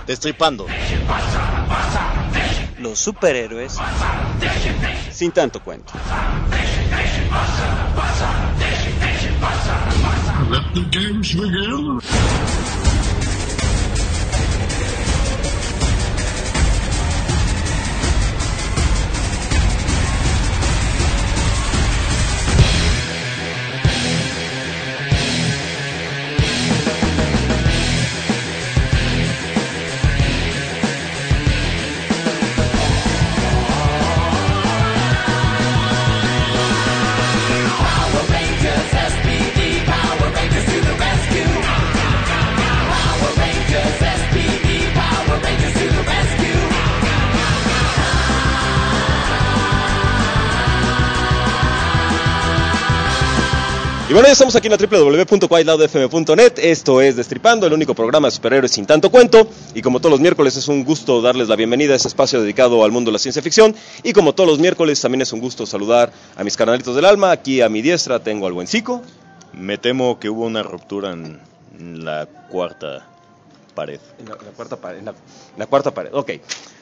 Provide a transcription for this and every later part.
Destripando. Los superhéroes sin tanto cuento. Let the games begin. Y bueno, ya estamos aquí en la www.whiteloudfm.net. Esto es Destripando, el único programa de superhéroes sin tanto cuento. Y como todos los miércoles es un gusto darles la bienvenida a este espacio dedicado al mundo de la ciencia ficción. Y como todos los miércoles también es un gusto saludar a mis carnalitos del alma. Aquí a mi diestra tengo al buen Zico. Me temo que hubo una ruptura en la cuarta pared. En la cuarta pared, ok.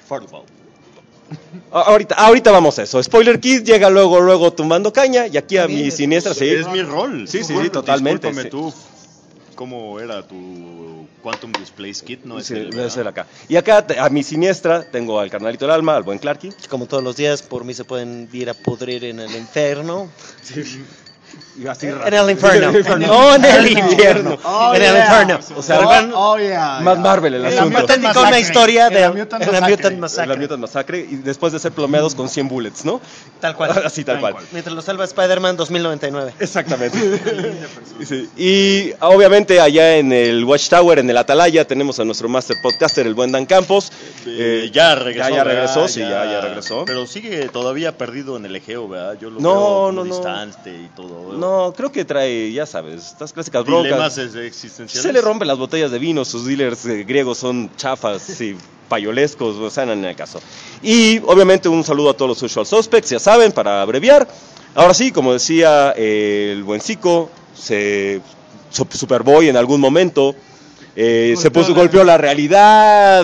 Ahorita vamos a eso. Spoiler Kid llega luego tumbando caña. Y aquí a mi siniestra, sí. Es mi rol. Sí, totalmente. Discúlpame tú. ¿Cómo era tu Quantum Displace Kit? No, sí, debe ser acá. Y acá a mi siniestra tengo al carnalito del alma, al buen Clarky. Como todos los días, por mí se pueden ir a pudrir en el infierno. Sí. En el infierno. No, en el infierno. En el infierno. O sea, más Marvel el asunto. Con una historia de la Mutant Massacre. Y después de ser plomeados con 100 bullets, ¿no? Tal cual. Así, tal cual. Mientras lo salva Spider-Man 2099. Exactamente. Sí. Y obviamente allá en el Watchtower, en el Atalaya, tenemos a nuestro master podcaster, el buen Dan Campos. Ya regresó. Ya regresó. Pero sigue todavía perdido en el Egeo, ¿verdad? Yo lo veo distante y todo. No, creo que trae, ya sabes, estas clásicas broncas. Dilemas existenciales. Se le rompen las botellas de vino, sus dealers griegos son chafas y payolescos, o sea, no en el caso. Y obviamente un saludo a todos los usual suspects, ya saben, para abreviar. Ahora sí, como decía el buen Zico, Superboy en algún momento golpeó la realidad,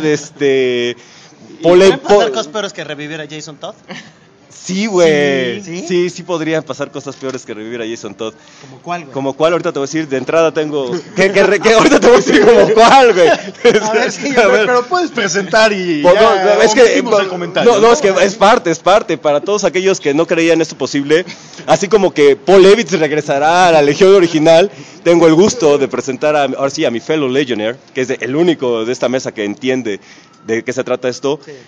¿Pueden pasar cosas peores que revivir a Jason Todd? Sí, güey. Sí podrían pasar cosas peores que revivir a Jason Todd. ¿Como cuál, güey? Como cuál, ahorita te voy a decir, de entrada tengo... que ahorita te voy a decir como cuál, güey. A ver, sí, pero puedes presentar y es que el comentario. No, es que es parte. Para todos aquellos que no creían esto posible, así como que Paul Levitz regresará a la Legión original, tengo el gusto de presentar ahora sí a mi fellow Legionnaire, que es el único de esta mesa que entiende de qué se trata esto. Sí.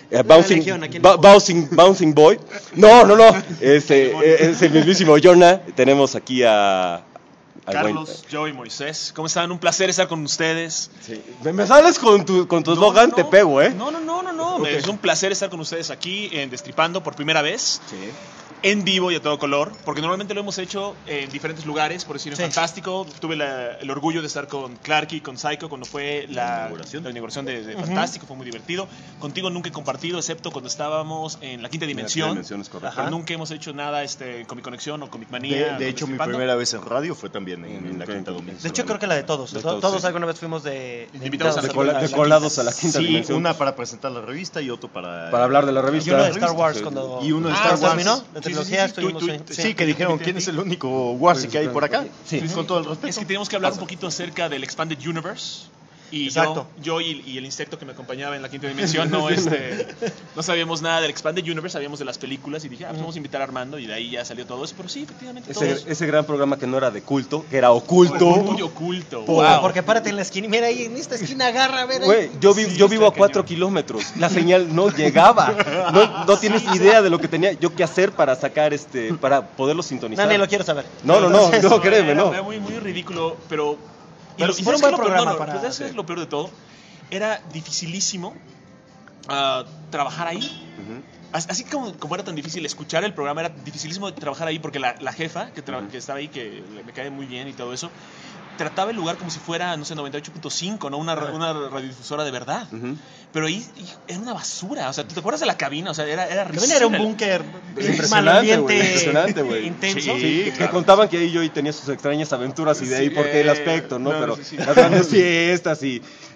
Bouncing Boy. No. Es el mismísimo Jonah. Tenemos aquí a Carlos, Joey, Moisés. ¿Cómo están? Un placer estar con ustedes. Sí. Me sales con tu eslogan, te pego, ¿eh? No. Okay. Es un placer estar con ustedes aquí en Destripando por primera vez. Sí. En vivo y a todo color, porque normalmente lo hemos hecho en diferentes lugares, por decir en Fantástico. Tuve el orgullo de estar con Clarky y con Psycho cuando fue la inauguración de Fantástico, fue muy divertido. Contigo nunca he compartido, excepto cuando estábamos en la Quinta Dimensión. Pero nunca hemos hecho nada con mi conexión o Comic Manía. De hecho, mi primera vez en radio fue también en la Quinta Dimensión. De hecho, creo que la de todos. Todos alguna vez fuimos de colados a la Quinta Dimensión. Una para presentar la revista y otro para hablar de la revista. Y uno de Star Wars cuando... Y uno de Star Wars. ¿Terminó? Sí, que dijeron, ¿quién es el único Warsi que hay por acá? Sí. Con todo el respeto. Es que tenemos que hablar un poquito acerca del Expanded Universe. Y yo y el insecto que me acompañaba en la Quinta Dimensión no sabíamos nada del Expanded Universe, sabíamos de las películas y dije, pues vamos a invitar a Armando y de ahí ya salió todo eso, pero sí, efectivamente ese gran programa que no era de culto, que era oculto. Muy oculto. Wow. Porque párate en la esquina, mira ahí en esta esquina agarra, ver ahí. Güey, yo vivo a 4 kilómetros, la señal no llegaba. No tienes idea de lo que tenía yo que hacer para sacar para poderlo sintonizar. No, ni lo quiero saber. No, créeme, no. Era muy ridículo, pero fue un buen programa para... Eso es lo peor de todo. Era dificilísimo trabajar ahí. Así como era tan difícil escuchar el programa, era dificilísimo trabajar ahí porque la jefa que estaba ahí, que me cae muy bien y todo eso, trataba el lugar como si fuera, no sé, 98.5, ¿no? Una radiodifusora de verdad. Pero ahí era una basura. O sea, ¿tú te acuerdas de la cabina? O sea, era risible. Era un búnker impresionante, güey. Intenso. Sí, que contaban que Joey tenía sus extrañas aventuras y de ahí por qué el aspecto, ¿no? Pero las grandes fiestas y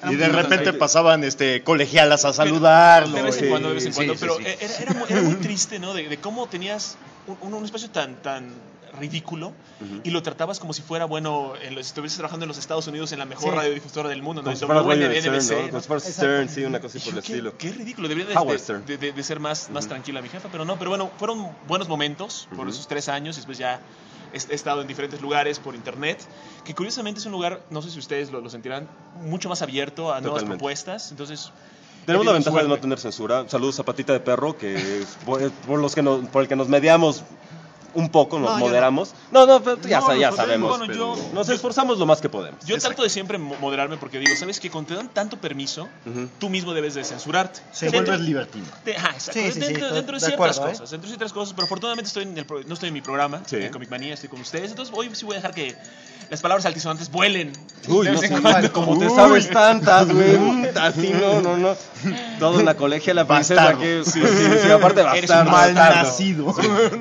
Y de repente pasaban colegialas a saludarlo. De vez en cuando, pero era muy triste, ¿no? De cómo tenías un espacio tan ridículo y lo tratabas como si fuera, bueno, si estuvieses trabajando en los Estados Unidos en la mejor radiodifusora del mundo, ¿no? Como si fuera NBC, como si fuera Stern, sí, una cosa por el estilo. Qué ridículo, debería de ser más tranquila mi jefa, pero no, pero bueno, fueron buenos momentos por esos 3 años y después ya he estado en diferentes lugares por internet, que curiosamente es un lugar, no sé si ustedes lo sentirán, mucho más abierto a nuevas propuestas, entonces... Tenemos la ventaja de no tener censura. Saludos a Patita de Perro, que por el que nos mediamos un poco, nos moderamos. No, pero ya sabemos. Bueno, nos esforzamos lo más que podemos. Yo trato de siempre moderarme porque digo, ¿sabes qué? Cuando te dan tanto permiso, tú mismo debes de censurarte. Se vuelves libertino. Dentro de ciertas cosas. Dentro de ciertas cosas, pero afortunadamente no estoy en mi programa, en Comic Manía, estoy con ustedes. Entonces hoy sí voy a dejar que las palabras altisonantes vuelen. Uy, no sé, como te sabes tantas, güey. Así, no. Todo en la colegia, la princesa que... Sí, aparte bastardo. Eres un mal nacido.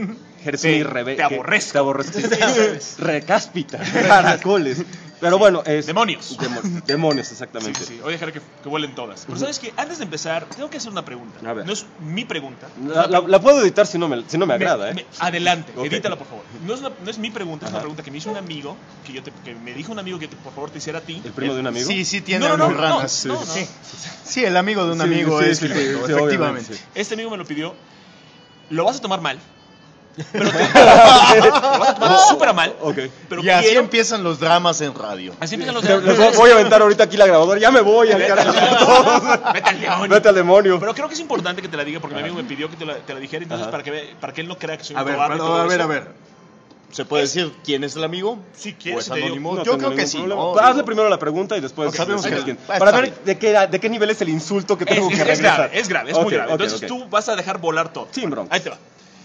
Te aborrezco. Te aborrezco. Recáspita. Caracoles. Pero bueno, demonios. Demonios, exactamente. Sí. Voy a dejar que vuelen todas. Pero sabes que antes de empezar, tengo que hacer una pregunta. A ver. No es mi pregunta. La puedo editar si no me agrada, Adelante, edítala por favor. No es mi pregunta, es una pregunta que me hizo un amigo, que me dijo un amigo que por favor te hiciera a ti. ¿El primo de un amigo? Sí, tiene ranas. No. Sí, el amigo de un amigo es efectivamente. Este amigo me lo pidió. Lo vas a tomar mal. Pero lo vas a tomar súper mal. Pero y así empiezan los dramas en radio. Así empiezan los dramas. Voy a aventar ahorita aquí la grabadora. Ya me voy al carajo. Vete al demonio. Pero creo que es importante que te la diga porque mi amigo me pidió que te la dijera. Entonces, para que él no crea que soy un cobarde. A ver. ¿Se puede decir quién es el amigo? Si quieres, pues anónimo. Yo creo que sí. Hazle primero la pregunta y después sabemos quién. Para ver de qué nivel es el insulto que tengo que regresar. Es muy grave. Entonces tú vas a dejar volar todo. Sin bronca. Ahí te va.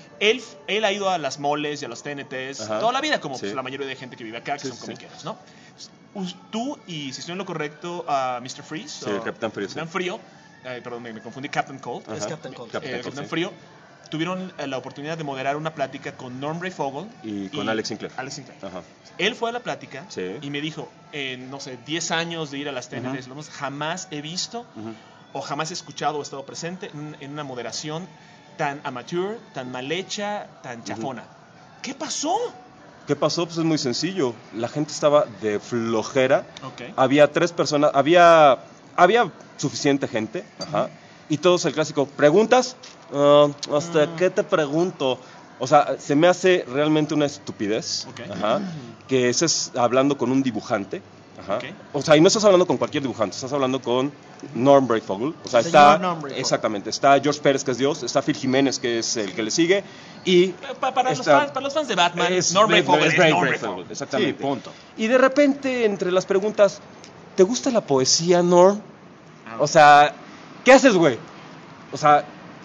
Él ha ido a las moles y a los TNTs toda la vida, como la mayoría de gente que vive acá, que son comiqueros, ¿no? Tú y, si estoy en lo correcto, a Mr. Freeze. Sí, Capitán Frío. Capitán Frío. Perdón, me confundí. Captain Cold. Es Captain Cold. Capitán Frío. Tuvieron la oportunidad de moderar una plática con Norm Breyfogle y con Alex Sinclair. Él fue a la plática y me dijo, en, 10 años de ir a las TNTs, jamás he visto o jamás he escuchado o estado presente en una moderación tan amateur, tan mal hecha, tan chafona. ¿Qué pasó? ¿Qué pasó? Pues es muy sencillo. La gente estaba de flojera. Había 3 personas, había suficiente gente. Y todos el clásico, ¿preguntas? ¿Qué te pregunto? O sea, se me hace realmente una estupidez. Que estés hablando con un dibujante. O sea, y no estás hablando con cualquier dibujante, estás hablando con Norm Breyfogle. O sea, exactamente, está George Pérez, que es Dios, está Phil Jiménez, que es el que le sigue, y para los fans de Batman, Norm Breyfogle es Norm Breyfogle. Exactamente. Sí, punto. Y de repente, entre las preguntas, ¿te gusta la poesía, Norm? O sea, ¿qué haces, güey? O sea,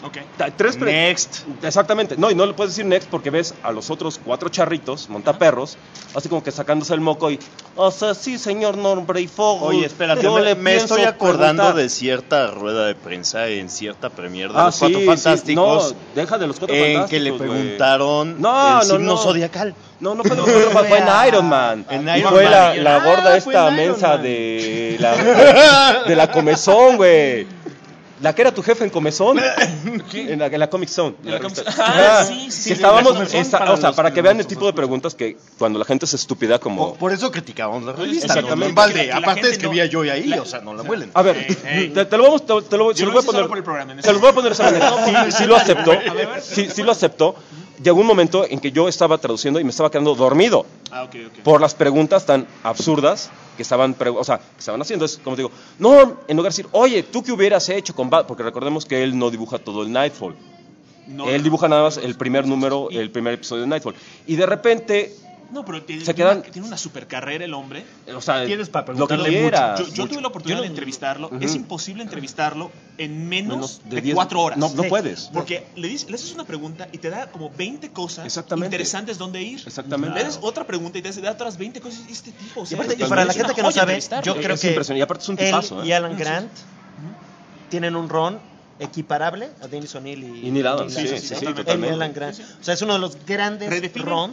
next. Exactamente. No, y no le puedes decir next porque ves a los otros 4 charritos, montaperros, así como que sacándose el moco y... O sea, sí, señor Norm Breyfogle. Oye, espérate, me estoy acordando de cierta rueda de prensa en cierta premier de los Cuatro Fantásticos. No, deja de los Cuatro Fantásticos, que le preguntaron el signo zodiacal. No fue en Iron Man. Y fue la gorda esta mensa de la comezón, güey. La que era tu jefe en Comezón. En la Comic Zone. Sí. Estábamos, para que vean el tipo de preguntas que cuando la gente es estúpida como... Por eso criticábamos la revista. Exactamente. Aparte escribía yo ahí, o sea, no la vuelen. A ver, te lo voy a poner... Se lo voy a poner esa manera. Sí lo aceptó. Sí lo aceptó. Llegó un momento en que yo estaba traduciendo y me estaba quedando dormido por las preguntas tan absurdas que estaban haciendo. Es como digo, no, en lugar de decir, oye, ¿tú qué hubieras hecho con Batman? Porque recordemos que él no dibuja todo el Nightfall. Él dibuja nada más el primer número, el primer episodio de Nightfall. Y de repente... No, pero tiene una super carrera el hombre. O sea, tienes para preguntarle mucho. Yo tuve la oportunidad de entrevistarlo. Es imposible entrevistarlo en menos de 4 horas. No puedes. Porque le haces una pregunta y te da como 20 cosas interesantes donde ir. Exactamente. Le das otra pregunta y te da otras 20 cosas. Y este tipo, o sea, y para la gente que no sabe, yo creo que y aparte es un tipazo, él y Alan Grant tienen un ron equiparable a Dennis O'Neil y Neil Adams. Sí, totalmente. Él y Alan Grant. O sea, es uno de los grandes rons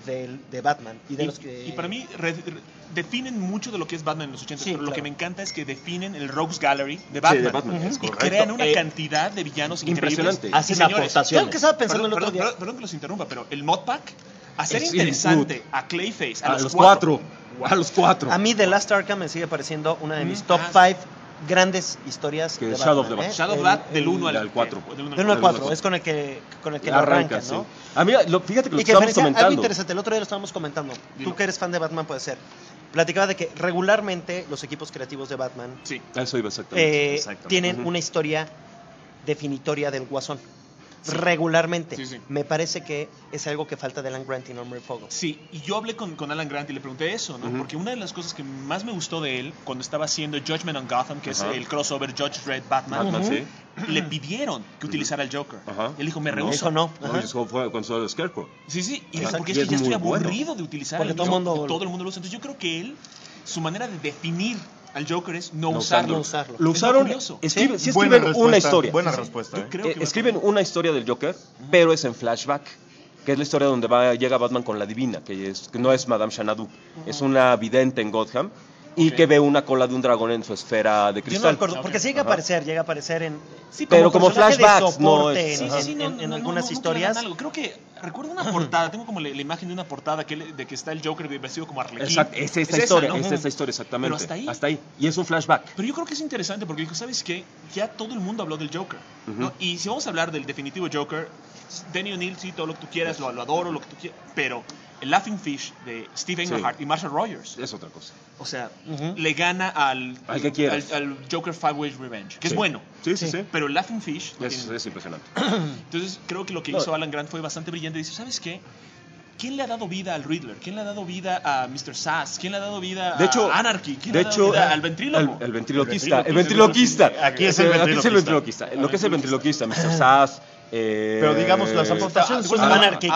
de Batman. Y para mí definen mucho de lo que es Batman en los 80, pero lo que me encanta es que definen el Rogues Gallery de Batman. Sí, de Batman. Y crean una cantidad de villanos impresionante. Hacen aportaciones. Que estaba pensando perdón que los interrumpa, pero el modpack, hacer interesante a Clayface, a los cuatro. A los cuatro. A mí The Last Arkham me sigue pareciendo una de mis top 5 grandes historias que de Shadow Batman. of the Shadow of Bat del 1 al 4. Del 1 al 4, es con el que lo arrancan, ¿no? Sí. A mí, fíjate que lo y que estamos comentando. Algo interesante, el otro día lo estábamos comentando. Dilo. Tú que eres fan de Batman, puede ser. Platicaba de que regularmente los equipos creativos de Batman eso iba exactamente. Tienen una historia definitoria del Guasón. Regularmente. Me parece que es algo que falta de Alan Grant y Norman Fogel. Sí, y yo hablé con Alan Grant y le pregunté eso, ¿no? Porque una de las cosas que más me gustó de él cuando estaba haciendo Judgment on Gotham, que es el crossover Judge Dredd Batman, le pidieron que utilizara el Joker. Y él dijo, me rehúso. Eso no. Eso fue con solo Scarecrow. Sí, y porque es que ya estoy aburrido de utilizar porque el todo Joker. el Todo el mundo lo usa. Entonces yo creo que él, su manera de definir al Joker es no usarlo. Lo usaron. Escriben una historia. Buena respuesta. Escriben una historia del Joker, pero es en flashback. Que es la historia donde llega Batman con la divina, que no es Madame Xanadu. Es una vidente en Gotham. Y que ve una cola de un dragón en su esfera de cristal. Yo no me acuerdo, porque sí llega a aparecer en... Sí, pero como flashbacks, en algunas historias. Creo que recuerdo una portada, tengo como la imagen de una portada de que está el Joker vestido como Arlequín. Exacto, es esta historia, exactamente. Pero hasta ahí. Y es un flashback. Pero yo creo que es interesante porque dijo, ¿sabes qué? Ya todo el mundo habló del Joker, ¿no? Y si vamos a hablar del definitivo Joker, Danny O'Neill, sí, todo lo que tú quieras, lo adoro, lo que tú quieras, pero el Laughing Fish de Steve Englehart y Marshall Rogers es otra cosa. O sea, le gana al Joker Five Ways Revenge, que es bueno. Sí. Pero el Laughing Fish es impresionante. Entonces creo que lo que hizo Alan Grant fue bastante brillante. Dice, ¿sabes qué? ¿Quién le ha dado vida al Riddler? ¿Quién le ha dado vida a Mr. Sass? ¿Quién le ha dado vida a Anarchy? ¿Quién le ha dado vida al ventríloco? El ventriloquista. Aquí es el ventriloquista. Lo que es el ventriloquista, Mr. Sass. Pero digamos, las aportaciones son Anarchy,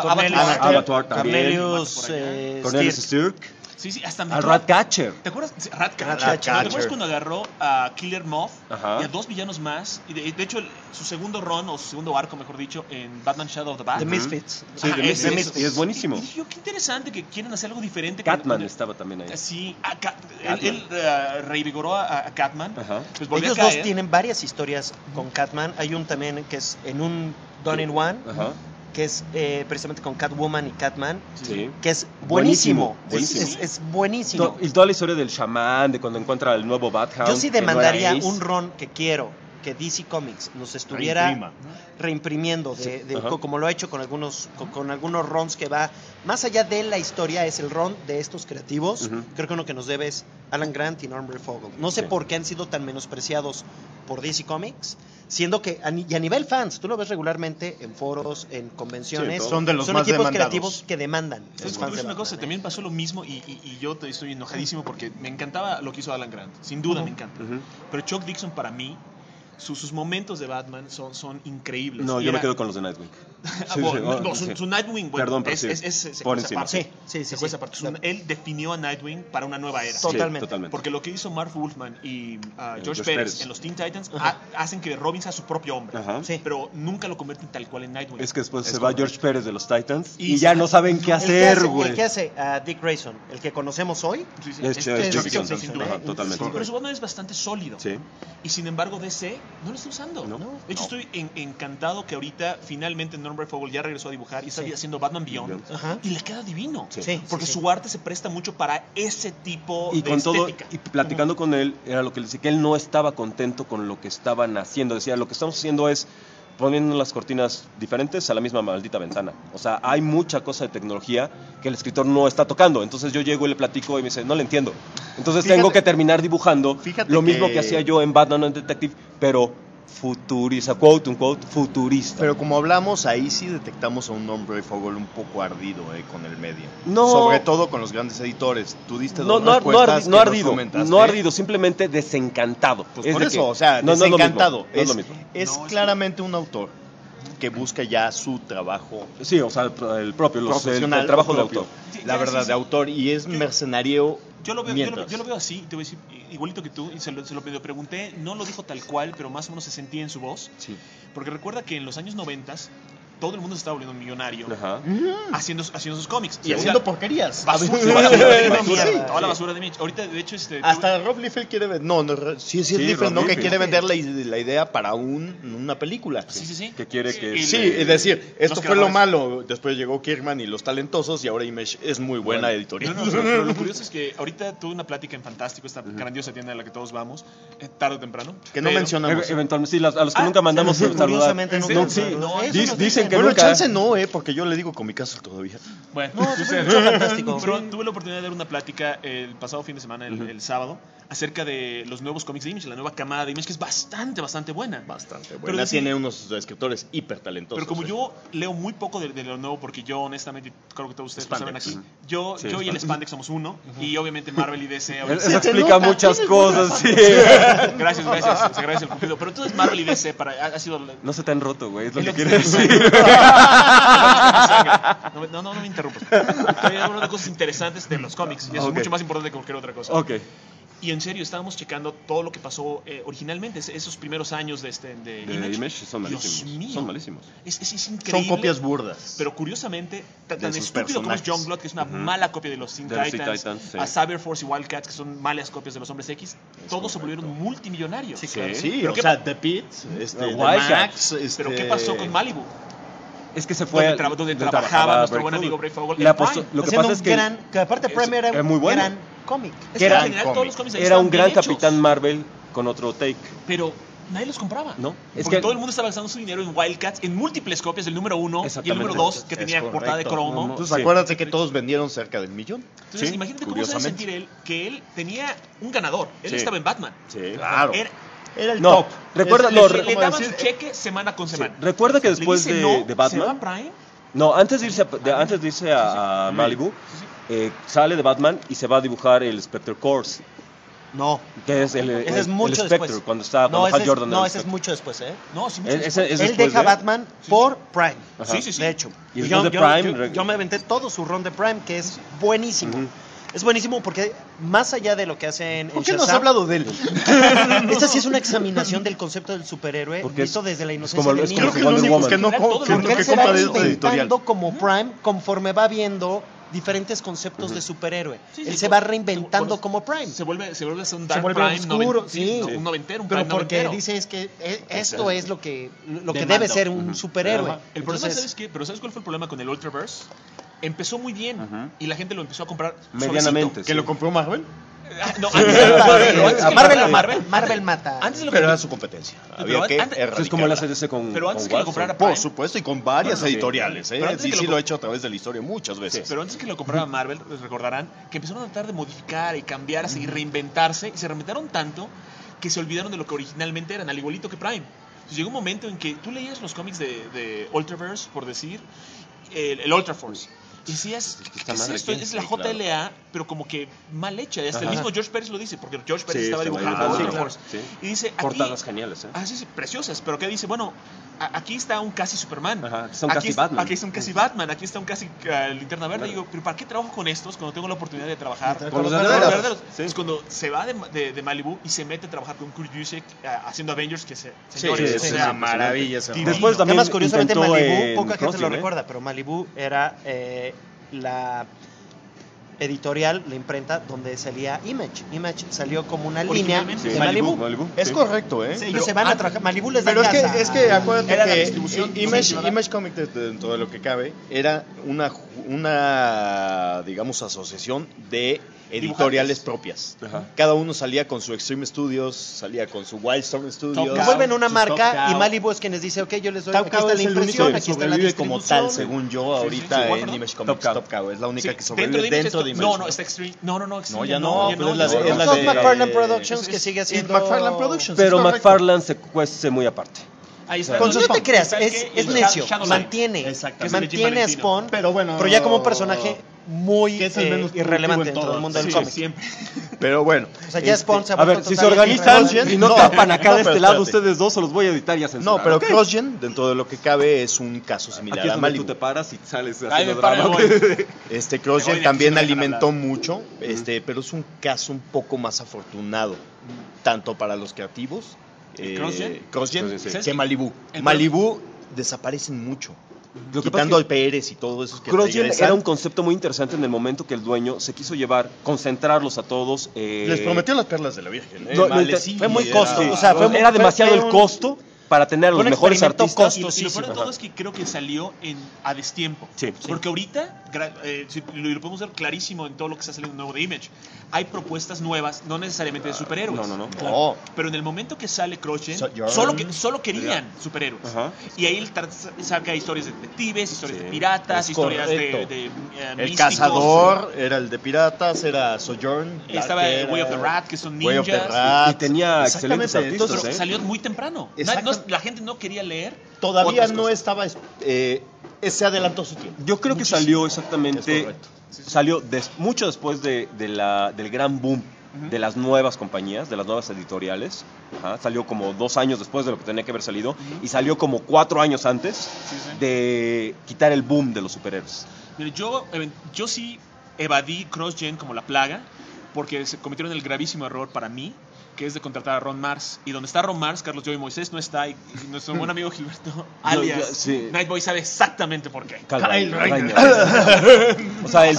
Cornelius Stirk. Sí, hasta al Ratcatcher. ¿Te acuerdas? Ratcatcher. ¿Te acuerdas cuando agarró a Killer Moth y a 2 villanos más? Y de hecho, su segundo run, o su segundo arco, mejor dicho, en Batman Shadow of the Bat. The Misfits. Sí, The Misfits. Y es buenísimo. Y dije, qué interesante que quieren hacer algo diferente. Catman estaba también ahí. Sí, él revigoró a Catman. Pues ellos dos tienen varias historias con Catman. Hay un también que es en un Done in One. Que es precisamente con Catwoman y Catman, que es buenísimo. Es buenísimo. Y toda la historia del chamán, de cuando encuentra el nuevo Bathound. Yo sí demandaría un run que quiero que DC Comics nos estuviera reimprimiendo, como lo ha hecho con algunos runs que va más allá de la historia, es el run de estos creativos. Creo que uno que nos debe es Alan Grant y Norman Fogel. No sé por qué han sido tan menospreciados por DC Comics, siendo que y a nivel fans, tú lo ves regularmente en foros, en convenciones, son de los son más equipos demandados. Creativos que demandan. Es una cosa, también pasó lo mismo y yo estoy enojadísimo porque me encantaba lo que hizo Alan Grant, sin duda me encanta. Pero Chuck Dixon para mí, sus momentos de Batman son increíbles. No, yo me quedo con los de Nightwing. Su Nightwing, bueno, perdón, se por encima. Él definió a Nightwing para una nueva era. Totalmente. Porque lo que hizo Marv Wolfman y George Pérez en los Teen Titans hacen que Robin sea su propio hombre. Pero nunca lo convierten tal cual en Nightwing. Es que después se va George Pérez de los Titans y ya no saben qué hacer, güey. ¿El que hace a Dick Grayson? ¿El que conocemos hoy? Es Chuck Dixon, sin duda. Totalmente. Pero su Batman es bastante sólido. Y sin embargo DC no lo está usando. De hecho, estoy encantado que ahorita finalmente Norman Fogel ya regresó a dibujar y está haciendo Batman Beyond y le queda divino. Porque su arte se presta mucho para ese tipo de estética. Y platicando con él, era lo que le decía, que él no estaba contento con lo que estaban haciendo. Decía, lo que estamos haciendo es poniendo las cortinas diferentes a la misma maldita ventana. O sea, hay mucha cosa de tecnología que el escritor no está tocando. Entonces yo llego y le platico y me dice, no le entiendo. Entonces tengo que terminar dibujando lo mismo que hacía yo en Batman and Detective, pero futurista, quote unquote, futurista. Pero como hablamos, ahí sí detectamos a un hombre Fogel un poco ardido con el medio. No. Sobre todo con los grandes editores. Tú diste no ardido, simplemente desencantado. Pues por eso, o sea, desencantado. No es lo mismo. Es claramente un autor que busca ya su trabajo. Sí, o sea, el propio, el trabajo de autor. La verdad, de autor, y es mercenario. Yo lo veo así, te voy a decir, igualito que tú, y se lo pregunté, no lo dijo tal cual, pero más o menos se sentía en su voz. Porque recuerda que en los años 90 todo el mundo se estaba volviendo millonario haciendo sus cómics. Y haciendo porquerías. Basura toda la basura de Image. Ahorita, de hecho, hasta Rob Liefeld quiere vender. Sí, es Liefeld, ¿no? Que quiere vender la idea para una película. Sí. Que quiere que... Sí, es decir, esto fue lo malo. Después llegó Kirkman y Los Talentosos, y ahora Image es muy buena editorial. Pero lo curioso es que ahorita tuve una plática en Fantástico, esta grandiosa tienda a la que todos vamos, tarde o temprano. Que no mencionamos. Eventualmente, sí, a los que nunca mandamos saludar. Curiosamente Dicen que bueno, nunca... chance no, porque yo le digo con mi caso todavía. Bueno, fantástico. Pero tuve la oportunidad de dar una plática el pasado fin de semana, el sábado, acerca de los nuevos cómics de Image, la nueva camada de Image, que es bastante buena. Bastante buena. Pero tiene unos escritores hiper talentosos. Pero como yo leo muy poco de lo nuevo, porque yo honestamente, creo que todos ustedes lo saben aquí, yo y el Spandex somos uno, y obviamente Marvel y DC... Eso explica muchas cosas, sí. Gracias, se agradece el cumplido. Pero entonces Marvel y DC ha sido... No se te han roto, güey, es lo que quieres decir. No me interrumpas. Estoy hablando de cosas interesantes de los cómics, y eso es mucho más importante que cualquier otra cosa. Y en serio, estábamos checando todo lo que pasó originalmente, esos primeros años de Image. Son malísimos. Es increíble. Son copias burdas. Pero curiosamente, tan estúpido como es John Blood, que es una mala copia de los Teen Titans, a Cyberforce y Wildcats, que son malas copias de los Hombres X, todos se volvieron multimillonarios. Sí, claro. Sí, o sea, The Pit, Max... Pero ¿qué pasó con Malibu? Es que se fue donde trabajaba nuestro buen amigo Brave Fogel. Lo que pasa es que aparte Prime era muy bueno. Gran cómic. Era un gran Capitán Marvel con otro take. Pero nadie los compraba. No, porque todo el mundo estaba gastando su dinero en Wildcats, en múltiples copias del número 1 y el número 2, que tenía portada de cromo. Entonces acuérdate que todos vendieron cerca del 1,000,000. Entonces imagínate cómo se debe sentir él, que él tenía un ganador. Él estaba en Batman. Sí, claro. Era el top. Recuerda, le daban su cheque semana con semana. Recuerda que después de Batman... ¿Se va Prime? No, antes de irse a Malibu, sale de Batman y se va a dibujar el Spectre Corps. No. Que es el mucho Spectre, después. Cuando Hal Jordan. No, ese es mucho después, ¿eh? No, sí, mucho después. Él deja Batman por Prime. Sí. De hecho. Y yo me aventé todo su run de Prime, que es buenísimo. Es buenísimo porque más allá de lo que hacen ¿Por qué no has hablado de él? Esta sí es una examinación del concepto del superhéroe visto desde la inocencia del niño. Creo que los únicos que él se va reinventando como Prime conforme va viendo diferentes conceptos de superhéroe. Él se va reinventando como Prime. Se vuelve a un Dark Prime oscuro, un noventero, un Prime Prime porque noventero. dice es que esto es lo que debe ser un superhéroe. El problema, ¿sabes qué? Pero ¿sabes cuál fue el problema con el Ultraverse? Empezó muy bien y la gente lo empezó a comprar medianamente. ¿Que lo compró Marvel? No, Marvel mata. Pero era su competencia. Había que erradicarla. Es como la CDC con Pero antes que lo comprara Por supuesto, y con varias editoriales. Sí, lo he hecho a través de la historia muchas veces. Pero antes que lo comprara Marvel, les recordarán que empezaron a tratar de modificar y cambiar y reinventarse, y se reinventaron tanto que se olvidaron de lo que originalmente eran, al igualito que Prime. Entonces llegó un momento en que tú leías los cómics de Ultraverse, por decir, el Ultra Force. Y decías, ¿qué es esto? Es la JLA, pero como que mal hecha. Hasta el mismo George Pérez lo dice, porque George Pérez estaba dibujando Ultra Force. Y dice, aquí, portadas geniales, sí, preciosas. Pero ¿qué dice? Bueno, aquí está un casi Superman. Casi Batman. Aquí está un casi Batman. Aquí está un casi Linterna Verde. Y digo, ¿pero para qué trabajo con estos cuando tengo la oportunidad de trabar con los verdaderos? Es cuando se va de Malibu y se mete a trabajar con Kurt Busiek haciendo Avengers, que es una maravilla. Después también, además, curiosamente, Malibu, poca gente lo recuerda, pero Malibu era la editorial, la imprenta donde salía Image. Image salió como una línea de Malibu. Es correcto, ¿eh? Ellos se van a trabajar. Malibu les da pero casa. es que acuérdate que Image Comics, dentro de lo que cabe, era una digamos, asociación de editoriales propias. Cada uno salía con su Extreme Studios, salía con su Wildstorm Studios. Lo vuelven una marca y Malibu es quien les dice, ok, yo les doy, aquí está la impresión, aquí está la distribución. Como tal, según yo, ahorita en Image Comics. Top Cow es la única que sobrevive dentro de Image. No, está Extreme. No, Extreme. No, ya no. Es la de McFarlane Productions, que sigue haciendo... McFarlane Productions. Pero McFarlane se cuece muy aparte. Con no te creas, es necio, mantiene a Spawn, pero ya como un personaje muy irrelevante dentro del mundo del cómic. Siempre. Pero bueno. O sea, ya Spawn se ha a ver, si se organizan y no tapan acá de este lado ustedes dos, se los voy a editar y a censurar. No, pero CrossGen, dentro de lo que cabe, es un caso similar aquí es a Malibu. Tú te paras y sales haciendo drama. CrossGen también alimentó mucho, pero es un caso un poco más afortunado, tanto para los creativos, CrossGen que Malibu. Malibu desaparecen mucho. Quitando al Pérez y todo eso que CrossGen era un concepto muy interesante en el momento que el dueño se quiso llevar, concentrarlos a todos. Les prometió las perlas de la Virgen. Fue muy costo. Era demasiado el costo para tener a los mejores artistas. Y lo peor de todo es que creo que salió a destiempo. Sí. Porque ahorita, lo podemos ver clarísimo en todo lo que está saliendo nuevo de Image, hay propuestas nuevas, no necesariamente de superhéroes. No. Pero en el momento que sale CrossGen, solo querían superhéroes. Y ahí él saca historias de detectives, historias de piratas, historias de el místicos. Cazador era el de piratas, era Sojourn. Estaba Way of the Rat, que son ninjas. Way of the Rat. Y tenía excelentes artistas. Pero salió muy temprano. La gente no quería leer. Todavía no estaba... se adelantó su tiempo. Yo creo que salió exactamente... Salió mucho después del gran boom de las nuevas compañías, de las nuevas editoriales. Salió como 2 años después de lo que tenía que haber salido. Y salió como 4 años antes de quitar el boom de los superhéroes. Mire, yo sí evadí CrossGen como la plaga, porque se cometieron el gravísimo error para mí, que es de contratar a Ron Mars. Y donde está Ron Mars, Carlos Joey Moisés no está, y nuestro buen amigo Gilberto, alias Nightboy, sabe exactamente por qué. Kyle Rayner. O sea,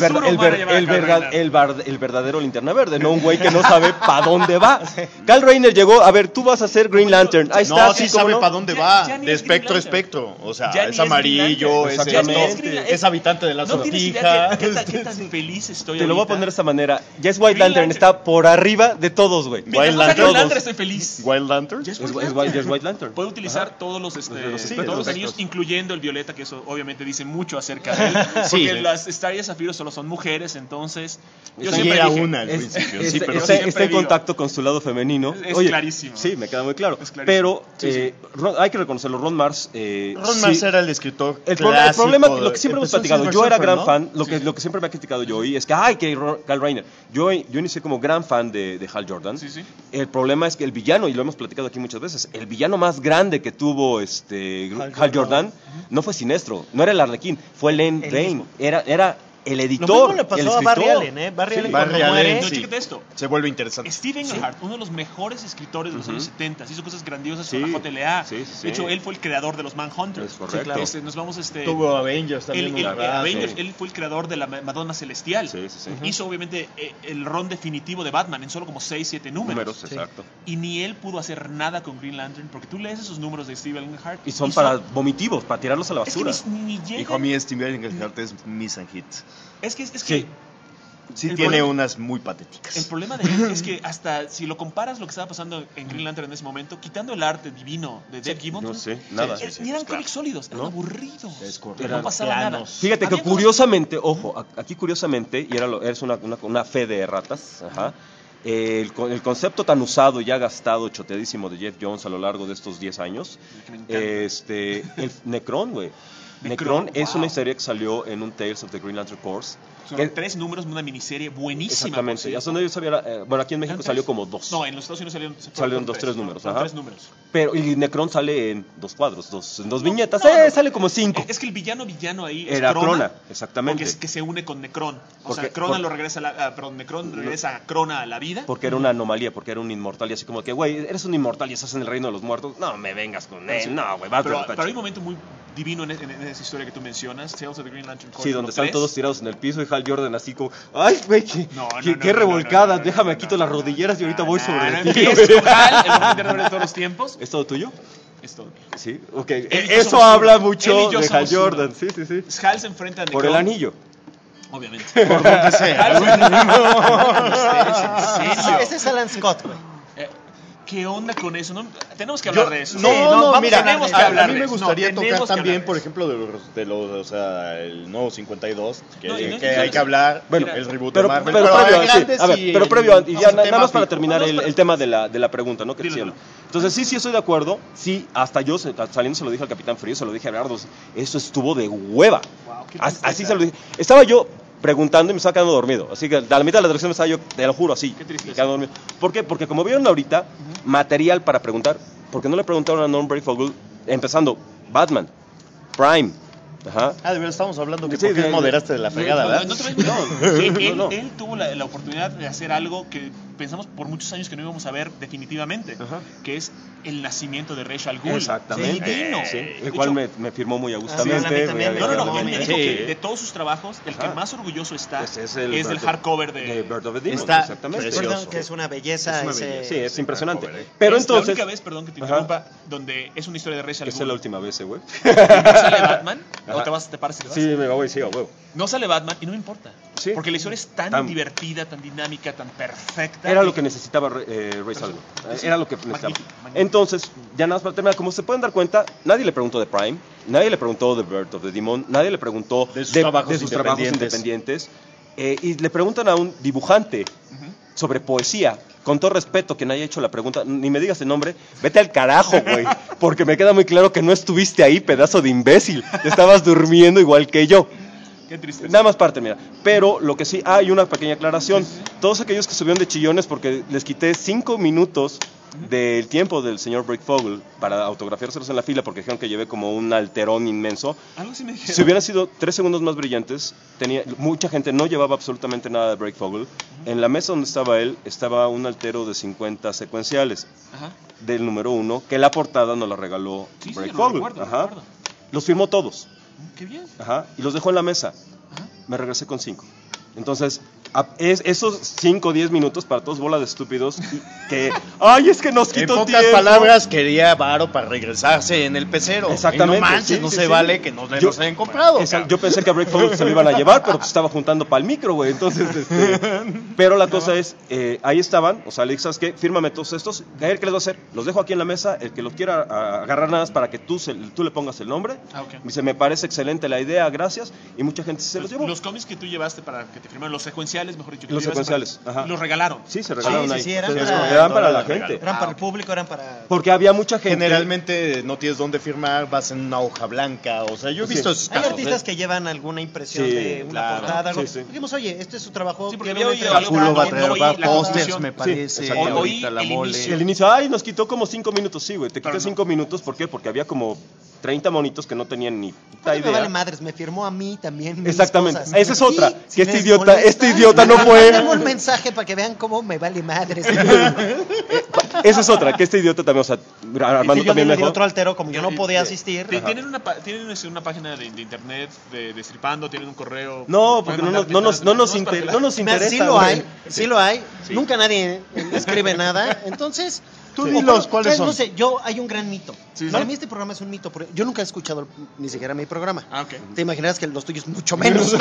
el verdadero Linterna Verde, no un güey que no sabe para dónde va. Kyle Rayner llegó, a ver, tú vas a ser Green Lantern. Ahí está, no, sí sabe para dónde va. De espectro a espectro. O sea, es amarillo, es habitante de la sortija. ¿Qué tan feliz estoy? Te lo voy a poner de esta manera. Ya es White Lantern, está por arriba de todos, güey. Green Lantern estoy feliz. Wild Lantern. Es White Lantern. Puede utilizar todos los anillos, incluyendo el violeta, que eso obviamente dice mucho acerca de él. Porque las estrellas Zafiro solo son mujeres, entonces yo siempre dije, una al principio. Está en contacto con su lado femenino. Es clarísimo. Sí, me queda muy claro. Pero hay que reconocerlo, Ron Mars. Ron Mars era el escritor. El problema, lo que siempre hemos platicado, yo era gran fan, lo que siempre me ha criticado Joey es que Kyle Rayner. Yo inicié como gran fan de Hal Jordan. Sí. El problema es que el villano, y lo hemos platicado aquí muchas veces, el villano más grande que tuvo Hal Jordan no fue Sinestro, no era el Arlequín, fue Len Lane, era el editor. Lo mismo le pasó a Barry Allen, Barry Allen cuando muere. Chécate esto. Se vuelve interesante. Steve Englehart, uno de los mejores escritores de los años 70, hizo cosas grandiosas con la JLA. De hecho, él fue el creador de los Manhunters. Es correcto. Claro. Nos vamos tuvo Avengers también. Él fue el creador de la Madonna Celestial. Hizo obviamente el ron definitivo de Batman en solo como 6-7 números. Exacto. Y ni él pudo hacer nada con Green Lantern, porque tú lees esos números de Steve Englehart y son para vomitivos, para tirarlos a la basura. Es que ni llegan. Hijo mío, Steve Englehart es miss and hit. Es que sí tiene unas muy patéticas. El problema de él es que hasta si lo comparas lo que estaba pasando en Green Lantern en ese momento, quitando el arte divino de Dave Gibbons, no sé, nada. Ni eran cómics sólidos, eran aburridos. Es correcto. No pasaba nada. Fíjate que curiosamente, aquí curiosamente, y es una fe de ratas, el concepto tan usado, ya gastado, choteadísimo de Jeff Jones a lo largo de estos 10 años, el Necron, güey. Necron es una historia que salió en un Tales of the Green Lantern Corps. Son 3 números de una miniserie buenísima. Exactamente. Hasta donde yo sabía, bueno, aquí en México salió como 2. No, en los Estados Unidos salieron 3 números. Son 3 números. Pero y Necron sale en 2 cuadros, en 2 viñetas. Sale como 5. Es que el villano ahí es era Crona, exactamente. Porque es que se une con Necron. Necron regresa a Crona a la vida. Porque era una anomalía, porque era un inmortal. Y así como que, güey, eres un inmortal y estás en el reino de los muertos. No me vengas con él. No, güey, pero hay un momento muy divino en esa historia que tú mencionas, Tales of the Green Lantern Corps. Sí, donde están todos tirados en el piso y Hal Jordan así como, ay, güey, qué revolcada, déjame quito las rodilleras y ahorita voy sobre ti. ¿Es Hal, el de todos los tiempos? ¿Es todo tuyo? Es todo mío. Sí, ok. Eso habla mucho de Hal Jordan. Sí. Hal se enfrenta a Necron. Por el anillo. Obviamente. Por donde sea. Ese es Alan Scott, güey. ¿Qué onda con eso? ¿No? Tenemos que hablar de eso. Mira, tenemos que hablar a mí me gustaría tocar también, por eso. ejemplo, o sea, el nuevo 52, que hay que hablar, bueno, el reboot pero, de Marvel. Pero previo, y ya nada más para terminar el tema de la pregunta, ¿no? Que hicieron. Entonces, sí estoy de acuerdo. Sí, hasta yo saliendo se lo dije al Capitán Frío, se lo dije a Gerardo. Eso estuvo de hueva. Wow, así se lo dije. Estaba yo preguntando y me estaba quedando dormido. Así que a la mitad de la dirección me estaba yo, te lo juro, así. Qué triste. Quedando dormido. ¿Por qué? Porque como vieron ahorita, material para preguntar, ¿por qué no le preguntaron a Norm Breyfogle, empezando, Batman, Prime? De verdad estamos hablando que porque moderaste de la fregada, ¿verdad? Él tuvo la oportunidad de hacer algo que pensamos por muchos años que no íbamos a ver definitivamente, que es el nacimiento de Ra's al Ghul. Exactamente. Sí, el cual me firmó muy agustamente. No, él me dijo que de todos sus trabajos, el que más orgulloso está es del hardcover de Birth of the Demon. Está exactamente. precioso. Que es una belleza. Sí, es impresionante. Pero es entonces... la única vez, perdón que te interrumpa, donde es una historia de Ra's al Ghul. Esa es la última vez, güey. ¿No sale Batman? ¿O te paras y te vas? Sí, me voy, sí, a huevo. No sale Batman y no me importa. Sí. Porque la historia es tan divertida, tan dinámica, tan perfecta. Era lo que necesitaba Ra's al Ghul. Era lo que necesitaba. Magnífico. Entonces, ya nada más para terminar, como se pueden dar cuenta, nadie le preguntó de Prime, nadie le preguntó de Birth of the Demon, nadie le preguntó de sus trabajos independientes. Y le preguntan a un dibujante sobre poesía. Con todo respeto, quien haya hecho la pregunta, ni me digas el nombre, vete al carajo, güey. Porque me queda muy claro que no estuviste ahí, pedazo de imbécil. Estabas durmiendo igual que yo. Qué triste. Nada más para terminar. Pero lo que sí, hay una pequeña aclaración. Todos aquellos que subieron de chillones porque les quité 5 minutos del tiempo del señor Breyfogle para autografiárselos en la fila porque dijeron que llevé como un alterón inmenso. Algo sí me dijeron. Si hubieran sido 3 segundos más brillantes, mucha gente no llevaba absolutamente nada de Breyfogle. En la mesa donde estaba él, estaba un altero de 50 secuenciales del número 1, que la portada nos la regaló Breyfogle. Los firmó todos. Qué bien. Y los dejó en la mesa. Me regresé con 5. Entonces, esos 5 o 10 minutos para todos bola de estúpidos que, ay, es que nos quitó tiempo. En pocas palabras, quería varo para regresarse en el pecero. Exactamente. Y no manches, no se vale que nos los hayan comprado. Yo pensé que a Breyfogle se lo iban a llevar, pero pues estaba juntando para el micro, güey. Entonces, pero la cosa es, ahí estaban, o sea, le dije, ¿sabes qué? Fírmame todos estos. A ver, ¿qué les voy a hacer? Los dejo aquí en la mesa, el que los quiera agarrar nada más para que tú le pongas el nombre. Me dice, me parece excelente la idea, gracias. Y mucha gente se los llevó. Los cómics que tú llevaste para que te firmaran, los secuenciales, mejor dicho. Los secuenciales, los regalaron. Sí, se regalaron ahí. Sí, eran para la gente. Eran para el público, eran para... Porque había mucha gente. Generalmente no tienes dónde firmar, vas en una hoja blanca, o sea, yo he visto esos Hay casos, artistas que llevan alguna impresión de una portada, algo. Dijimos, oye, este es su trabajo. Sí, porque había oído algo. Culo va a No, traer la pósters, confusión. me parece. Oí ahorita la el mole. inicio. El inicio, ay, nos quitó como 5 minutos, sí, güey. Te quité 5 minutos, ¿por qué? Porque había como 30 monitos que no tenían ni puta idea. Me vale madres, me firmó a mí también. Exactamente, cosas. esa es otra. Sí, que este idiota no fue. Tengo un mensaje para que vean cómo me vale madres. Esa es otra, que este idiota también, o sea, Armando también me dio dejó. otro altero, como yo no podía asistir. Tienen una página de internet de Destripando, tienen un correo. No, porque no nos interesa. Sí lo hay. Nunca nadie escribe nada. Entonces, tú dilos, ¿cuáles son? No sé, hay un gran mito. Para mí este programa es un mito. Yo nunca he escuchado ni siquiera mi programa. Te imaginarás que los tuyos mucho menos.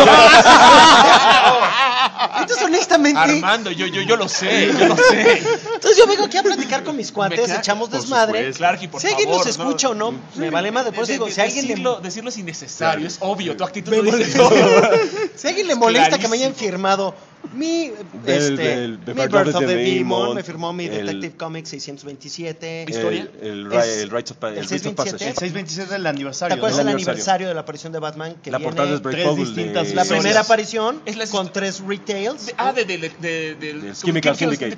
Entonces, honestamente... Armando, yo lo sé. Entonces yo vengo aquí a platicar con mis cuates, echamos desmadre. Si alguien nos escucha o no, me vale madre. Por eso digo, si alguien decirlo es innecesario, es obvio, tu actitud lo dice todo. Si a alguien le molesta que me hayan firmado mi Birth of the Demon, me firmó mi Detective Comics 627. ¿Historia? El Rights of Passage. El 627 del aniversario. ¿Te acuerdas del aniversario de la aparición de Batman? Que la portada es Breyfogle distintas. La primera aparición es con 3 retails. Del Chemical Syndicate.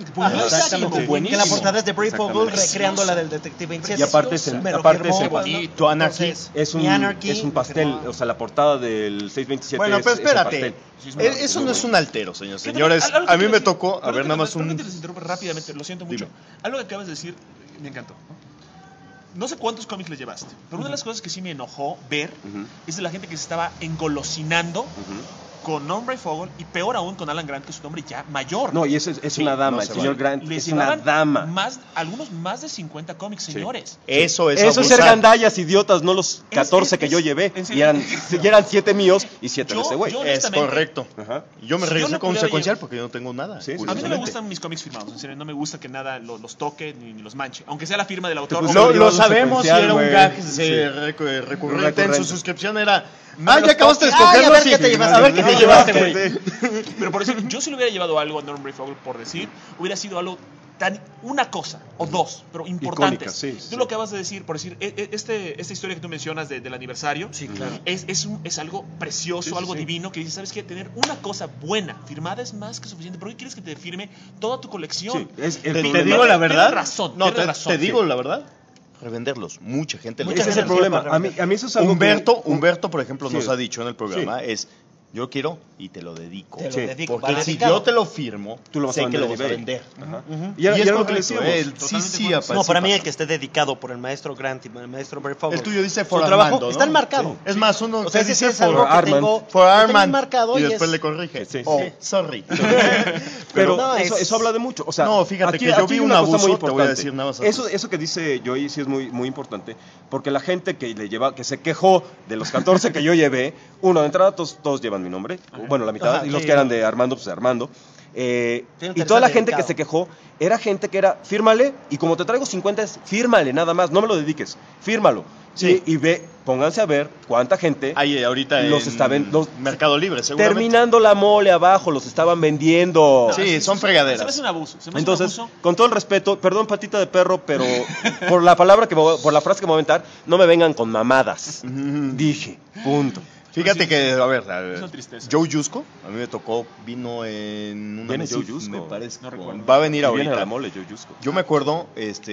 Que la portada es de Breyfogle recreando la del Detective 27. Y aparte es tu Anarchy. Es un pastel, o sea, la portada del 627 bueno, pero espérate. Es eso no es un altero, señores. A mí me tocó, a ver, nada más un... les interrumpo rápidamente, lo siento mucho. Algo que acabas de decir me encantó. No sé cuántos cómics le llevaste, pero una de las cosas que sí me enojó ver es de la gente que se estaba engolosinando con Norm Breyfogle y peor aún con Alan Grant, que es un hombre ya mayor. No, y eso es una dama, el señor Grant es una dama. Algunos más de 50 cómics, señores. Eso es ser gandallas, idiotas, no los 14 que yo llevé. Y eran 7 míos y 7 de ese güey. Es correcto. Yo me regresé con un secuencial porque yo no tengo nada. A mí no me gustan mis cómics firmados, en serio, no me gusta que nada los toque ni los manche, aunque sea la firma del autor. Lo sabemos, y era un gag recurrente en su suscripción, era... ya acabaste de escogerlo. A ver qué te llevaste. A ver qué te llevaste, güey. Pero por eso, yo si le hubiera llevado algo a Norm Breyfogle, por decir, hubiera sido algo una cosa o dos, pero importantes. Tú lo acabas de decir, por decir, esta historia que tú mencionas del aniversario, es algo precioso, algo divino, que dices, ¿sabes qué? Tener una cosa buena firmada es más que suficiente. ¿Por qué quieres que te firme toda tu colección? Te digo la verdad. Tienes razón. Te digo la verdad. Revenderlos, mucha gente ese es el problema. A mí eso es algo Humberto, por ejemplo, nos ha dicho en el programa, es Yo quiero y te lo dedico. Te lo dedico, Porque va si dedicado. yo te lo firmo, Tú lo vas sé a que vender lo en vas a eBay. vender. Ajá. Ujú. Y es lo lo que que decíamos. sí, No, para mí pasa. el que esté dedicado por el maestro Grant y el maestro Brett Fogel. El tuyo dice su For trabajo Armando, ¿no? está enmarcado. Sí. Es más, uno O sea, te ese dice es algo For que Armand. tengo, For lo tengo Armand, enmarcado y y después es... le corrige. Sí. Oh, Sí. sorry. Pero No, eso habla de mucho. O sea, No, fíjate que yo aquí vi hay un una cosa abuso, muy te voy a importante. decir nada más. Eso que dice Joey sí es muy, muy importante, porque la gente que se quejó de los 14 que yo llevé, uno, de entrada todos llevan mi nombre, bueno, la mitad, Ajá, y los sí. que eran de Armando, pues de Armando. Y interesante, toda la gente dedicado. que se quejó era gente que era, fírmale, y como te traigo 50 es, fírmale nada más, no me lo dediques, fírmalo. Sí. Y pónganse a ver cuánta gente Ahí ahorita los en estaban Mercado Libre, seguramente. terminando la mole abajo, los estaban vendiendo. Sí, son fregaderas. Se me hace un abuso. Entonces, con todo el respeto, perdón, patita de perro, pero por la frase que me voy a aventar, no me vengan con mamadas. Dije, punto. Fíjate que, a ver, Es una tristeza. Joe Yusko, a mí me tocó, vino en una ¿Viene Messi, Joe Yusko? me parece. No recuerdo. Va a venir Y viene ahorita. la mole, Joe Yusko. Yo me acuerdo,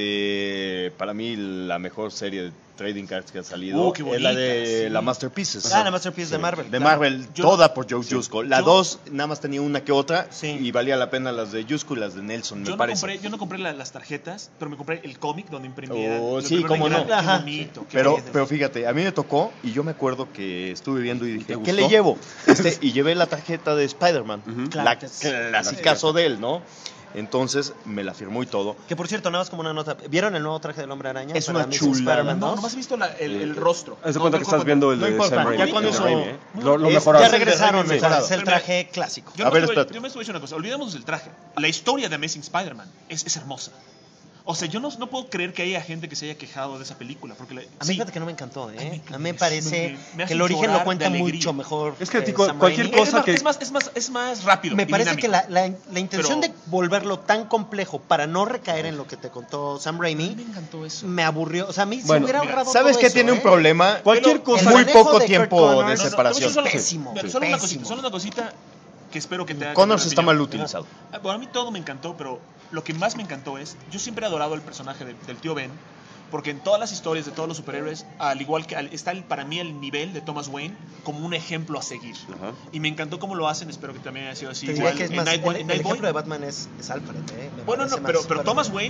para mí la mejor serie de trading cards que ha salido Qué es la bonita, de sí. la Masterpieces. Ah, la Masterpiece de Marvel. De claro. Marvel, Yo- toda por Joe Yusko. La Yo- 2 nada más tenía una que otra Sí. y valía la pena las de Yusko y las de Nelson, me parece. Yo no compré las tarjetas, pero me compré el cómic donde imprimían. Oh, lo sí, primero cómo que no. era, Qué Ajá. bonito. qué Pero, bonito. pero fíjate, a mí me tocó y yo me acuerdo que estuve viendo y dije, ¿Te ¿qué gustó? le llevo? Y llevé la tarjeta de Spider-Man, Ujú. Claro, la que es- clasicazo de él, ¿no? Entonces me la firmó y todo. Que por cierto, nada más como una nota. ¿Vieron el nuevo traje del Hombre Araña? Es para una Amazing chulada. Spider-Man No, 2? nomás he visto el rostro. Haz de No, cuenta que estás viendo el no de importa, Sam Raimi. ya con el de eso- Raimi, ¿eh? Lo Es- mejoraron. Ya es de regresaron, Raimi o sea, es mejorado. el traje clásico. Yo A me ver, estuve- espérate. yo me estuve diciendo una cosa. Olvidémonos del traje. La historia de Amazing Spider-Man es hermosa. O sea, yo no puedo creer que haya gente que se haya quejado de esa película. Porque A mí sí, fíjate que no me encantó, ¿eh? Ay, A mí me parece me hace que el origen llorar lo cuenta de alegría. mucho mejor. Es que, que tipo, Sam cualquier Raimi. cosa que- es más rápido. Me y parece que dinámico. la intención Pero- de volverlo tan complejo para no recaer en lo que te contó Sam A mí Raimi me encantó eso. me aburrió. O sea, a mí se Bueno, hubiera mira, ahorrado ¿Sabes todo qué eso, tiene un ¿eh? problema? Cualquier El cosa. Muy manejo poco de Kurt tiempo Connors- de No, no, separación. Solo- Pésimo, pero pésimo. solo una cosita que espero que te haga. Connors que te está opinión. mal utilizado. Bueno, a mí todo me encantó, pero lo que más me encantó es, yo siempre he adorado el personaje del tío Ben, porque en todas las historias de todos los superhéroes, al igual que está para mí el nivel de Thomas Wayne como un ejemplo a seguir. Ajá. Y me encantó cómo lo hacen, espero que también haya sido así. Te diría igual que es en más, Nightboy- el en Nightboy. ejemplo de Batman es Alfred, ¿eh? Me Bueno, parece no, pero más Thomas Wayne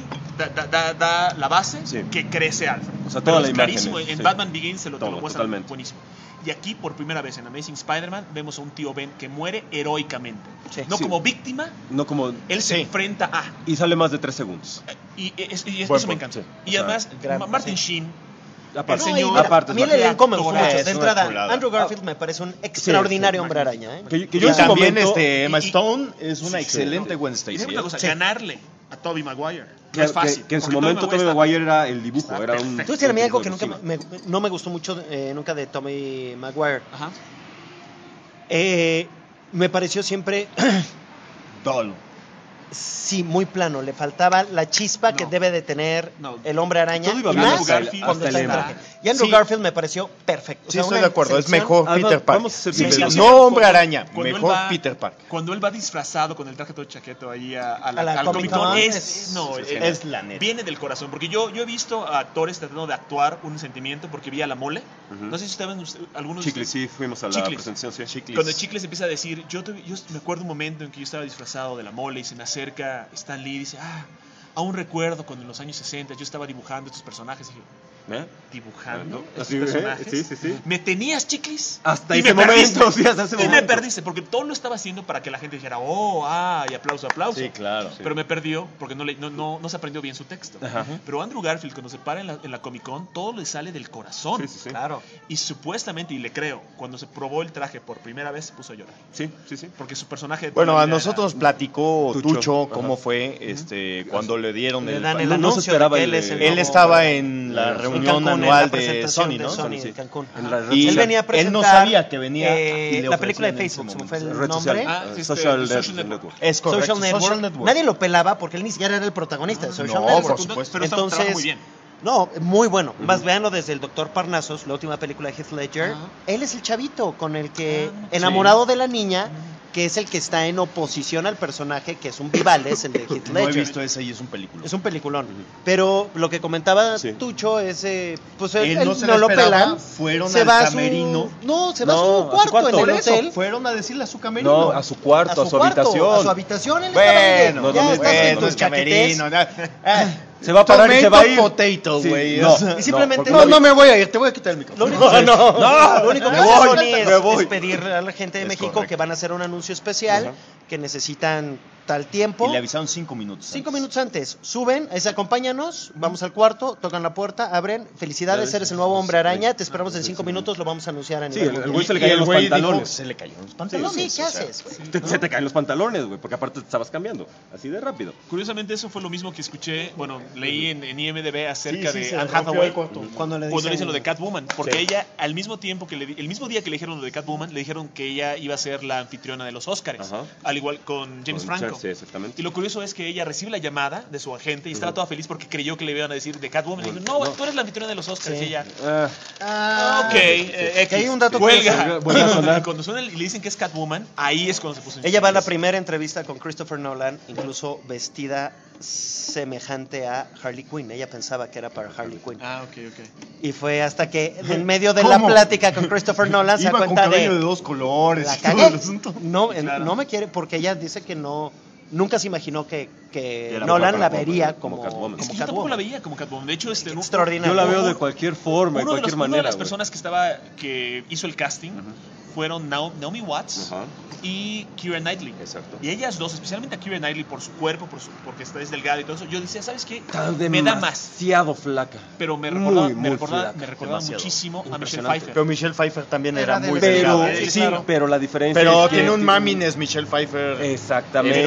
da la base Sí. que crece Alfred. O sea, Pero toda la es imagen clarísimo, es- en sí. Batman Begins te lo Todo, muestran totalmente. buenísimo. Y aquí, por primera vez en Amazing Spider-Man, vemos a un tío Ben que muere heroicamente. Sí. No Sí. como víctima, No como. él se Sí. enfrenta a... Y sale más de 3 segundos. Y eso Buen me punto, encantó. sí. Y O sea, además, gran- Martin sí. Sheen, Aparte, El No, y señor- mira, aparte, a mí el aparte. elenco me gustó Actorazo. mucho. Es De una entrada, chulada. Andrew Garfield me parece un extraordinario hombre araña, ¿eh? Que yo Y en su también momento. Emma y- Stone es una sí, excelente Gwen y Stacy. déjame una cosa, Sí. ganarle a Tobey Maguire Que, no es fácil. que en su porque momento Tobey está- Maguire era el dibujo, está era un. perfecto. Tú decías a mí algo que nunca Sí. no me gustó mucho nunca de Tommy Maguire. Ajá. Me pareció siempre, Dolo. sí, muy plano. Le faltaba la chispa que No. debe de tener No. el hombre araña. Todo iba y bien más hasta el- cuando hasta está en el traje. emo. Y Andrew Sí. Garfield me pareció perfecto. O Sí, sea, estoy una de acuerdo. Es selección- mejor Además, Peter Parker. vamos a ser Sí, sinceros. sí, No sí. hombre Cuando- araña, cuando él mejor va- Peter Parker. Cuando él va disfrazado con el traje todo chaqueto ahí A la al Comic Comic-Con, Con, es es la neta. viene del corazón. Porque yo he visto a actores tratando de actuar un sentimiento porque vi a la mole. Ujú. No sé si ustedes, algunos de Chicles, ustedes- sí, fuimos a la Chicles. presentación, sí. Cuando Chicles empieza a decir, yo me acuerdo un momento en que yo estaba disfrazado de la mole y se me acerca Stan Lee y dice, aún recuerdo cuando en los años 60 yo estaba dibujando estos personajes. Y dije, ¿Eh? ¿dibujando Ah, estos ¿no? Así, personajes? sí. ¿Me tenías, Chicles? Hasta Y ese me perdiste. momento, sí, hasta ese Y me momento. perdiste, porque todo lo estaba haciendo para que la gente dijera, y aplauso. Sí, claro. Pero me perdió porque no se aprendió bien su texto. Ajá. Pero Andrew Garfield, cuando se para en la Comic Con, todo le sale del corazón. Sí. Claro. Y supuestamente, y le creo, cuando se probó el traje por primera vez, se puso a llorar. Sí. Porque su personaje... de Bueno, toda la a vida nosotros nos era- platicó Tucho. Tucho cómo Ajá. fue cuando le dieron Le el... dan el no se anuncio de esperaba que el- él es el Él nuevo- estaba en la en reunión Cancún, en anual la de presentación Sony, ¿no? de Sony, Sí. en Cancún. En la red Y Él social. venía a presentar él no sabía que venía y le la película de ofrecían en ese Facebook, se me fue el Red nombre. social. Ah, sí, Social Social Network. Network. Es correcto. Social Network. Nadie lo pelaba porque él ni siquiera era el protagonista de Social No, Network. por supuesto. Pero está Entonces, muy bien. No, muy bueno. Más veanlo desde el Doctor Parnassus, la última película de Heath Ledger. Ajá. Él es el chavito con el que, Ah, enamorado de la niña, que es el que está en oposición al personaje, que es un Vivaldes, el de Heath Ledger. No he visto ese y es un película. Es un peliculón. Pero lo que comentaba Tucho es, pues él no lo pelan. Fueron al camerino. Se va a su cuarto en el hotel. Fueron a decirle a su camerino. No, a su cuarto, a su habitación. A su habitación, él bueno, ya estás en tus camerino. Se va a parar y se va a ir. Potato, güey. Y simplemente no me voy a ir, te voy a quitar el micrófono. Lo único que hace Sony es pedirle a la gente de México que van a hacer un anuncio especial, que necesitan tal tiempo. Y le avisaron 5 minutos. 5 minutos antes. Suben, acompáñanos, vamos al cuarto, tocan la puerta, abren. Felicidades, eres el nuevo Hombre Araña. Te esperamos en 5 minutos, lo vamos a anunciar a nivel. Sí, el güey se le cayeron los pantalones. Se le cayeron los pantalones. Sí, ¿qué haces? Se te caen los pantalones, güey, porque aparte te estabas cambiando. Así de rápido. Curiosamente, eso fue lo mismo que escuché, leí en IMDb acerca de Anne Hathaway cuando le dicen lo de Catwoman. Porque ella, al mismo tiempo el mismo día que le dijeron lo de Catwoman, le dijeron que ella iba a ser la anfitriona de los Oscars. Al igual con James Franco. Sí, exactamente. Y lo curioso es que ella recibe la llamada de su agente y estaba toda feliz porque creyó que le iban a decir de Catwoman. Y le dijo, no, tú eres la anfitriona de los Oscars. Y ella, hay un dato cuelga. Y cuando suena y le dicen que es Catwoman, ahí es cuando se puso. Ella va a la primera entrevista con Christopher Nolan, incluso vestida semejante a Harley Quinn. Ella pensaba que era para Harley Quinn. Ok. Y fue hasta que en medio de la plática con Christopher Nolan se da cuenta con cabello de 2 colores. La cagué. No me quiere, porque ella dice que nunca se imaginó que Nolan la vería como Catwoman. Yo tampoco la veía como Catwoman. De hecho, extraordinario. Yo la veo de cualquier forma, de cualquier manera. Una de las personas que hizo el casting fueron Naomi Watts y Keira Knightley. Exacto. Y ellas dos, especialmente a Keira Knightley por su cuerpo, porque es delgada y todo eso, yo decía, ¿sabes qué? Me da demasiado flaca. Pero me recordaba muchísimo a Michelle Pfeiffer. Pero Michelle Pfeiffer también era muy delgada. delgada. Sí, pero la diferencia pero es que tiene un mamines Michelle Pfeiffer. Exactamente.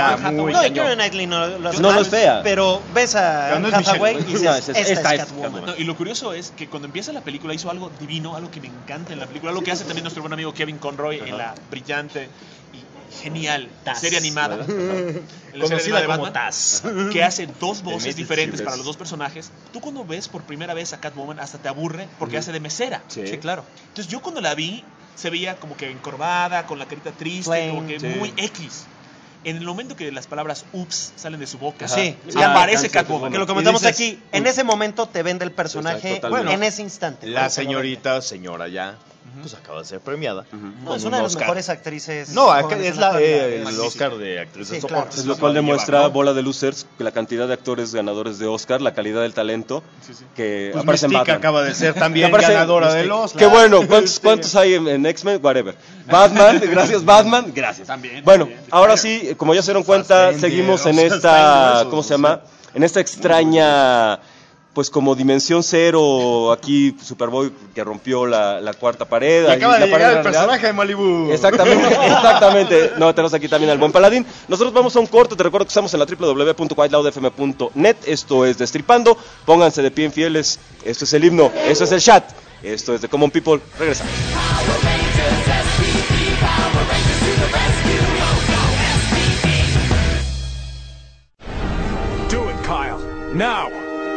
Y Keira Knightley no es fea. Pero ves a Hathaway y dices, esta es Catwoman. Y lo curioso es que cuando empieza la película hizo algo divino, algo que me encanta en la película, algo que hace también nuestro buen amigo Kevin Conroy en la brillante y genial serie animada, conocida como Taz, que hace 2 voces diferentes para los 2 personajes. Tú cuando ves por primera vez a Catwoman hasta te aburre porque hace de mesera. Sí, claro. Entonces yo cuando la vi se veía como que encorvada, con la carita triste, como que muy X. En el momento que las palabras ups salen de su boca, aparece Catwoman. Que lo comentamos aquí, en ese momento te vende el personaje, en ese instante. La señora ya, pues acaba de ser premiada. No, es una de las mejores actrices. No, es el Oscar de actriz de soporte. Claro. Lo cual demuestra Bola de Losers, que la cantidad de actores ganadores de Oscar, la calidad del talento, que pues aparece en Batman. Acaba de ser también ganadora del Oscar. Qué bueno, ¿cuántos hay en X-Men? Whatever. Batman, gracias Batman, gracias. También, bueno, ahora sí, como ya se dieron cuenta, seguimos en esta, ¿cómo se llama? En esta extraña, pues como Dimensión Cero, aquí Superboy que rompió la cuarta pared. Y acaba de llegar el personaje de Malibu. Exactamente. No, tenemos aquí también al buen Paladín. Nosotros vamos a un corte, te recuerdo que estamos en la www.whiteloudfm.net. Esto es Destripando. Pónganse de pie infieles. Esto es el himno, esto es el chat. Esto es The Common People. Regresamos. Do it, Kyle. Now.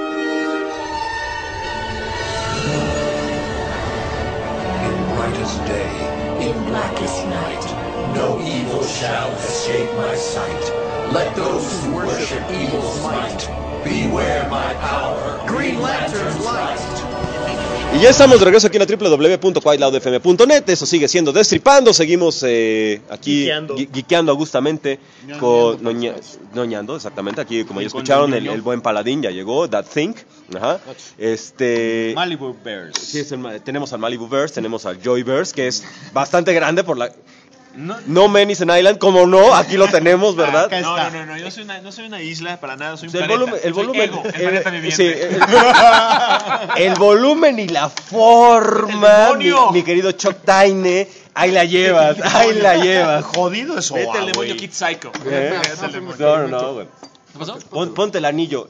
Brightest day, in blackest night, no evil shall escape my sight. Let those who worship evil's might beware my power, Green Lantern's light. Y ya estamos de regreso aquí en la www.whiteloudfm.net. Eso sigue siendo Destripando. Seguimos aquí geekeando augustamente con Noñando, exactamente. Aquí, como ya escucharon, el buen Paladín ya llegó, That Thing. Ajá. Malibu Bears. Sí, tenemos al Malibu Bears, tenemos al Joy Bears, que es bastante grande por la... No Menace an Island, como no, aquí lo tenemos, ¿verdad? No, yo no soy una isla para nada, soy un planeta. El volumen, Ego, el planeta viviente. Sí, el volumen y la forma, mi querido Chuck Tyne, ahí la llevas. Jodido eso. Vete el demonio Kid Psycho. No, güey. ¿Qué pasó? Ponte el anillo.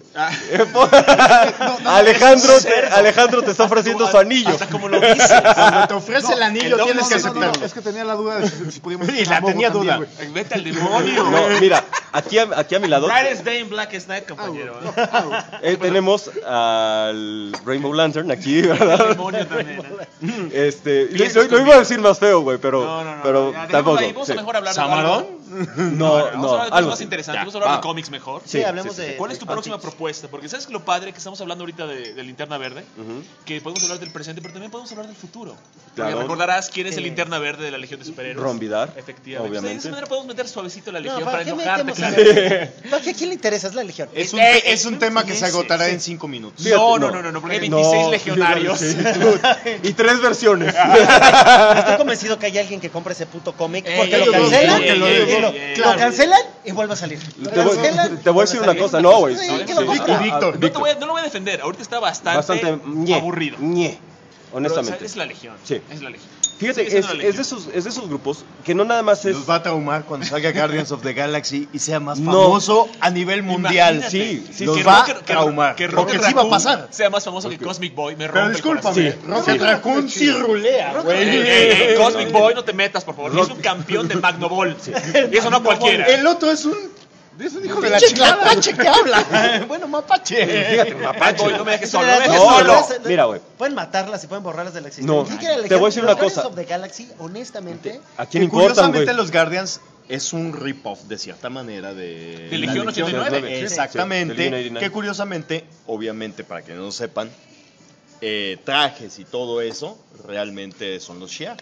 Alejandro te está ofreciendo su anillo. Hasta como lo dices. Cuando te ofrece el anillo tienes que aceptarlo. Es que tenía la duda de si podíamos... Y la tenía duda. Vete al demonio. No, mira, aquí a mi lado Brightest day in Blackest night, compañero. tenemos al Rainbow Lantern aquí, ¿verdad? Demonio también. Lo iba a decir más feo, güey, pero Ya, tampoco. ahí, vamos a mejor hablar de ¿Samarón? No, Vamos a hablar de cosas algo más así. interesantes. Vamos a hablar de cómics mejor. Sí, hablemos de... ¿Cuál es tu próxima propuesta? Porque ¿sabes que lo padre que estamos hablando ahorita de Linterna Verde? Que podemos hablar del presente, pero también podemos hablar del futuro. Claro. Porque recordarás quién es el Linterna Verde de la Legión de Superhéroes. Ron Vidar, Efectivamente. obviamente. De esa manera podemos meter suavecito la No, Legión ¿para para qué enojarte, metemos claro. ¿A quién le interesa? Es la Legión. Es un tema que se agotará en 5 minutos. No, porque hay 26 legionarios. Y 3 versiones. Estoy convencido que hay alguien que compre ese puto cómic porque lo cancelan lo cancelan y vuelve a salir. Te voy a decir una cosa, no, güey. Víctor. No lo voy a defender. Ahorita está bastante aburrido. Honestamente. Pero, es la Legión. Sí. Es la Legión. Fíjate, Sigue siendo la es de esos grupos que no nada más es... Nos va a traumar cuando salga Guardians of the Galaxy y sea más famoso a nivel mundial. Imagínate. Sí, Nos que va a Rocket- traumar. que Porque Rocket sí va a Raccoon pasar. sea más famoso que Cosmic Boy. Me Pero rompe el corazón. discúlpame, Rocket Raccoon sí rulea, güey. Cosmic Boy, no te metas, por favor. Es un campeón de Magnoball. Y eso no cualquiera. El otro es un... Es un hijo de la chingada. Mapache que habla. Bueno, mapache. Fíjate, Bad Boy, no me dejes solo. No, mira, güey. Pueden matarlas y pueden borrarlas de la existencia. No, Ni siquiera la te voy a decir una Guardians cosa. of the Galaxy, honestamente, ¿A quién Que importan, güey? curiosamente los Guardians es un rip-off de cierta manera de De Legión la 89. Exactamente. Sí, de Legión 89. Que curiosamente, obviamente, para que no lo sepan, trajes y todo eso realmente son los Shi'ar.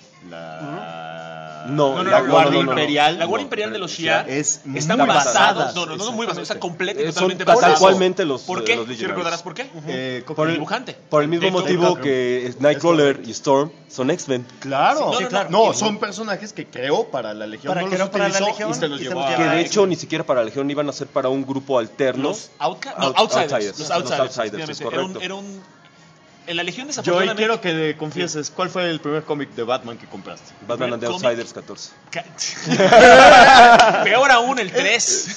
La Guardia Imperial. La Guardia Imperial de los Shi'ar están muy muy basados. basadas. No, muy basados. Está completa y Son totalmente tal basados. cualmente los ¿Por qué? los ¿Sí Legionarios. recordarás por qué? Por El el dibujante. Por el mismo Jacob motivo Cochran. que Nightcrawler y Storm son X-Men. Claro. Sí, claro. No, son personajes que creó para la Legión. Para No que los no para la utilizó Legión y se los y se llevó los a... Que de Ay, hecho ni siquiera para la Legión iban a ser para un grupo alterno. Los Outsiders. Los Outsiders. Outsiders, es correcto. Era un... En la Legión Yo desafortunadamente... quiero que confieses, ¿cuál fue el primer cómic de Batman que compraste? Batman and the cómic. Outsiders 14. Peor aún, el 3.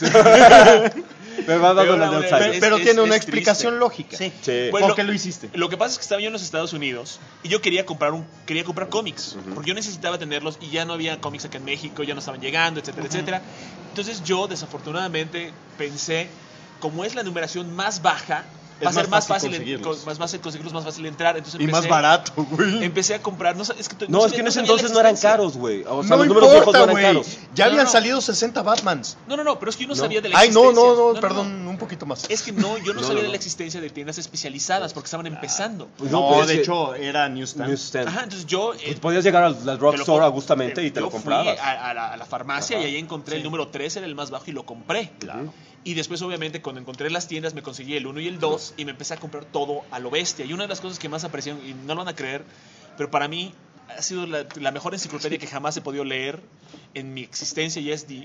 Batman and the Outsiders. Pero tiene una es explicación lógica. sí. Sí. Bueno, ¿Por qué lo hiciste? Lo que pasa es que estaba yo en los Estados Unidos y yo quería comprar cómics, porque yo necesitaba tenerlos y ya no había cómics acá en México, ya no estaban llegando, etcétera, etcétera. Entonces yo desafortunadamente pensé, como es la numeración más baja, va a ser más fácil conseguirlos, más fácil entrar. Entonces Y más barato, güey. Empecé a comprar. No, es que No, es que en ese entonces no eran caros, güey. O sea, No los números viejos no importa, eran güey. caros. Ya habían No. salido 60 Batmans. No, pero es que yo no sabía de la Ay, existencia. no, perdón, un poquito más. Es que yo no sabía de la existencia de tiendas especializadas porque estaban empezando. Pues No, pues, de es que- hecho era Newsstand. Newsstand. Ajá, entonces yo... Pues podías llegar al drugstore justamente y te yo lo comprabas. Fui a la farmacia y ahí encontré el número 3, era el más bajo y lo compré. Claro. Y después, obviamente, cuando encontré las tiendas, me conseguí el 1 y el 2 y me empecé a comprar todo a lo bestia. Y una de las cosas que más aprecié, y no lo van a creer, pero para mí ha sido la mejor enciclopedia que jamás he podido leer en mi existencia y es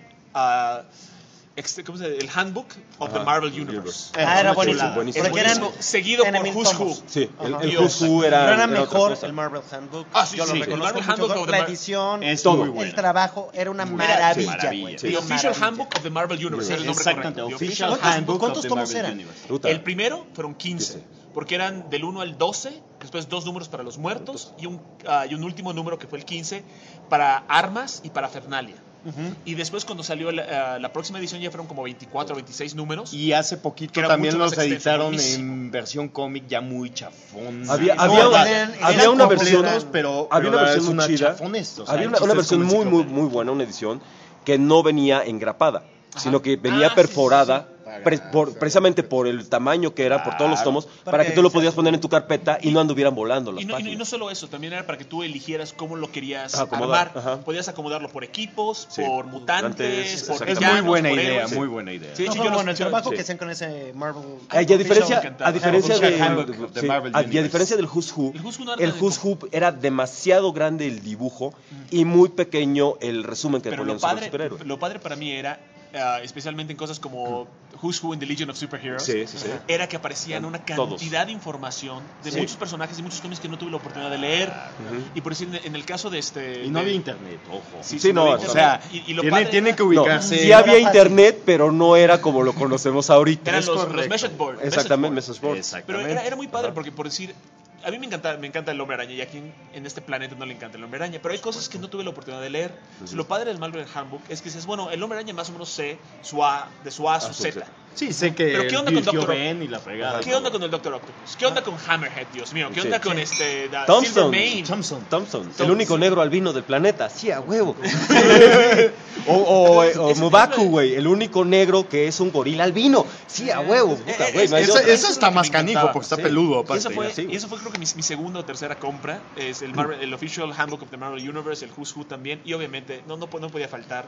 ¿cómo se dice? El Handbook of the Marvel Universe. Era buenísimo. buenísimo. Porque eran seguido por eran Who's Who. tomos. Sí, el Dios. Who's Who Pero era era otra mejor cosa. el Marvel Handbook. Ah, sí, Yo lo sí. reconozco El Marvel mucho Handbook mejor. of the La Mar- edición, Es todo. muy buena. el trabajo, era una Sí, maravilla, maravilla. güey. The Una Official maravilla. Handbook of the Marvel Universe. Era el nombre Exactamente, correcto. The Official Official Handbook ¿Cuántos of the tomos Marvel eran? Universe. Puta. El primero fueron 15, porque eran del 1 al 12, después 2 números para los muertos y un último número que fue el 15 para armas y para Fernalia. Y después cuando salió la próxima edición ya fueron como 24 o 26 números. Y hace poquito Que era también mucho más los extenso, editaron buenísimo. en versión cómic ya muy chafón. Había eran una versión, completos, pero había una la verdad versión es muy una chida. chafonés, o sea, Había el una chiste es versión como muy enciclopedia. buena, una edición que no venía engrapada, sino que venía perforada precisamente por el tamaño que era, por todos los tomos, para que tú lo podías poner en tu carpeta y no anduvieran volando las Y páginas. no solo eso, también era para que tú eligieras cómo lo querías Acomodar, armar. ajá. Podías acomodarlo por equipos, Sí. por mutantes, por exactamente. Es villanos, muy buena por idea, héroes. muy buena idea. Sí, No, sí, fue yo bueno, el trabajo sí. que hacían con ese Marvel. Y a diferencia Official Handbook of the Marvel a Universe. diferencia del Who's Who, El Who's Who no era el tan Who's Who era demasiado grande el dibujo y muy pequeño el resumen que Pero ponían sobre los superhéroes. lo padre para mí era especialmente en cosas como Who's Who in the Legion of Superheroes, Sí. era que aparecían una cantidad de información de muchos personajes y muchos cómics que no tuve la oportunidad de leer. Y por decir, en el caso de este... Y no había internet, ojo. Sí, no, había o sea, internet. Y lo tienen que ubicarse. Sí había internet, pero no era como lo conocemos ahorita. Eran los message boards. Exactamente, message boards. Pero era muy padre porque, por decir, a mí me encanta el Hombre Araña y aquí en este planeta no le encanta el Hombre Araña, pero hay cosas que no tuve la oportunidad de leer. Lo padre del Marvel Handbook es que dices, bueno, el Hombre Araña más o menos sé de su A a su Z. Sí, sé que Pero ¿qué onda con Doctor Ben y la fregada. ¿Qué onda con el Doctor Octopus? ¿Qué onda con Hammerhead, Dios mío? ¿Qué onda con Thompson. Silvermane? Thompson, el único negro albino del planeta. Sí, a huevo. o Mubaku, güey, el único negro que es un gorila albino. Sí, a huevo. Puta, güey, no hay otra. Eso está más canijo porque está peludo. Y eso fue creo que mi segunda o tercera compra. Es el Official Handbook of the Marvel Universe, el Who's Who también. Y obviamente no podía faltar.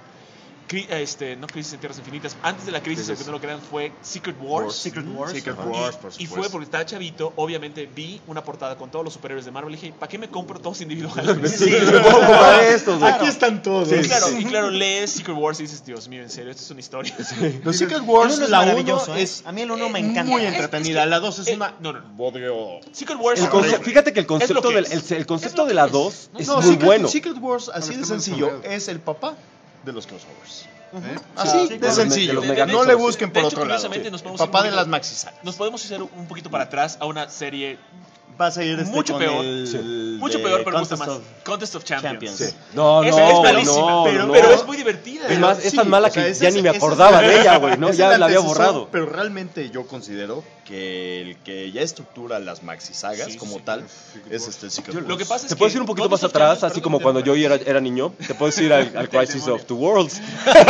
No Crisis en Tierras Infinitas. Antes de la crisis, el que no lo crean, fue Secret Wars. Secret Wars, por y fue porque estaba chavito. Obviamente vi una portada con todos los superhéroes de Marvel y dije, ¿para qué me compro todos individualmente? Sí, me puedo comprar estos, güey. Aquí están todos. Sí, claro, lees Secret Wars y dices, Dios mío, en serio, esto es una historia. Los Secret Wars, El uno es la 1 maravilloso, es a mí el 1 me encanta. muy entretenida. La 2 es una... No. bodrio. Secret Wars Fíjate que el concepto, el concepto de la 2 es muy bueno. Secret Wars, así de sencillo, es el papá de los crossovers. Así de sencillo. No le busquen por otro lado. Papá de las Maxi-Sagas. Nos podemos hacer un poquito para atrás a una serie vas a ir mucho con peor. el Mucho peor, pero me gusta más. Contest of Champions. Sí. No, es malísima, pero es muy divertida. Es más, es tan mala que o sea, ya ni me acordaba de ella, güey, ¿no? Es Ya el la había antecesor, borrado. Pero realmente yo considero que el que ya estructura las maxi sagas como tal es Secret Wars. Lo que pasa es te puedes ir un poquito más atrás, así como cuando yo era niño. Te puedes ir al Crisis of Two Worlds.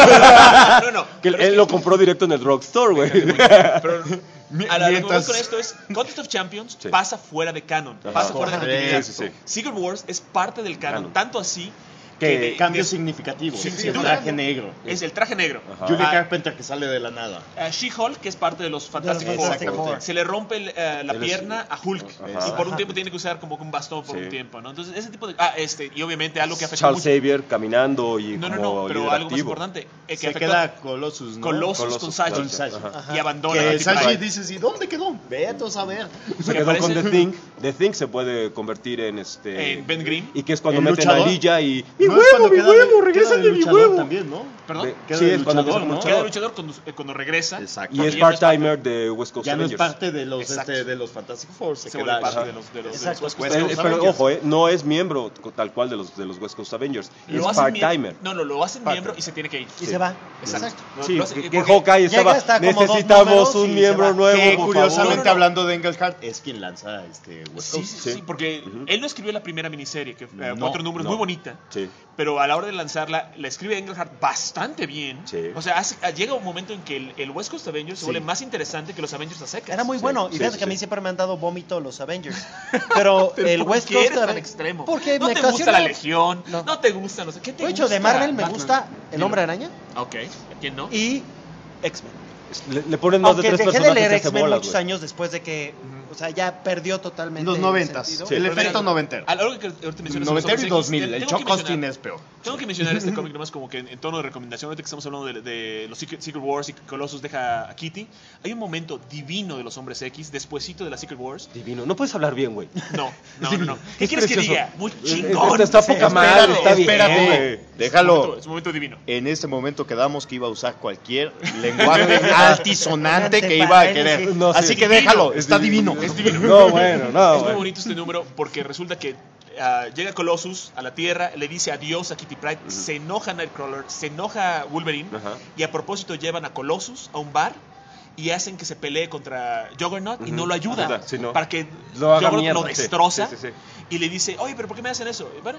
No. Que él lo compró directo en el drugstore, güey. Pero a lo que voy con esto es Contest of Champions pasa fuera de canon, pasa fuera de continuidad. Secret Wars es parte del canon, tanto así que cambio significativo. El traje negro. Es el traje negro. Julia Carpenter que sale de la nada. She-Hulk, que es parte de los Fantastic Four. Se le rompe la pierna a Hulk. Y por un tiempo tiene que usar como un bastón por un tiempo, ¿no? Entonces, ese tipo de... y obviamente algo que afecta Charles mucho. Xavier caminando y No, pero algo más importante. Que se queda Colossus, ¿no? Colossus con Sachi. Y abandona. Que Sachi dices, ¿y dónde quedó? Vete a saber. Se quedó con The Thing. The Thing se puede convertir en en Ben Grimm. Y que es cuando meten a Lilla y... Mi huevo, regrésate mi huevo. También, ¿no? ¿Perdón? Sí, es cuando queda luchador cuando regresa. Exacto. Y es part-timer de West Coast ya Avengers. Ya no es parte de los Fantastic Four. Se vuelve parte de los West Coast Avengers. Pero ojo, no es miembro tal cual de los West Coast Avengers. Es part-timer. No, lo hacen miembro y se tiene que ir. Y se va. Exacto. Sí, que Hawkeye estaba... Necesitamos un miembro nuevo, que por curiosamente favor. hablando de Engelhardt es quien lanza West Coast. Sí, porque él no escribió la primera miniserie, que fue 4 números, muy bonita. Pero a la hora de lanzarla, la escribe Engelhardt bastante bien. O sea, llega un momento en que el West Coast Avengers se vuelve más interesante que los Avengers a secas. Era muy bueno. Y fíjate que a mí siempre me han dado vómito los Avengers. Pero el West Coast eres tan extremo. Porque no te gusta la Legión, no te gusta, no sé. ¿Qué te gusta? De Marvel me gusta El Hombre Araña. Ok, ¿quién no? Y X-Men. Le ponen más de 3 personajes. Aunque dejé de leer X-Men muchos años después de que, o sea, ya perdió totalmente los 90s. El efecto noventero. Algo que ahorita mencionas 90 y 2000. El Chuck Austin es peor. Tengo que mencionar este cómic nomás como que en tono de recomendación. Ahorita que estamos hablando de los Secret Wars y que Colossus deja a Kitty. Hay un momento divino de los Hombres X despuésito de la Secret Wars. Divino. No puedes hablar bien, güey. No. ¿Qué quieres que diga? Muy chingón. Esto está poca madre. Está bien. Espérate. Déjalo. Es un momento divino. En este momento quedamos que iba a usar cualquier lenguaje altisonante que iba a querer. Así que déjalo. Está divino. Es divino. No, bueno, no. Es muy bonito este número porque resulta que llega Colossus a la Tierra, le dice adiós a Kitty Pryde, se enoja Nightcrawler, se enoja Wolverine y a propósito llevan a Colossus a un bar y hacen que se pelee contra Juggernaut y no lo ayuda para que Juggernaut lo destroza y le dice, oye, pero ¿por qué me hacen eso? Bueno,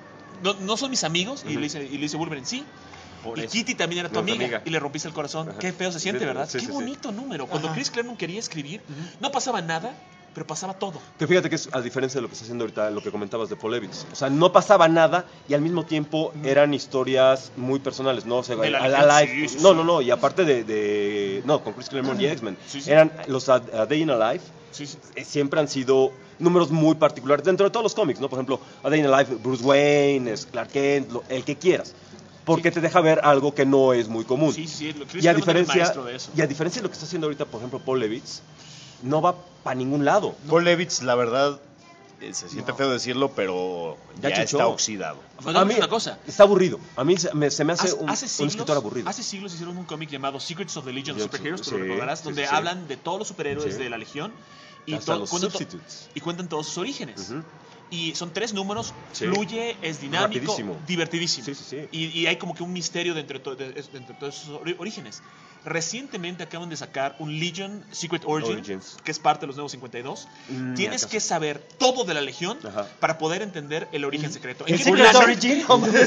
no son mis amigos y le dice Wolverine, sí. Y Kitty también era tu amiga y le rompiste el corazón. Qué feo se siente, ¿verdad? Qué bonito número. Cuando Chris Claremont quería escribir, no pasaba nada, pero pasaba todo. Que fíjate que es a diferencia de lo que está haciendo ahorita, lo que comentabas de Paul Levitz. O sea, no pasaba nada y al mismo tiempo eran historias muy personales, ¿no? O sea, no, y aparte no, con Chris Claremont y X-Men. Eran los A Day in a Life. Siempre han sido números muy particulares dentro de todos los cómics, ¿no? Por ejemplo, A Day in a Life, Bruce Wayne, Clark Kent, el que quieras. porque te deja ver algo que no es muy común. Sí, Y a diferencia de lo que está haciendo ahorita, por ejemplo, Paul Levitz, no va para ningún lado. Paul Levitz, la verdad, se siente feo decirlo, pero ya está oxidado. A mí una cosa. Está aburrido. A mí se me hace un escritor aburrido. Hace siglos hicieron un cómic llamado Secrets of the Legion of Superheroes, tú lo recordarás, donde hablan de todos los superhéroes de la Legión y cuentan todos sus orígenes. Y son 3 números, fluye, es dinámico, rapidísimo, divertidísimo. Y hay como que un misterio dentro de todos sus orígenes. Recientemente acaban de sacar un Legion Secret Origins, que es parte de los Nuevos 52. Tienes que saber todo de la Legión para poder entender el origen secreto. ¿En qué Secret Origin?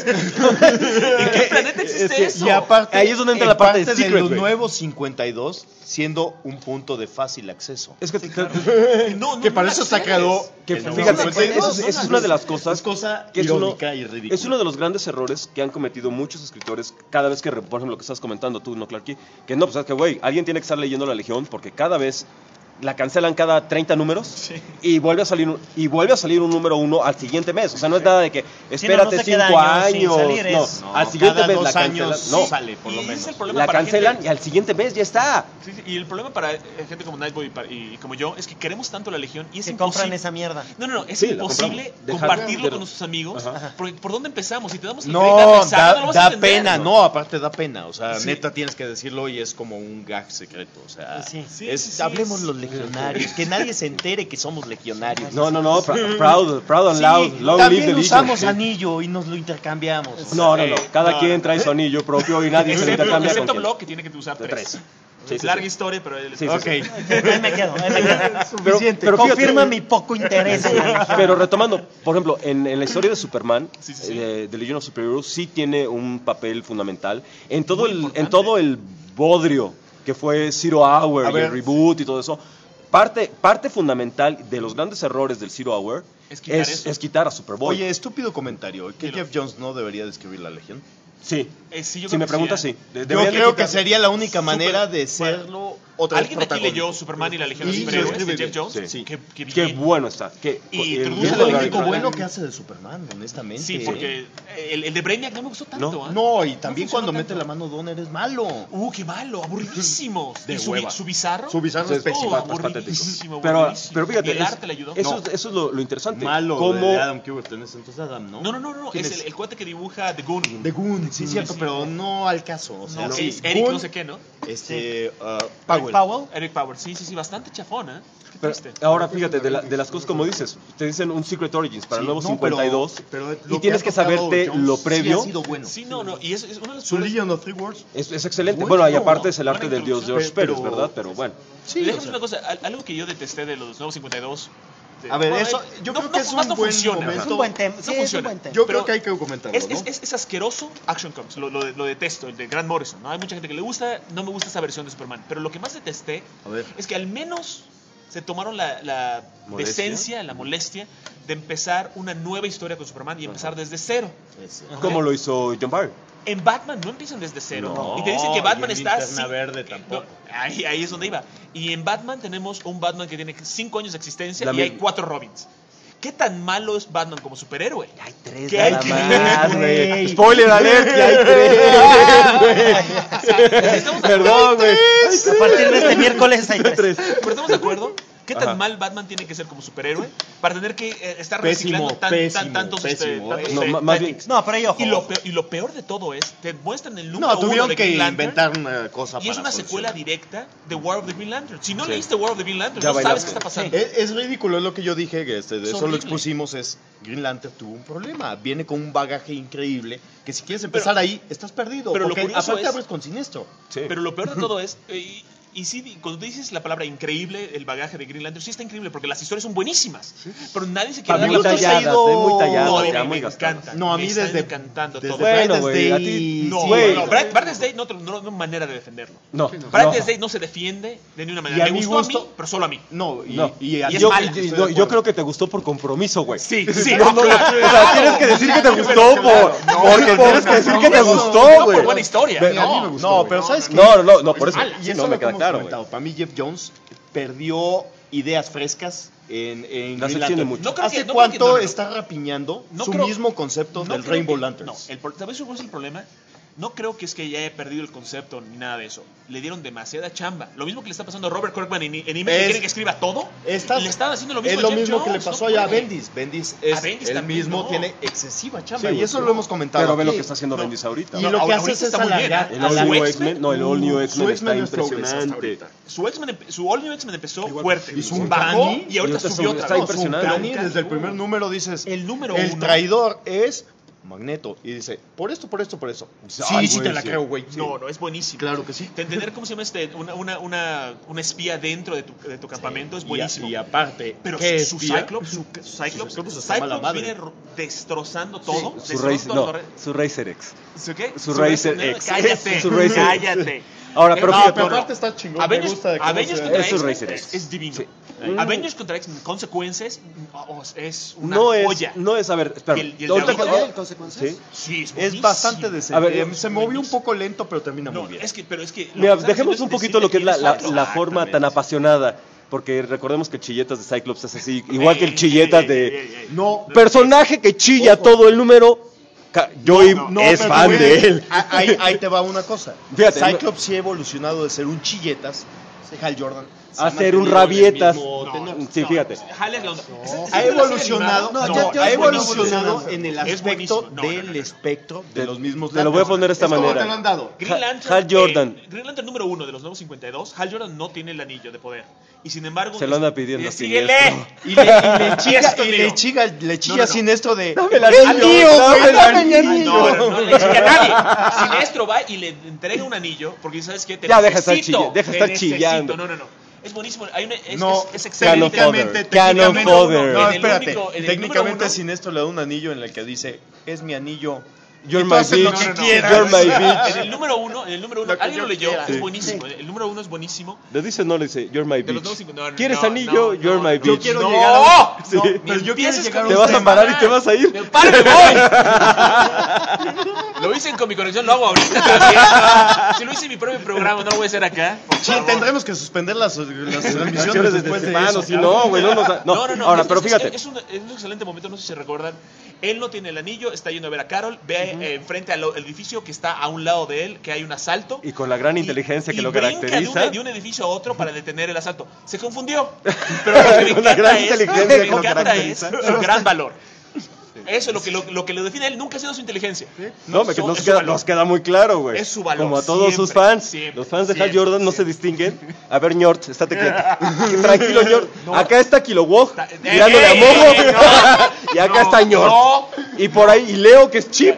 ¿En qué planeta existe eso? Y aparte, ahí es donde entra la parte de Secret, los Nuevos 52 siendo un punto de fácil acceso. Es que que para eso está creado. Fíjate, esa es una de las cosas. Es cosa que irónica y ridícula. Es uno de los grandes errores que han cometido muchos escritores cada vez que, por ejemplo, lo que estás comentando tú, ¿no, Clarky? Que no, pues es que, güey, alguien tiene que estar leyendo la Legión porque cada vez la cancelan cada 30 números y vuelve a salir un número 1 al siguiente mes. O sea, no es nada de que espérate 5 años. No, al siguiente mes la cancelan. No, sale, por lo menos. La cancelan y al siguiente mes ya está. Y el problema para gente como Nightboy y como yo es que queremos tanto la Legión y es que imposible. compran esa mierda. No, es imposible compartirlo con nuestros amigos. Porque ¿por dónde empezamos? Si te damos el da pena. No, aparte da pena. O sea, neta tienes que decirlo y es como un gag secreto. O sea, hablemos los legionarios, que nadie se entere que somos legionarios. No, proud and loud, long live the Legion. Usamos anillo y nos lo intercambiamos. No, cada quien trae su anillo propio y nadie se lo intercambia con excepto Block, que tiene que usar 3. Es larga historia, pero él Ahí me quedo. Suficiente. Pero confirma mi poco interés en la Legión. Pero retomando, por ejemplo, en la historia de Superman, de Legion of Superheroes, sí tiene un papel fundamental en todo el bodrio que fue Zero Hour y el reboot y todo eso. Parte fundamental de los grandes errores del Zero Hour es quitar a Superboy. Oye, estúpido comentario. ¿Que Jeff Jones no debería de escribir la Legión? Sí. Si me preguntas, sí. Yo creo que sería la única manera de serlo. ¿Alguien de aquí leyó Superman y la Legión de Superhéroes de Jeff Jones? Sí. Qué bueno está. Y es lo único bueno que hace de Superman, honestamente. Sí, porque el de Brainiac no me gustó tanto. No, y también cuando mete la mano Donner es malo. Qué malo, aburridísimo. De hueva. ¿Su bizarro? Su bizarro es pésimo. Aburridísimo. Pero fíjate, el arte le ayudó. Eso es lo interesante. Malo de Adam Kubert, entonces Adam, ¿no? No, es el cuate que dibuja The Goon. The Goon, sí, cierto, pero no al caso. O sea, es Eric no sé qué, ¿no? Powell. Eric Powell, sí, bastante chafón, ¿eh? Pero ahora fíjate, de las cosas como dices, te dicen un Secret Origins para el nuevo 52 y tienes que saberte lo previo. Sí, ha sido bueno. Sí, y es uno de los Su Legion of Three Worlds es excelente. Bueno, y aparte es el arte del dios George Pérez, ¿verdad? Pero bueno. Sí, déjame una cosa, algo que yo detesté de los nuevos 52. A ver, eso yo creo que es un buen momento. Es un buen tema. Sí, es un buen tema. Yo creo que hay que comentarlo, ¿no? Es asqueroso Action Comics, lo detesto, el de Grant Morrison, ¿no? Hay mucha gente que le gusta, no me gusta esa versión de Superman, pero lo que más detesté es que al menos se tomaron la decencia, la molestia de empezar una nueva historia con Superman y empezar desde cero. ¿Cómo lo hizo John Byrne? En Batman no empiezan desde cero. Y te dicen que Batman está Linterna Verde tampoco. Ahí es donde iba. Y en Batman tenemos un Batman que tiene 5 años de existencia y hay 4 Robins. ¿Qué tan malo es Batman como superhéroe? Hay 3 ¿Qué hay más, güey. Spoiler alert, que hay 3. Perdón, güey. A partir de este miércoles hay 3. Pero estamos de acuerdo. ¿Qué tan mal Batman tiene que ser como superhéroe para tener que estar reciclando tantos techniques? No, pero ahí ojo. Y lo peor de todo es, te muestran el número 1 tuvieron de que Green inventar una cosa y es una secuela directa de War of the Green Lantern. Si no leíste War of the Green Lantern, Ya no sabes qué está pasando. Es ridículo, es lo que yo dije, que de eso lo horrible. expusimos, Green Lantern tuvo un problema, viene con un bagaje increíble, que si quieres empezar ahí, estás perdido, pero porque lo curioso aparte es- abres con Sinestro. Pero lo peor de todo es, y sí, cuando dices la palabra increíble, el bagaje de Green Lantern, sí está increíble porque las historias son buenísimas. Pero nadie se quiere dar Muy la talladas, muy talladas, No, ya me muy gastadas. encanta. No, a mí me están desde- encantando desde todo. Bueno, güey, a Day, ti... No, güey. no, Brightest Day no manera de defenderlo. No. Brightest Day no se defiende de ninguna manera. Y a Me mi gustó a gusto- mí, pero solo a mí. No, No. y es Yo, mala, estoy de yo acuerdo. creo que te gustó por compromiso, güey. Sí, O sea, tienes que decir que te gustó porque tienes que decir que te gustó, No, güey. por buena historia. A mí me gustó, pero ¿sabes qué? No, por eso. Y Sí, eso no me lo queda hemos claro, güey. comentado. Para mí Jeff Jones perdió ideas frescas en Las Green extiende Lantern. mucho. No creo ¿Hace que- no cuánto creo que- está rapiñando No su creo- mismo concepto No del creo Rainbow que- Lanterns? No, ¿sabes cuál es el problema? no creo que es que ya haya perdido el concepto ni nada de eso. Le dieron demasiada chamba. Lo mismo que le está pasando a Robert Kirkman en Image, que quieren que escriba todo. Le están haciendo lo mismo. Es lo mismo que le pasó allá a Bendis. Bendis es el mismo, tiene excesiva chamba. Y eso lo hemos comentado. Pero ve lo que está haciendo Bendis ahorita. Y lo que hace es alargar. El All New X-Men, el All New X-Men está impresionante. Su All New X-Men empezó fuerte. Y su bajó y ahorita subió otra vez. Impresionante. Desde el primer número dices, el número el uno. traidor es Magneto. Y dice, por esto. Sí, te la creo, güey. No, es buenísimo. Claro que sí. Tener, ¿cómo se llama una espía dentro de tu campamento es buenísimo. Y aparte, pero su Cyclops viene destrozando todo. Su Racer X. ¿Su qué? Su Racer X. Cállate. Ahora, pero fíjate. aparte está chingón. Avengers contra X-Men es divino. Sí. Avengers contra X-Men Consequences es una joya. No es, a ver, espera. ¿El Consequences? Sí, es bastante decente. A ver, se movió un poco lento, pero termina muy bien. Pero es que mira, dejemos un poquito lo que es la forma tan apasionada. Porque recordemos que el Chilletas de Cyclops es así, igual que el Chilletas de... No, personaje que chilla todo el número... Joey es fan de él. Ahí te va una cosa. Fíjate, Cyclops sí ha evolucionado de ser un chilletas, Hal Jordan, a ser un rabietas. Sí, fíjate. Ha evolucionado en el aspecto del espectro de los mismos. Te lo voy a poner de esta manera. Hal Jordan. Green Lantern número 1 de los nuevos 52. Hal Jordan no tiene el anillo de poder. Y sin embargo. Se lo anda pidiendo. ¡Síguele! Y le chilla Sinestro de. ¡Dame el anillo! ¡Dame el anillo! No le chilla a nadie. Sinestro va y le entrega un anillo. Porque ¿sabes qué? Ya deja estar chillando. No. Es buenísimo. Es excelente. Canon Fodder. No, espérate. Técnicamente Sinestro le da un anillo en el que dice: es mi anillo. You're my bitch. You're my bitch. En el número uno, alguien lo leyó, es buenísimo. El número 1 es buenísimo. Le dice, no le dice, you're my bitch. ¿Quieres no, anillo? You're my bitch. Yo quiero llegar. Pero yo quiero llegar. Te vas a parar y te vas a ir. ¡Párame, voy! Lo hice en Comic Conexión, lo hago ahorita. Si lo hice en mi propio programa, no lo voy a hacer acá. Sí, tendremos que suspender las transmisiones después de eso. Si no, güey, no. Ahora, pero fíjate. Es un excelente momento, no sé si se recuerdan. Él no tiene el anillo, está yendo a ver a Carol, ve enfrente al edificio que está a un lado de él, que hay un asalto. Y con la gran inteligencia que lo caracteriza. De un edificio a otro para detener el asalto. Se confundió. Pero lo que me encanta es su gran valor. Eso es lo que lo define a él, nunca ha sido su inteligencia. No, nos queda muy claro, güey. Es su valor. Como a todos sus fans. Los fans de Hal Jordan no se distinguen. A ver, Ñort, estate quieto. Tranquilo, Ñort. Acá está Kilowog, tirándole a Mojo. Y acá está Ñort. Y por ahí, y Leo, que es Chip.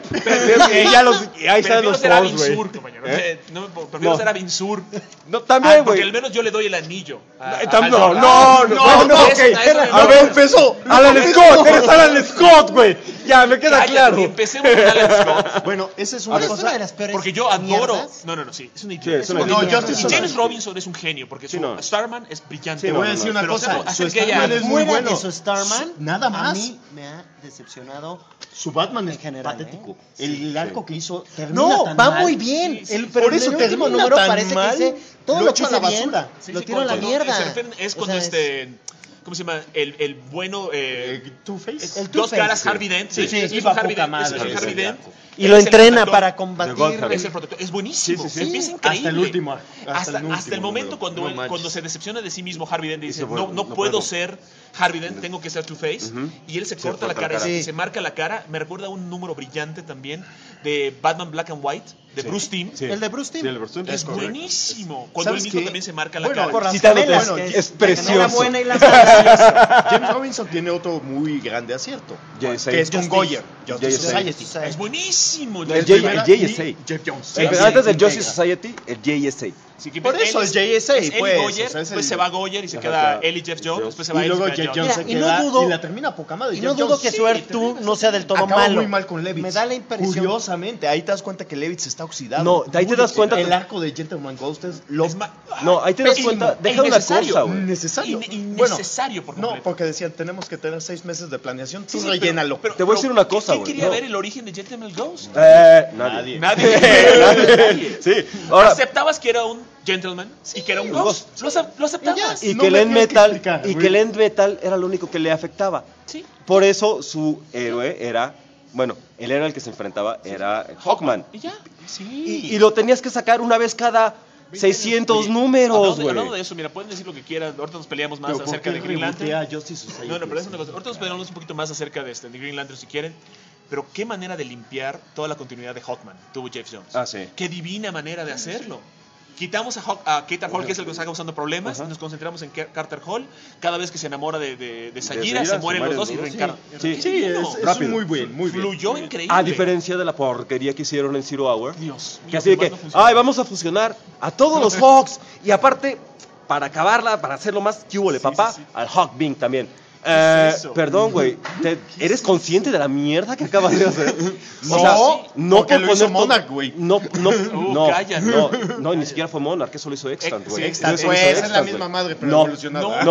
Y ahí están los fans, güey. Prefiero ser a Vinsur. No, también, güey. Porque al menos yo le doy el anillo. No. A ver, empezó. Alan Scott, eres Alan Scott, güey. Ya, me queda claro. Empecemos con Alan Scott. Bueno, esa es una cosa de las peores. Porque yo adoro. Mierdas. No, sí. Es una idea. Y James Robinson es un genio. Porque Starman es brillante. Te voy a decir una cosa. Su Starman es muy bueno. Su Starman, nada más. A mí me ha decepcionado. Su Batman es general, patético. El arco que hizo termina tan mal. Muy bien. Pero por eso el último número parece que dice todo lo que hice bien. Lo tiro a la mierda. Es cuando ¿cómo se llama? El bueno. Two-Face. Dos caras, Harvey Dent. Sí, es Harvey Dent. Y lo entrena para combatir. Es el protector. Es buenísimo. Empieza increíble. Hasta el último. Hasta el momento cuando se decepciona de sí mismo Harvey Dent y dice, no puedo ser Harvey Dent, tengo que ser Two-Face. Y él se corta la cara y se marca la cara. Me recuerda a un número brillante también de Batman Black and White, de Bruce Timm. ¿El de Bruce Timm? Es buenísimo. Cuando él mismo también se marca la cara. Es precioso. James Robinson tiene otro muy grande acierto, que es con Goyer, Justice Society. Es buenísimo. El JSA. Antes del Justice Society, el JSA. Por eso el JSA, después se va Goyer y se queda él y Jeff Jones, después se va y luego Jeff Jones se queda y la termina poca madre. Y no dudo que su Earth-2 no sea del todo malo. muy mal con Levitz. Me da la impresión. Curiosamente, ahí te das cuenta que Levitz está oxidado. No, ahí te das cuenta. El arco de Gentleman Ghost es No, ahí te das cuenta. Deja una cosa, güey. Innecesario. No, porque decían, tenemos que tener 6 meses de planeación. Tú rellénalo. Te voy a decir una cosa, güey. ¿Quién quería ver el origen de Gentleman Ghost? Nadie. Sí. Ahora, aceptabas que era un gentleman y que era un ghost. Lo aceptabas. Y que el End Metal era lo único que le afectaba. Sí. Por eso su héroe era Bueno, el héroe al que se enfrentaba era Hawkman. Y ya. Sí. Y lo tenías que sacar una vez cada 600 números, güey. Hablando de eso, mira, pueden decir lo que quieran. Ahorita nos peleamos más acerca de Green Lantern. No, pero es una cosa. Ahorita nos peleamos un poquito más acerca de Green Lantern si quieren. Pero qué manera de limpiar toda la continuidad de Hawkman tuvo Jeff Jones. Ah, sí. Qué divina manera de hacerlo. Quitamos a Carter Hall, que es el que nos está causando problemas, y nos concentramos en Carter Hall. Cada vez que se enamora de Sagira, se mueren los dos y reencarnan. Sí, es rápido. muy bien, muy bien. Fluyó increíble. A diferencia de la porquería que hicieron en Zero Hour. Dios mío, Que así de que, vamos a fusionar a todos los Hawks. Y aparte, para acabarla, para hacerlo más cubole, papá, al Hawkwing también. Perdón, güey. ¿Eres consciente de la mierda que acabas de hacer? No, porque lo hizo Monarch, güey. No, cállate. ni siquiera fue Monarch, eso lo hizo Extant, güey. Extant, esa es la misma madre, pero evolucionada.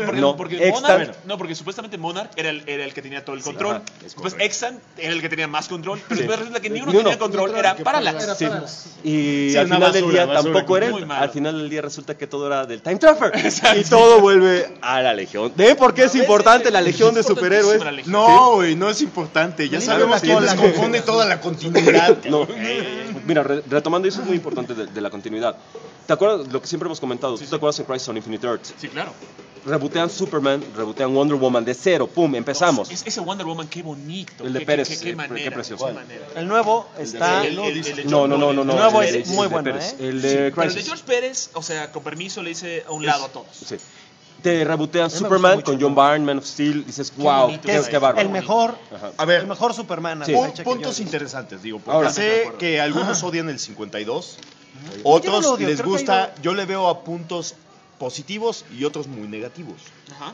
Porque supuestamente Monarch era el que tenía todo el control. Después Extant era el que tenía más control, pero después resulta que ninguno tenía control, era Parallax. Y al final del día tampoco era él. Al final del día resulta que todo era del Time Trapper. Y todo vuelve a la Legión. ¿Ven por qué es importante la Legión de Superhéroes? No, güey, no es importante. Ya sabemos quién descompone toda la continuidad. No. Mira, retomando, eso es muy importante de la continuidad. ¿Te acuerdas lo que siempre hemos comentado? ¿Tú te acuerdas en Crisis on Infinite Earths? Sí, claro. Rebotean Superman, rebotean Wonder Woman de cero, pum, empezamos. Ese Wonder Woman, qué bonito. El de Pérez, qué manera, qué precioso. Qué manera. El nuevo está... No. El nuevo es muy bueno, Pérez. El de Pero el Crisis. de George Pérez, o sea, con permiso, le hice a un lado a todos. Sí. Te rebotean Superman con John Byrne, Man of Steel, dices, wow, qué bárbaro. El mejor, A ver, el mejor Superman. Sí. puntos interesantes, digo, porque Ahora, sé que algunos odian el 52, otros Yo no lo odio, les creo que gusta, yo le veo a puntos positivos y otros muy negativos. Ajá.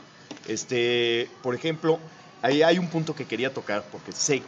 Por ejemplo, ahí hay un punto que quería tocar porque sé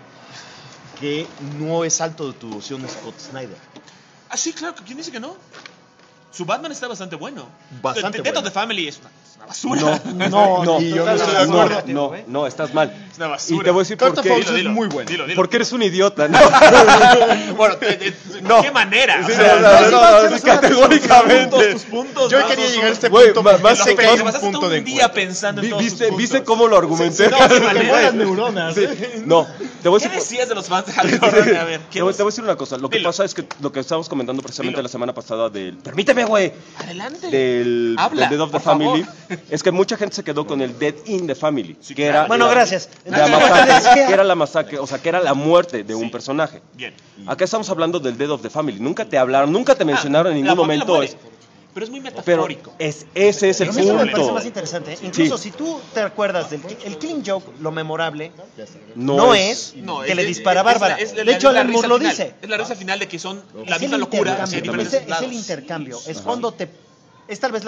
que no es alto de tu devoción Scott Snyder. Ah, sí, claro, ¿quién dice que no? Su Batman está bastante bueno. Bastante Death bueno. of the Family es una basura. No, y yo no estoy de acuerdo. no, estás mal. Es una basura. Y te voy a decir por Carter qué. Fox es muy bueno. Dilo. Porque eres un idiota, ¿no? Bueno, No. ¿qué manera? Sí, O sea, no, categóricamente. tus puntos. Yo quería llegar a este Güey, punto más porque sé que hay Te un pasaste punto un de día encuentro. pensando en todos tus puntos. ¿Viste cómo lo argumenté? Las neuronas. Sí. No, te voy a ¿Qué decir... decías de los fans de Hardcore? A ver, Te voy a decir una cosa. Lo que Dilo. pasa es que lo que estábamos comentando precisamente Dilo. la semana pasada del... Permíteme, güey. Adelante. Del Dead of the por Family. favor. Es que mucha gente se quedó con el Dead in the Family. Que era Bueno, gracias. la masacre, que era la masacre, o sea, que era la muerte de un personaje. Bien. Acá estamos hablando del Dead of the Family. Nunca te hablaron, nunca te mencionaron en La ningún familia momento muere, eso. pero es muy Pero metafórico. ese es el Eso me parece punto. más interesante. Incluso Sí. si tú te acuerdas del el Killing Joke, lo memorable No es No, que le dispara a Bárbara. De hecho, Alan Moore lo dice. Es la risa final de que son la Es misma el locura intercambio, hacia pero diferentes es el lados. intercambio. Es cuando es tal vez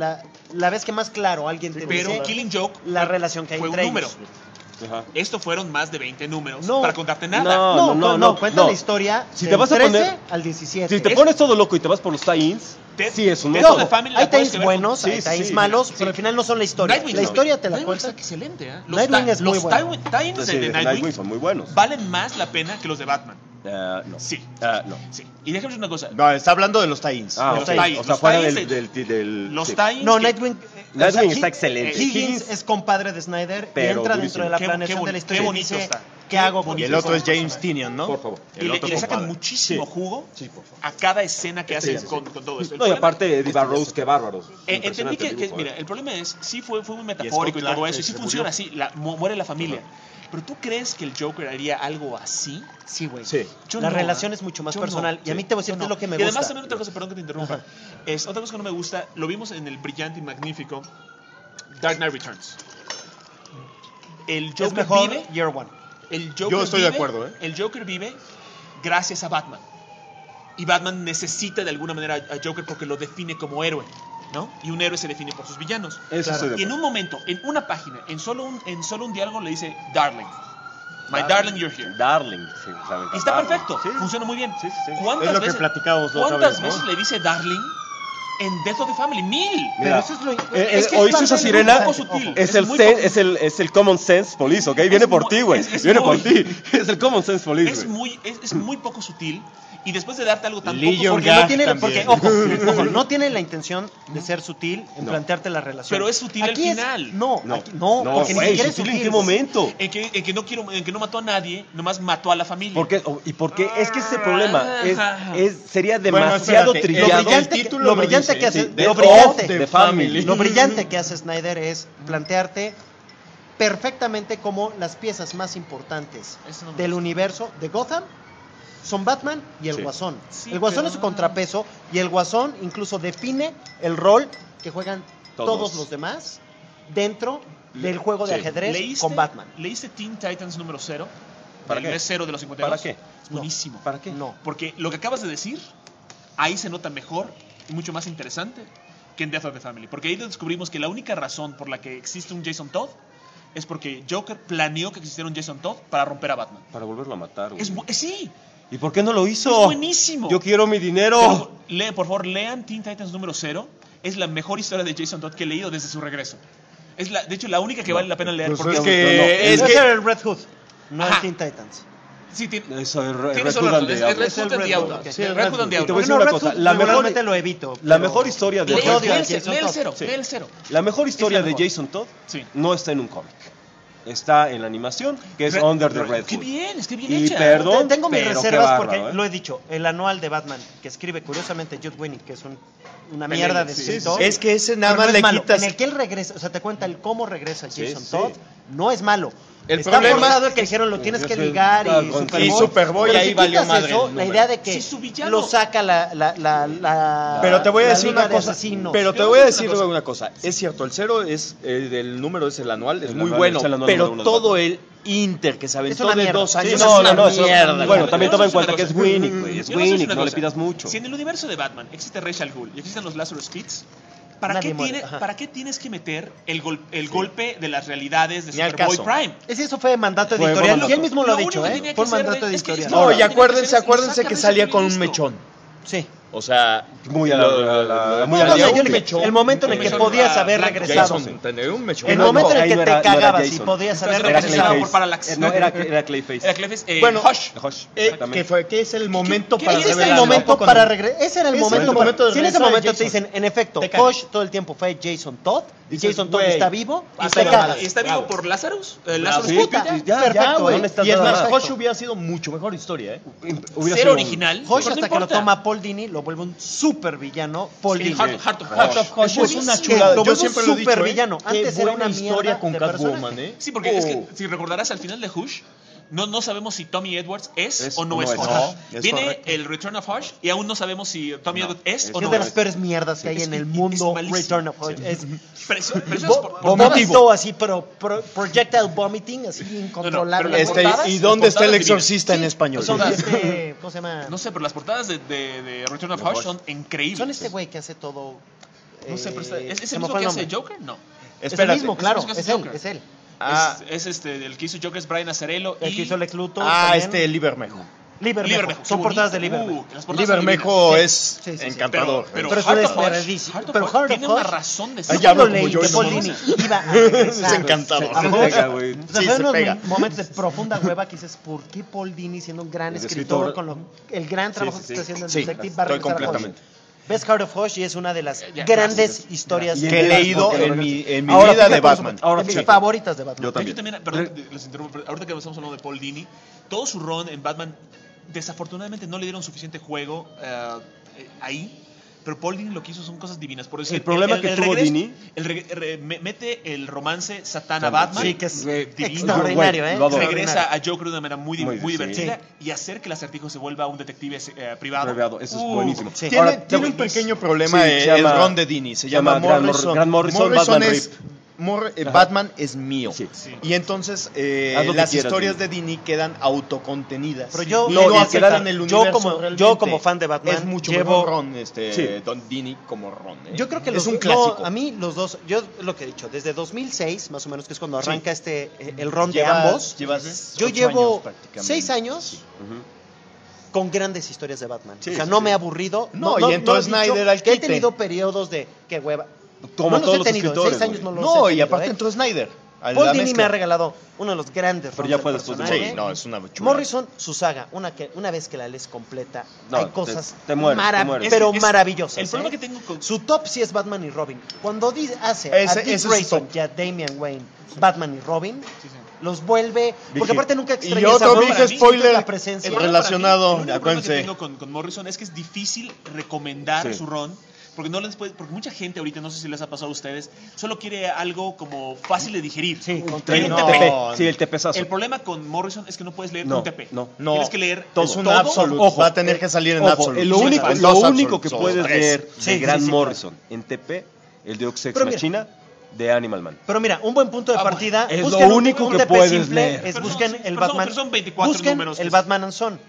la vez que más claro alguien te Pero dice Killing Joke la relación que hay fue un entre número. ellos. Ajá. Esto fueron más de 20 números No. para contarte nada. No, cuenta la historia Si del te vas a 13 poner- al 17. Si te pones todo loco y te vas por los tie-ins, sí, es un Death montón. of the Family la Hay puedes times ver buenos, con- hay Sí, times sí, malos, sí. pero al final no son la historia. Nightwing La no. historia te la Nightwing cuenta. está excelente, ¿eh? Nightwing es muy bueno. Los tie-ins Sí, de de Nightwing Nightwing son muy buenos. valen más la pena que los de Batman. No. Sí. No. Sí. Y déjame decir una cosa. No, está hablando de los tie-ins. Ah, Los ok. tie-ins. O sea, Los fuera tie-ins del Los sí. tie-ins. No, que- Nightwing. Nightwing está excelente. Higgins es compadre de Snyder Pero y entra durísimo. dentro de la Qué planeación de la historia qué y bonito dice, está. ¿qué hago con Y el eso? otro es James Tynion, ¿no? Por favor. Y le sacan compadre. muchísimo jugo Sí, por favor. a cada escena que hacen con todo esto. El No, y problema- aparte Eddie Barrows, qué bárbaros. entendí Impresionante que, dibujo, mira, el problema es, sí fue muy metafórico y Scott todo Lang, eso, y sí se funciona murió. así, muere la familia. Pero ¿tú crees que el Joker haría algo así? Sí, güey. Sí. Yo La no, relación ¿eh? es mucho más Yo personal. no. Y a mí te voy a decir qué es lo que me Y además gusta. también otra cosa, perdón que te interrumpa, es otra cosa que no me gusta, lo vimos en el brillante y magnífico Dark Knight Returns. El Es Joker mejor vive, Year One. el Joker Yo estoy de vive- acuerdo, ¿eh? El Joker vive gracias a Batman. Y Batman necesita de alguna manera a Joker porque lo define como héroe, ¿no? Y un héroe se define por sus villanos. Eso estoy de Y en acuerdo. un momento, en una página, en solo un diálogo le dice Darling. My darling, you're here. Darling, sí, saben. Y está Darling. perfecto, Sí. funciona muy bien. Sí, sí, sí. ¿Cuántas Es lo que veces, platicábamos la otra ¿cuántas vez, ¿no? veces le dice Darling en Death of the Family. 1000. Mira, eso es lo ¿oíste esa sirena? Sutil. Es el Common Sense Police, ¿ok? Viene por ti, güey. Viene por ti. Es el Common Sense Police, es muy poco sutil. Y después de darte algo tan Legion poco Gag porque ojo, no tiene la intención de ser sutil en plantearte la relación. Pero es sutil aquí al final. No, porque ni siquiera es sutil. ¿En qué momento? En que no mató a nadie, nomás mató a la familia. ¿Por qué? ¿Y por qué? Es que ese problema sería Bueno, demasiado espérate, trillado. Lo brillante que hace lo brillante que hace Snyder es plantearte perfectamente cómo las piezas más importantes del universo de Gotham son Batman y el Guasón. Sí, el Guasón es su contrapeso y el Guasón incluso define el rol que juegan todos los demás dentro del juego de ajedrez con Batman. ¿Leíste Teen Titans número 0? ¿Para qué? Es 0 de los 52. ¿Para qué? Es buenísimo. ¿Para qué? No. Porque lo que acabas de decir, ahí se nota mejor y mucho más interesante que en Death of the Family. Porque ahí descubrimos que la única razón por la que existe un Jason Todd es porque Joker planeó que existiera un Jason Todd para romper a Batman. Para volverlo a matar, güey. Sí. ¿Y por qué no lo hizo? Es buenísimo. Yo quiero mi dinero. Pero, por favor, lean Teen Titans número 0. Es la mejor historia de Jason Todd que he leído desde su regreso. De hecho, la única que vale la pena leer. Pues Porque Es que el Red Hood, no el Teen Titans. Sí, Eso es tienes Red Hood and the es Outlaws. Red Hood and the Outlaws. Ok. Sí, el Red Hood and the Y te voy a Outlaws. decir una cosa. Regularmente lo evito. La mejor historia de Lee Lee el 0. Sí. Lee el 0. La mejor historia la de mejor. Jason Todd Sí. no está en un cómic. Está en la animación, que es Under the Red Qué Hood. bien, es que bien Y hecha. perdón, Tengo mis pero qué reservas bárbaro, porque ¿eh? lo he dicho. El anual de Batman que escribe curiosamente Judd Winnick, que es una mierda de Sí, escritor. Es que ese nada pero no más es le malo. quitas. En el que él regresa, o sea, te cuenta el cómo regresa Jason sí. Todd, no es malo. El Está problema forzado el que dijeron lo tienes que ligar y Superboy, pero ahí si valió quitas madre eso, el la número. idea de que Sí, su villano. lo saca la Pero te voy a la decir Liga una de cosa. Asesinos. Pero te Yo voy a voy a decir decir una cosa. Es cierto, el 0 es el número es el anual, es El muy anual, bueno. es el anual Pero número uno de todo Batman. el Inter que se aventó una de mierda. 2 Sí, años no, es una eso- mierda. Bueno, también toma en Yo cuenta no que sé es una Winnick, cosa. güey. Es Yo no sé Winnick, una no le cosa. pidas mucho. Si en el universo de Batman existe Ra's al Ghul y existen los Lazarus Kids, ¿para Nadie qué, muere, ajá. ¿para qué tienes que meter el golpe de las realidades de Ni al Superboy caso. Prime? Eso fue mandato Fue editorial. mandato. Y él mismo lo ha Lo dicho, único que tenía Fue que hacer mandato es que- editorial. No, Ahora, y acuérdense lo que saca salía de con un listo. mechón. Sí. O sea, Muy a la- muy No, a no, la- yo un dije, mechón. el momento en el que Jason, podías haber Blanco. regresado. Jason, tener un mechón. El No, momento en el ahí que no te era cagabas y Jason. podías haber Entonces, Era regresado. por Clayface. Parallax. No, era Clayface. Era Clayface, Bueno, Hush. Hush, que exactamente. que es el momento ¿Qué- para qué- Ese es el revelarlo. momento para regresar. Ese era el Ese es momento. el momento de Si en ese regresar de momento te Jason. dicen, en efecto, Te cagas. Hush todo el tiempo fue Jason Todd y Dices, Jason Todd güey, está vivo y hasta te la cagas. madre. ¿Está vivo Bravo. por Lazarus? Sí, Lazarus puta. Kids. ya, Perfecto, güey. ¿no? Está Y es nada más, más. Hush hubiera sido mucho mejor historia, ¿eh? Hubiera Ser sido- original. Hush pues no hasta que lo importa. toma Paul Dini lo vuelve un super villano. Paul Sí, Dini. Heart of Heart Hush. of Hush es una buenísimo. chulada. Lo Yo vuelvo siempre lo he dicho, supervillano. Qué Antes era buena una historia mierda con de Catwoman, personaje. ¿eh? Sí, porque es que si recordarás al final de Hush, no sabemos si Tommy Edwards es o no es Hush. No, es Viene correcto. el Return of Hush y aún no sabemos si Tommy Edwards es o Es no de las es. peores mierdas que hay en el mundo. malísimo. Return of Hush. Es Precioso por vómito así, pero projectile vomiting, así incontrolable. pero las portadas- ¿Y dónde está el portadas exorcista en divinas. español? Son ¿cómo se llama? No sé, pero las portadas de Return of Hush son increíbles. Son este güey que hace todo. No sé, pero ¿es se el me mismo fue que el hace nombre. Joker? No. Es el Espérate. mismo, claro. Es el Es mismo él, que hace es él. Ah, Es el que hizo Joker es Brian Azzarello El y que hizo Lex Luthor. ah, también. Livermejo. Livermejo. Son qué portadas de bonito. Livermejo. Las portadas son Livermejo divinas. es Sí, sí, sí. encantador. Pero es Heart un of Hush- desperdicicio. Heart of Pero Hush Heart of tiene una Hush- razón de Ay, ser. ya hablo Cuando como leí yo, que no Paul mames. Dini iba a regresar. Es encantador. A Hush, Venga, güey. o sea, Sí, fue se unos pega. momentos de profunda hueva que dices, ¿por qué Paul Dini, siendo un gran El escritor, escritor. con el gran trabajo sí, que está haciendo en Sí, Detective, va a estoy regresar a Hush? completamente. Ves Heart of Hush y es una de las Ya, grandes historias Y Que he en leído porque- en mi Ahora, vida de fíjate, Batman. Ahora de mis sí. favoritas de Batman. Yo también. Perdón, les interrumpo, pero ahorita que estamos hablando de Paul Dini, todo su run en Batman, desafortunadamente no le dieron suficiente juego ahí. Pero Paul Dini lo que hizo son cosas divinas. Por decir, El problema que tuvo Dini- mete el romance Satán a Batman. Sí, que es divino. extraordinario, Güey, ¿eh? lo adoro. Regresa a Joker de una manera muy Muy divertida sí. y hacer que el Acertijo se vuelva un detective privado. Privado, eso es buenísimo. Sí. Tiene, Ahora, tiene un pequeño problema Sí, se el llama- Ron de Dini. Se llama Grant Morrison. Morrison, Batman es, Batman es mío. Sí. Y entonces Haz lo que las quieras, historias Dini. de Dini quedan autocontenidas. Pero yo, y no, lo y aceptan quedan en el yo universo. yo como fan de Batman es mucho llevo mejor Ron, Sí. Don Dini como Ron. Yo creo que es los un no, clásico. a mí los dos, yo lo que he dicho, desde 2006, más o menos, que es cuando arranca el ron de Llevas- ambos. llevas Yo 8 llevo años prácticamente. 6 años con grandes historias de Batman. O sea, no me he aburrido. Y entró Snyder al que he tenido periodos de qué hueva. Como no todos los he tenido, los escritores, 6 años no los he No, tenido, y aparte entró Snyder. Paul Dini me ha regalado uno de los grandes Pero ya fue después de Sí, no, es una chula. Morrison, su saga, una vez que la lees completa, hay cosas te mueres. pero maravillosas. El problema que tengo con... Su top sí es Batman y Robin. Cuando hace Ese a Dick es su Grayson top. y a Damian Wayne, Batman y Robin, los vuelve... Porque aparte nunca Y extrañas otro a big Robin, spoiler, la presencia. el relacionado, El único problema que acuérdense. tengo con Morrison es que es difícil recomendar su run. Porque porque mucha gente ahorita, no sé si les ha pasado a ustedes, solo quiere algo como fácil de digerir. Sí, con el tepezazo. El problema con Morrison es que no puedes leer un TP. No, tienes que leer es un todo. absoluto. Ojo, va a tener que salir en Ojo, absoluto. lo único que puedes leer de Sí, Grant sí, Morrison en TP, el de Ox Ex Pero mira, Machina de Animal Man. Pero mira, un buen punto de partida. es busquen lo único un que TP puedes simple, leer. Es Pero busquen son- el pero son- Batman. pero son 24 busquen números. el Batman and Son.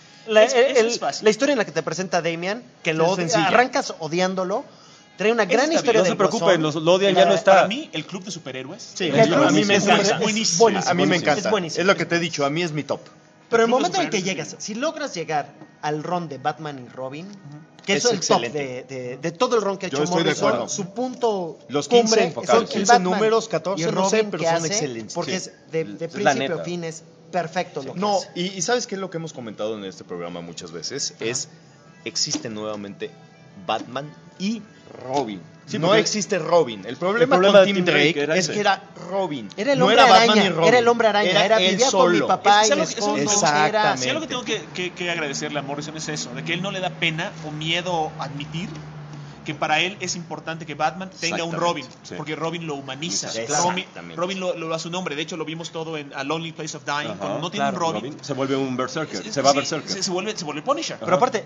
Es fácil. La historia en la que te presenta Damian, que Es sencilla. arrancas odiándolo, trae una gran Está historia No de se preocupen, lo odian, ya no está. Para mí, el club de superhéroes. Sí, El a mí me es encanta. buenísimo. A mí me Es encanta. buenísimo. Es lo que te he dicho, a mí es mi top. Pero el Club de momento en el que Superhéroes, llegas, si logras llegar al ron de Batman y Robin, que Es es el top excelente. de todo el ron que ha Yo hecho estoy de Morrison, acuerdo. su punto Los cumbre 15 son el 15 Batman números, 14, y no sé, Robin pero que son hace, excelentes. porque Sí. es de la principio neta. a fin es perfecto lo que No, hace. y ¿sabes qué es lo que hemos comentado en este programa muchas veces? Existe nuevamente Batman y Robin. Sí, no porque existe Robin. El problema de con Tim Drake era es ese. que era Robin. Era el no hombre era Batman araña, y Robin. era el hombre araña, era él vivía con mi solo. papá y Es mi algo- es algo que esposo, Exactamente. Si algo que tengo que agradecerle a Morrison es eso, de que él no le da pena o miedo admitir que para él es importante que Batman tenga un Robin, Sí. porque Robin lo humaniza. Exactamente. Robin lo da su nombre. De hecho, lo vimos todo en A Lonely Place of Dying. Ajá, Cuando no tiene un Robin, se vuelve un berserker, sí, se va sí, berserker. se vuelve Punisher. Pero aparte,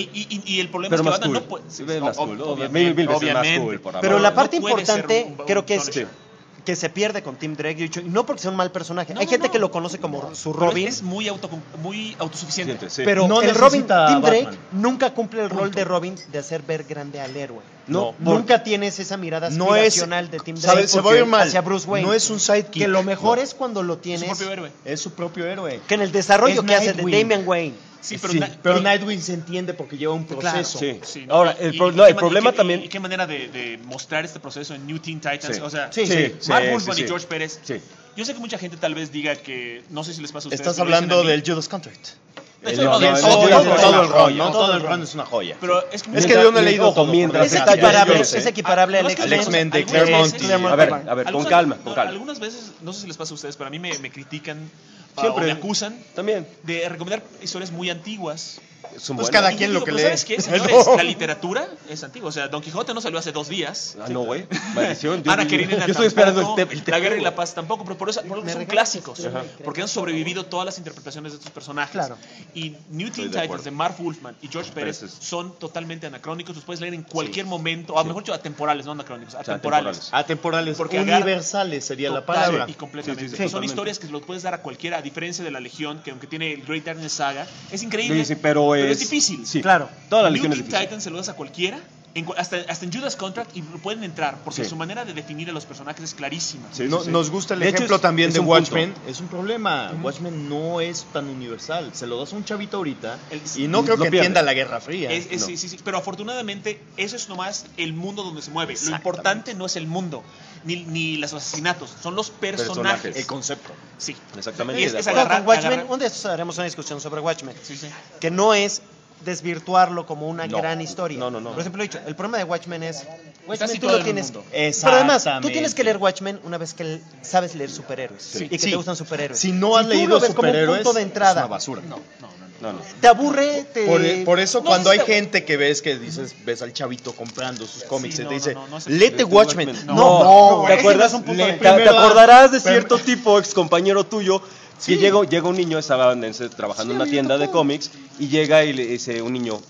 Y el problema Pero es que más Batman cool. no puede. Sí, más cool. Obviamente, Mil veces más obviamente. cool, por amor. pero la no parte puede ser importante un creo que es Punisher. que se pierde con Tim Drake, y no porque sea un mal personaje. No, Hay gente no. que lo conoce como su Pero Robin. es muy autosuficiente. Sí. Pero No el Robin, necesita Tim Drake, Batman. nunca cumple el rol de Robin de hacer ver grande al héroe. No, Nunca tienes esa mirada No es- aspiracional de Tim Drake ¿sabes? Se va a ir mal. hacia Bruce Wayne. No es un sidekick. Que lo mejor No. es cuando lo Es tienes. su propio héroe. Es su propio héroe. Que en el desarrollo Es que hace de Nightwing. Damian Wayne. Sí, Pero Nightwing se entiende porque lleva un Claro. proceso. Sí. Sí, Ahora, y- el y- problema y qué- también... y qué manera de mostrar este proceso en New Teen Titans. Sí. O sea, Sí, Mark sí, Wolfman sí, y sí. George Pérez. Sí. Yo sé que mucha gente tal vez diga que, no sé si les pasa a ustedes. Estás pero dicen hablando a mí- del Judas Contract. No, El- no, no, todo no, el no, ron, no, no todo el ron es una joya. Pero es Es que yo no he leído Ojo, todo. mientras Es está equiparable, yo sé. es equiparable al Además que X-Men. X-Men de algunas Claremont. veces- Claremont. A ver, con algunas- calma, no, con calma. Algunas veces, no sé si les pasa a ustedes, pero a mí me critican o Siempre. me acusan También. de recomendar historias muy antiguas. Son Pues buenas. cada Y yo quien digo, lo que pero lee. ¿sabes qué, señores? La literatura es antigua. O sea, Don Quijote no salió hace 2 días. Ah, no, güey. Maldición. Yo, Ana Karenina yo estoy esperando el tampoco, té. La Guerra y la Paz tampoco, pero por eso son regalas clásicos. este Porque han sobrevivido todas las interpretaciones de estos personajes. Claro. Y New Teen de Titans acuerdo. de Mark Wolfman y George Pérez Pero ese es- son totalmente anacrónicos. Los puedes leer en cualquier momento, o a lo mejor dicho atemporales, no anacrónicos, atemporales. atemporales. Atemporales. Porque agarra- Universales sería la Total palabra. y completamente. Sí, sí, sí, Son totalmente. historias que lo puedes dar a cualquiera, a diferencia de la Legión, que aunque tiene el Great Darkness Saga, es increíble, Sí, pero es es difícil. Sí, Claro. Toda la New legión es Teen difícil. Titans se lo das a cualquiera, hasta en Judas Contract, y pueden entrar, porque Sí. su manera de definir a los personajes es clarísima. Sí, sí, No- sí. Nos gusta el De hecho, ejemplo también es de un Watchmen. punto. Es un problema. Watchmen no es tan universal. Se lo das a un chavito ahorita El- y no creo lo que pierde. entienda la Guerra Fría. No. Sí, pero afortunadamente eso es nomás el mundo donde se mueve. Lo importante no es el mundo, ni los asesinatos, son los personajes. El concepto. Sí. Exactamente. Y es de esa acuerdo. Con Watchmen, agarrar- un día estos haremos una discusión sobre Watchmen. Sí, sí. Que no es desvirtuarlo como una No. gran historia. No, no, no. Por ejemplo, he dicho, el problema de Watchmen es Watchmen tú situado lo en un tienes. mundo. Pero además, tú Exactamente. tienes que leer Watchmen una vez que sabes leer superhéroes y que Sí. te gustan superhéroes. Si no has tú leído lo ves como un superhéroes, punto de es entrada, una basura. No, no. te aburre, Por eso No, cuando sí, hay te- gente que ves que dices, ves al chavito comprando sus cómics Sí, y no, te dice, no, no, no es- léete Watchmen. No, ¿te ese acuerdas? no es un punto de Te entrada. acordarás de Primero- cierto tipo, ex compañero tuyo, que llega un niño, estaba trabajando en una tienda de cómics, y llega y le dice un niño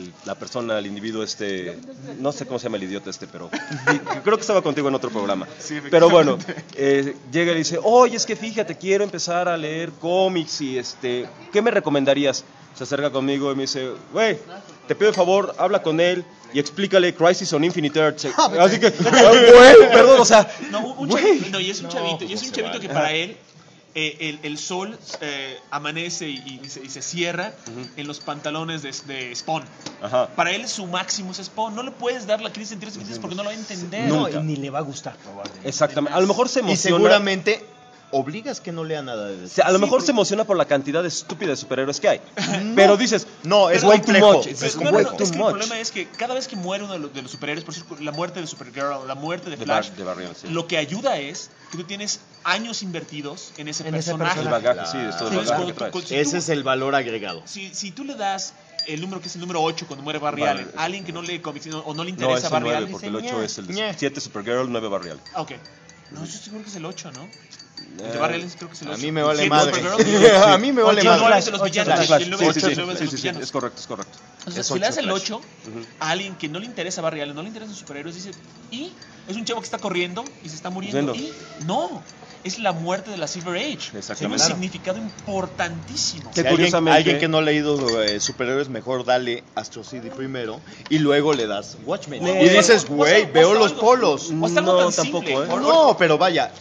al individuo no sé cómo se llama el idiota pero creo que estaba contigo en otro programa. Pero bueno, llega y le dice, oye, es que fíjate, quiero empezar a leer cómics y ¿qué me recomendarías? Se acerca conmigo y me dice, güey, te pido el favor, habla con él y explícale Crisis on Infinite Earths. Así que, güey, perdón, o sea, No, güey. y es un chavito, que para él el sol amanece y se cierra en los pantalones de Spawn. Ajá. Para él su máximo es Spawn. No le puedes dar la crisis de sentido porque no lo va a entender. No, y ni le va a gustar probablemente. Exactamente. A lo mejor se Y emociona. seguramente obligas que no lea nada de eso. A lo mejor se emociona por la cantidad de estúpidas superhéroes que hay. Pero dices, No, es way too complejo. much. Es Es No, way no, too es que el much. problema es que cada vez que muere uno de los superhéroes, por ejemplo, la muerte de Supergirl, la muerte de De Flash, Barry Allen, sí. lo que ayuda es que tú tienes años invertidos en ese En ese personaje. El personaje. bagaje, sí, es todo el Entonces, bagaje que cuando traes. si Ese tú- es el valor agregado. si tú le das el número que es el número 8 cuando muere Barry Vale. Allen, a alguien que no lee cómics o no le No, interesa es el Barry 9, Allen, porque el 8 es el Ñe. 7 Supergirl, 9 Barry Allen. ah, ok. No, yo seguro que es el 8, ¿no? El de Barry Allen creo que es el 8. A mí me vale Sí, madre. Supergirl, A mí me vale Ocho, madre. nueve de los villanos, Flash, el número sí, sí, ocho, sí, nueve de sí, los sí, sí, villanos. es correcto, es correcto. Entonces, Es si le das ocho, el Flash. 8 a alguien que no le interesa Barry Allen, no le interesan sus superhéroes, dice, y es un chavo que está corriendo y se está muriendo. Yendo. Y no, es la muerte de la Silver Age. Exactamente. Tiene un Claro. significado importantísimo. Que Si curiosamente- alguien que no ha leído superhéroes, mejor dale Astro City primero y luego le das Watchmen. No, y dices, o güey, sea, veo o sea, los algo- polos. O hasta algo No, tan tampoco, simple. ¿eh? No, pero vaya,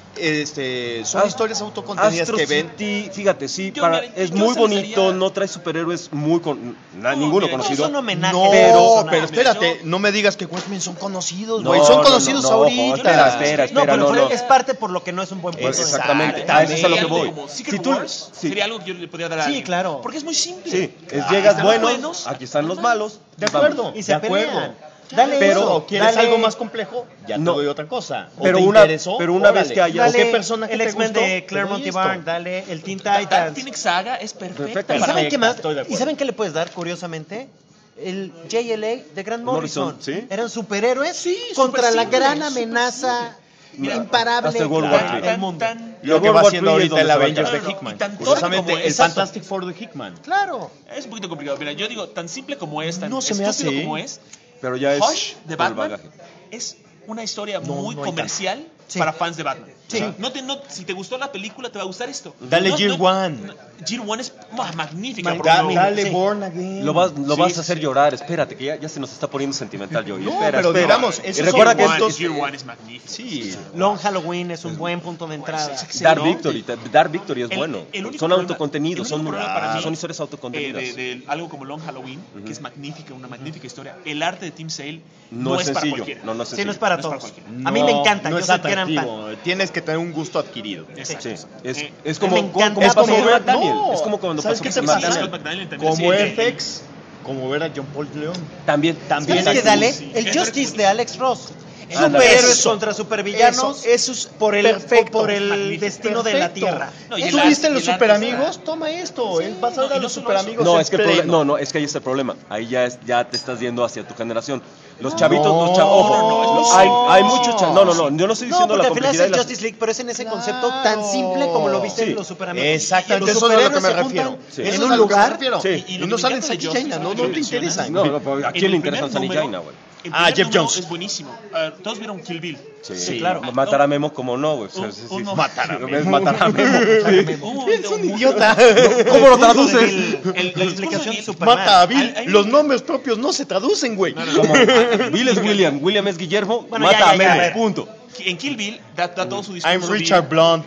son Ah, historias autocontenidas Astro que ven. City, fíjate, sí, Yo, mira, es yo muy se los bonito, daría- no trae superhéroes muy ninguno mira, conocido. Son homenajes. No, pero- pero espérate, yo- no me digas que Watchmen son conocidos, No, güey. Son no, conocidos no, no, ahorita. espera, No, pero no, no. es parte por lo que no es un buen punto. Pues de exactamente, vista. a eso es a lo que Algo voy. como Secret Si tú- Wars sí. sería algo que yo le podría dar a Sí, alguien. claro. Porque es muy simple. Sí, Aquí llegas están los buenos, aquí están los malos. De y vamos. acuerdo. Y se de acuerdo. pelean. Dale Pero- eso, ¿Quieres dale- algo más complejo? Ya No. te doy otra cosa. ¿O Pero te una- interesó? pero una vez Órale. que haya- ¿O Dale qué persona que el te X-Men gustó? de Claremont y Te doy Byrne, esto. dale el Teen Dark Titans. Phoenix Saga es perfecta. Perfecta. ¿Y para saben mí. qué más? estoy de acuerdo. ¿Y saben qué le puedes dar, curiosamente? El JLA de Grant Morrison. Morrison, ¿sí? Eran superhéroes Sí, contra súper la simple, gran súper amenaza Mira, imparable hasta World que War hay III. del mundo. Lo que World va War haciendo III es ahorita donde el se va a Avengers de acabar. Hickman. Y tan torpe Curiosamente, como el es. Fantastic Four de Hickman. Claro. Es un poquito complicado. Mira, yo digo, tan simple como es, tan No se me estúpido hace. como es, Pero ya es Hush de por el Batman bagaje. es una historia No, muy no hay comercial Sí. para fans de Batman. Sí. Si te gustó la película, te va a gustar esto. Dale Year One. Year One es magnífica. porque Dale Sí. Born Again. Lo vas Sí, a hacer sí. llorar, espérate, que ya se nos está poniendo sentimental, Joey. No, espera, pero espera. digamos, y esos recuerda son que puntos- Year One es magnífico. Sí. Long Halloween es un buen punto de entrada. Dark Victory es El- bueno. el único Son problema- autocontenidos, el único problema para mí, son historias autocontenidas. de algo como Long Halloween, que es magnífica, una magnífica historia. El arte de Tim Sale no es para sencillo. cualquiera. No es Sí, sencillo. no es para No es para todos. cualquiera. A mí me encanta, No yo es soy gran fan. atractivo. Tienes que tener un gusto adquirido. Exacto. Sí, es Eh, como me encanta. como pasó Pero con Matt Daniel. no. Es como cuando ¿Sabes pasó qué con te Matt pasa? Daniel. Scott McDaniel también, Como sí, FX, como ver a John Paul León. También. También. ¿Sabes qué? Dale Sí. el Justice de Alex Ross. Ándale. Superhéroes Eso. contra supervillanos Eso es por el perfecto. el destino de la Perfecto. Tierra. No, y ¿Tú el viste arte- los el arte superamigos? está- Toma esto. Vas a ver no, a y los no solo superamigos. No, en es que el pleno. no, es que ahí está el problema. Ahí ya te estás yendo hacia tu generación. Los chavitos, No, los chavos, ojo, no, hay muchos chavos. No, yo no estoy No, diciendo porque la al final es complejidad el de las- Justice League, pero es en ese Claro. concepto tan simple como lo viste Sí. en los superamigos. Exactamente, Los eso es a lo que superhéroes me se refiero. juntan Sí. en Eso es un a lo que me lugar. refiero. Sí. Y lo no que salen me encanta de Saki Justice, China, no que te mencionas, interesan. No, ¿a En quién el le interesa primer Sunny número- Jaina, güey? El Ah, primer Jeff número Jones. Es buenísimo. Todos vieron Kill Bill. Sí, claro. Matar a Memo como no, güey. Un- Sí, un- Matar a Es Memo. matar a Memo. Sí. Es un idiota. ¿Cómo lo El punto de traduces? Bill, El la discurso explicación de- de Superman. Mata a Bill. Hay- Los nombres propios no se traducen, güey. Como Bill es William, William es Guillermo, Bueno, mata ya, a Memo, ya. punto. En Kill Bill da todo su discurso. I'm Richard Blunt.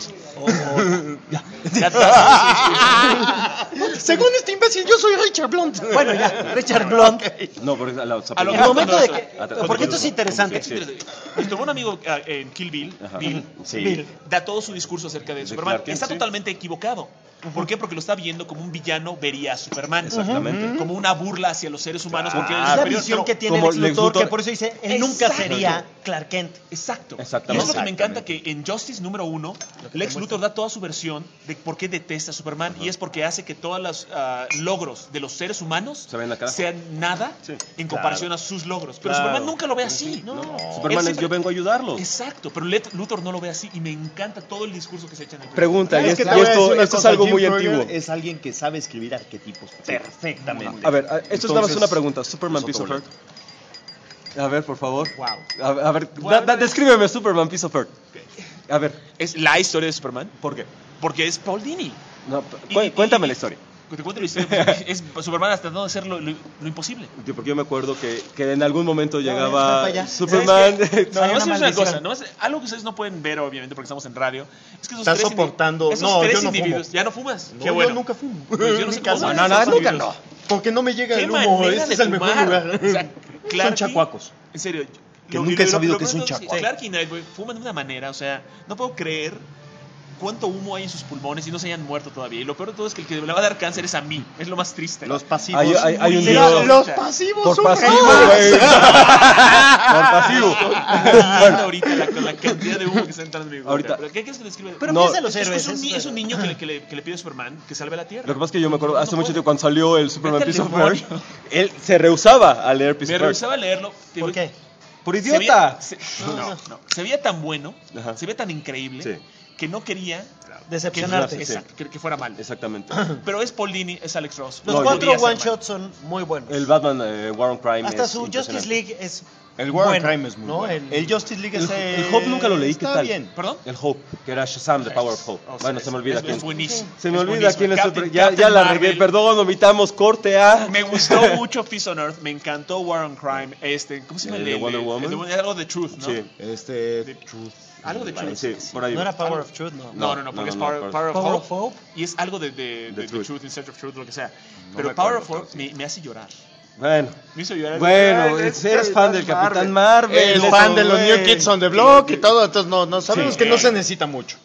Da todo su Según este imbécil, yo soy Richard Blunt. Bueno, ya, Richard Blunt. No, pero A lo El mejor momento de que. Atrás. Porque esto es interesante. Nuestro buen amigo en Kill Bill, Ajá. Bill, Sí. Bill. da todo su discurso acerca de Superman. Clark Kent, Está sí. totalmente equivocado. ¿Por qué? Porque lo está viendo como un villano vería a Superman. Exactamente. Como una burla hacia los seres humanos. Porque Es es la superior, visión pero- que tiene como Lex Lex Luthor, Luthor. que por eso dice, él nunca Exacto. sería Clark Kent. Exacto. Exactamente. Y es lo que me encanta Exactamente. que en Justice número 1, Lex Luthor da toda su versión de por qué detesta a Superman. Y es porque hace que todos los logros de los seres humanos Se ven la cara. sean nada Sí. en comparación a sus logros. Pero Claro. Superman nunca lo ve así. No. Superman Él es yo vengo a ayudarlos. Exacto, pero Luthor no lo ve así y me encanta todo el discurso que se echa en el Pregunta, y Es esto, que te voy a decir una esto es cosa, algo Jim muy Breuer antiguo. Es alguien que sabe escribir arquetipos perfectamente. A ver, esto es nada más Entonces, una pregunta. Superman es Piece of otro Earth. A ver, por favor. Wow. A ver, descríbeme Superman Piece of Earth. A ver, Es la historia de Superman ¿por qué? porque es Paul Dini. No, Y- cuéntame la historia. te cuente la historia, es Superman hasta no hacer lo imposible. Porque yo me acuerdo que en algún momento llegaba Superman. Nomás una cosa, algo que ustedes no pueden ver, obviamente, porque estamos en radio, es que estás soportando. Esos tres individuos, ¿ya no fumas? Qué bueno. Yo nunca fumo. Pues yo no sé cómo. Nunca no. Porque no me llega el humo. Este es el mejor lugar. O sea, son chacuacos. En serio. Que nunca he sabido que es un chacuaco. Clark y Nightwing fuman de una manera, o sea, no puedo creer cuánto humo hay en sus pulmones y no se hayan muerto todavía. Y lo peor de todo es que el que le va a dar cáncer es a mí. Es lo más triste. Los pasivos. Hay un dios. Los pasivos por son pasivo, güey. Por pasivo. Ahorita la cantidad de humo que está entrando en mi boca. Ahorita. ¿Qué quieres que describe? Pero piensa en los héroes. Es un niño que le pide a Superman que salve la Tierra. Lo que pasa es que yo me acuerdo, hace mucho tiempo cuando salió el Superman Piece of Work, él se rehusaba a leer Piece of Work. Me rehusaba a leerlo. ¿Por qué? Por idiota. No. Se veía tan bueno, se veía tan increíble, que no quería decepcionarte. Que fuera mal. Exactamente. Pero es Paul Dini, es Alex Ross. Los 4 one-shots son muy buenos. El Batman War on Crime hasta su Justice League es el War on Crime es muy bueno. El Justice League es el Hope nunca lo leí, ¿qué tal? Bien. ¿Perdón? El Hope, que era Shazam, The Power of Hope. Bueno, se me olvida quién. Es buenísimo. Se me olvida quién es el... Ya la regué, perdón, omitamos corte A. Me gustó mucho Peace on Earth, me encantó War on Crime, ¿cómo se llama el de Wonder Woman? Algo de Truth, ¿no? Sí. Truth. Algo de Truth. Sí, por ahí. ¿No era Power of Truth? No, porque es Power of Hope. Y es algo de Truth, In Search of Truth, lo que sea. Pero Power of Hope me hace llorar. Bueno, me hizo llorar. Bueno, eres fan del Capitán Marvel. Es fan de los New Kids on the Block y todo. Entonces no sabemos que no se necesita mucho.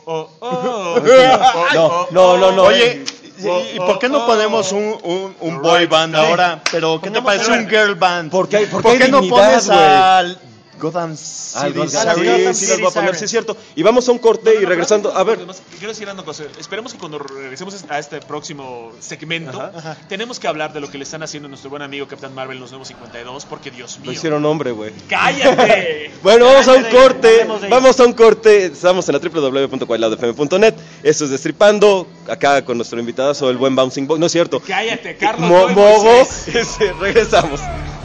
No. Oye, ¿y por qué no podemos un boy band ahora? Pero ¿qué te parece un girl band? ¿Por qué no pones al Gotham City Sirens? Sí, las voy a poner, sí es cierto. Y vamos a un corte y regresando, a ver. Quiero decir una cosa, esperemos que cuando regresemos a este próximo segmento, tenemos que hablar de lo que le están haciendo a nuestro buen amigo Capitán Marvel en los nuevos 52, porque Dios mío. Lo hicieron hombre, güey. ¡Cállate! Bueno, vamos a un corte, estamos en la www.quailabfm.net, esto es Destripando, acá con nuestro invitadazo, el buen Bouncing Boy, no es cierto. Cállate, Carlos. Mogo, regresamos.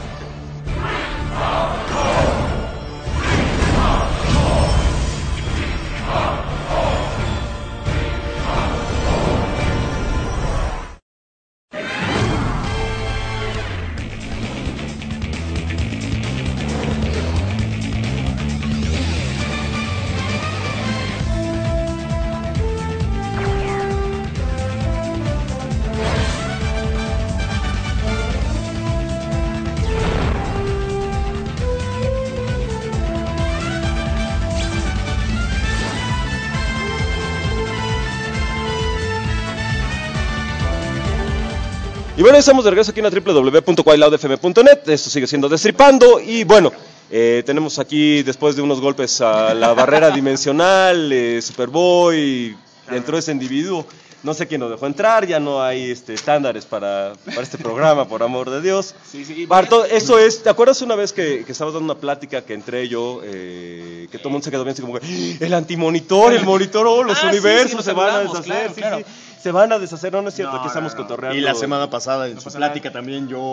Y bueno, estamos de regreso aquí en la www.quailabfm.net. Esto sigue siendo Destripando. Y bueno, tenemos aquí, después de unos golpes a la barrera dimensional, Superboy, entró ese individuo. No sé quién nos dejó entrar, ya no hay estándares para este programa, por amor de Dios. Sí. Barto, eso es, ¿te acuerdas una vez que estabas dando una plática que entré yo, que todo el mundo se quedó bien así como que, el antimonitor, el monitor, los universos se van a deshacer, claro. Se van a deshacer, no es cierto, aquí estamos cotorreando. Y la semana pasada en su plática también yo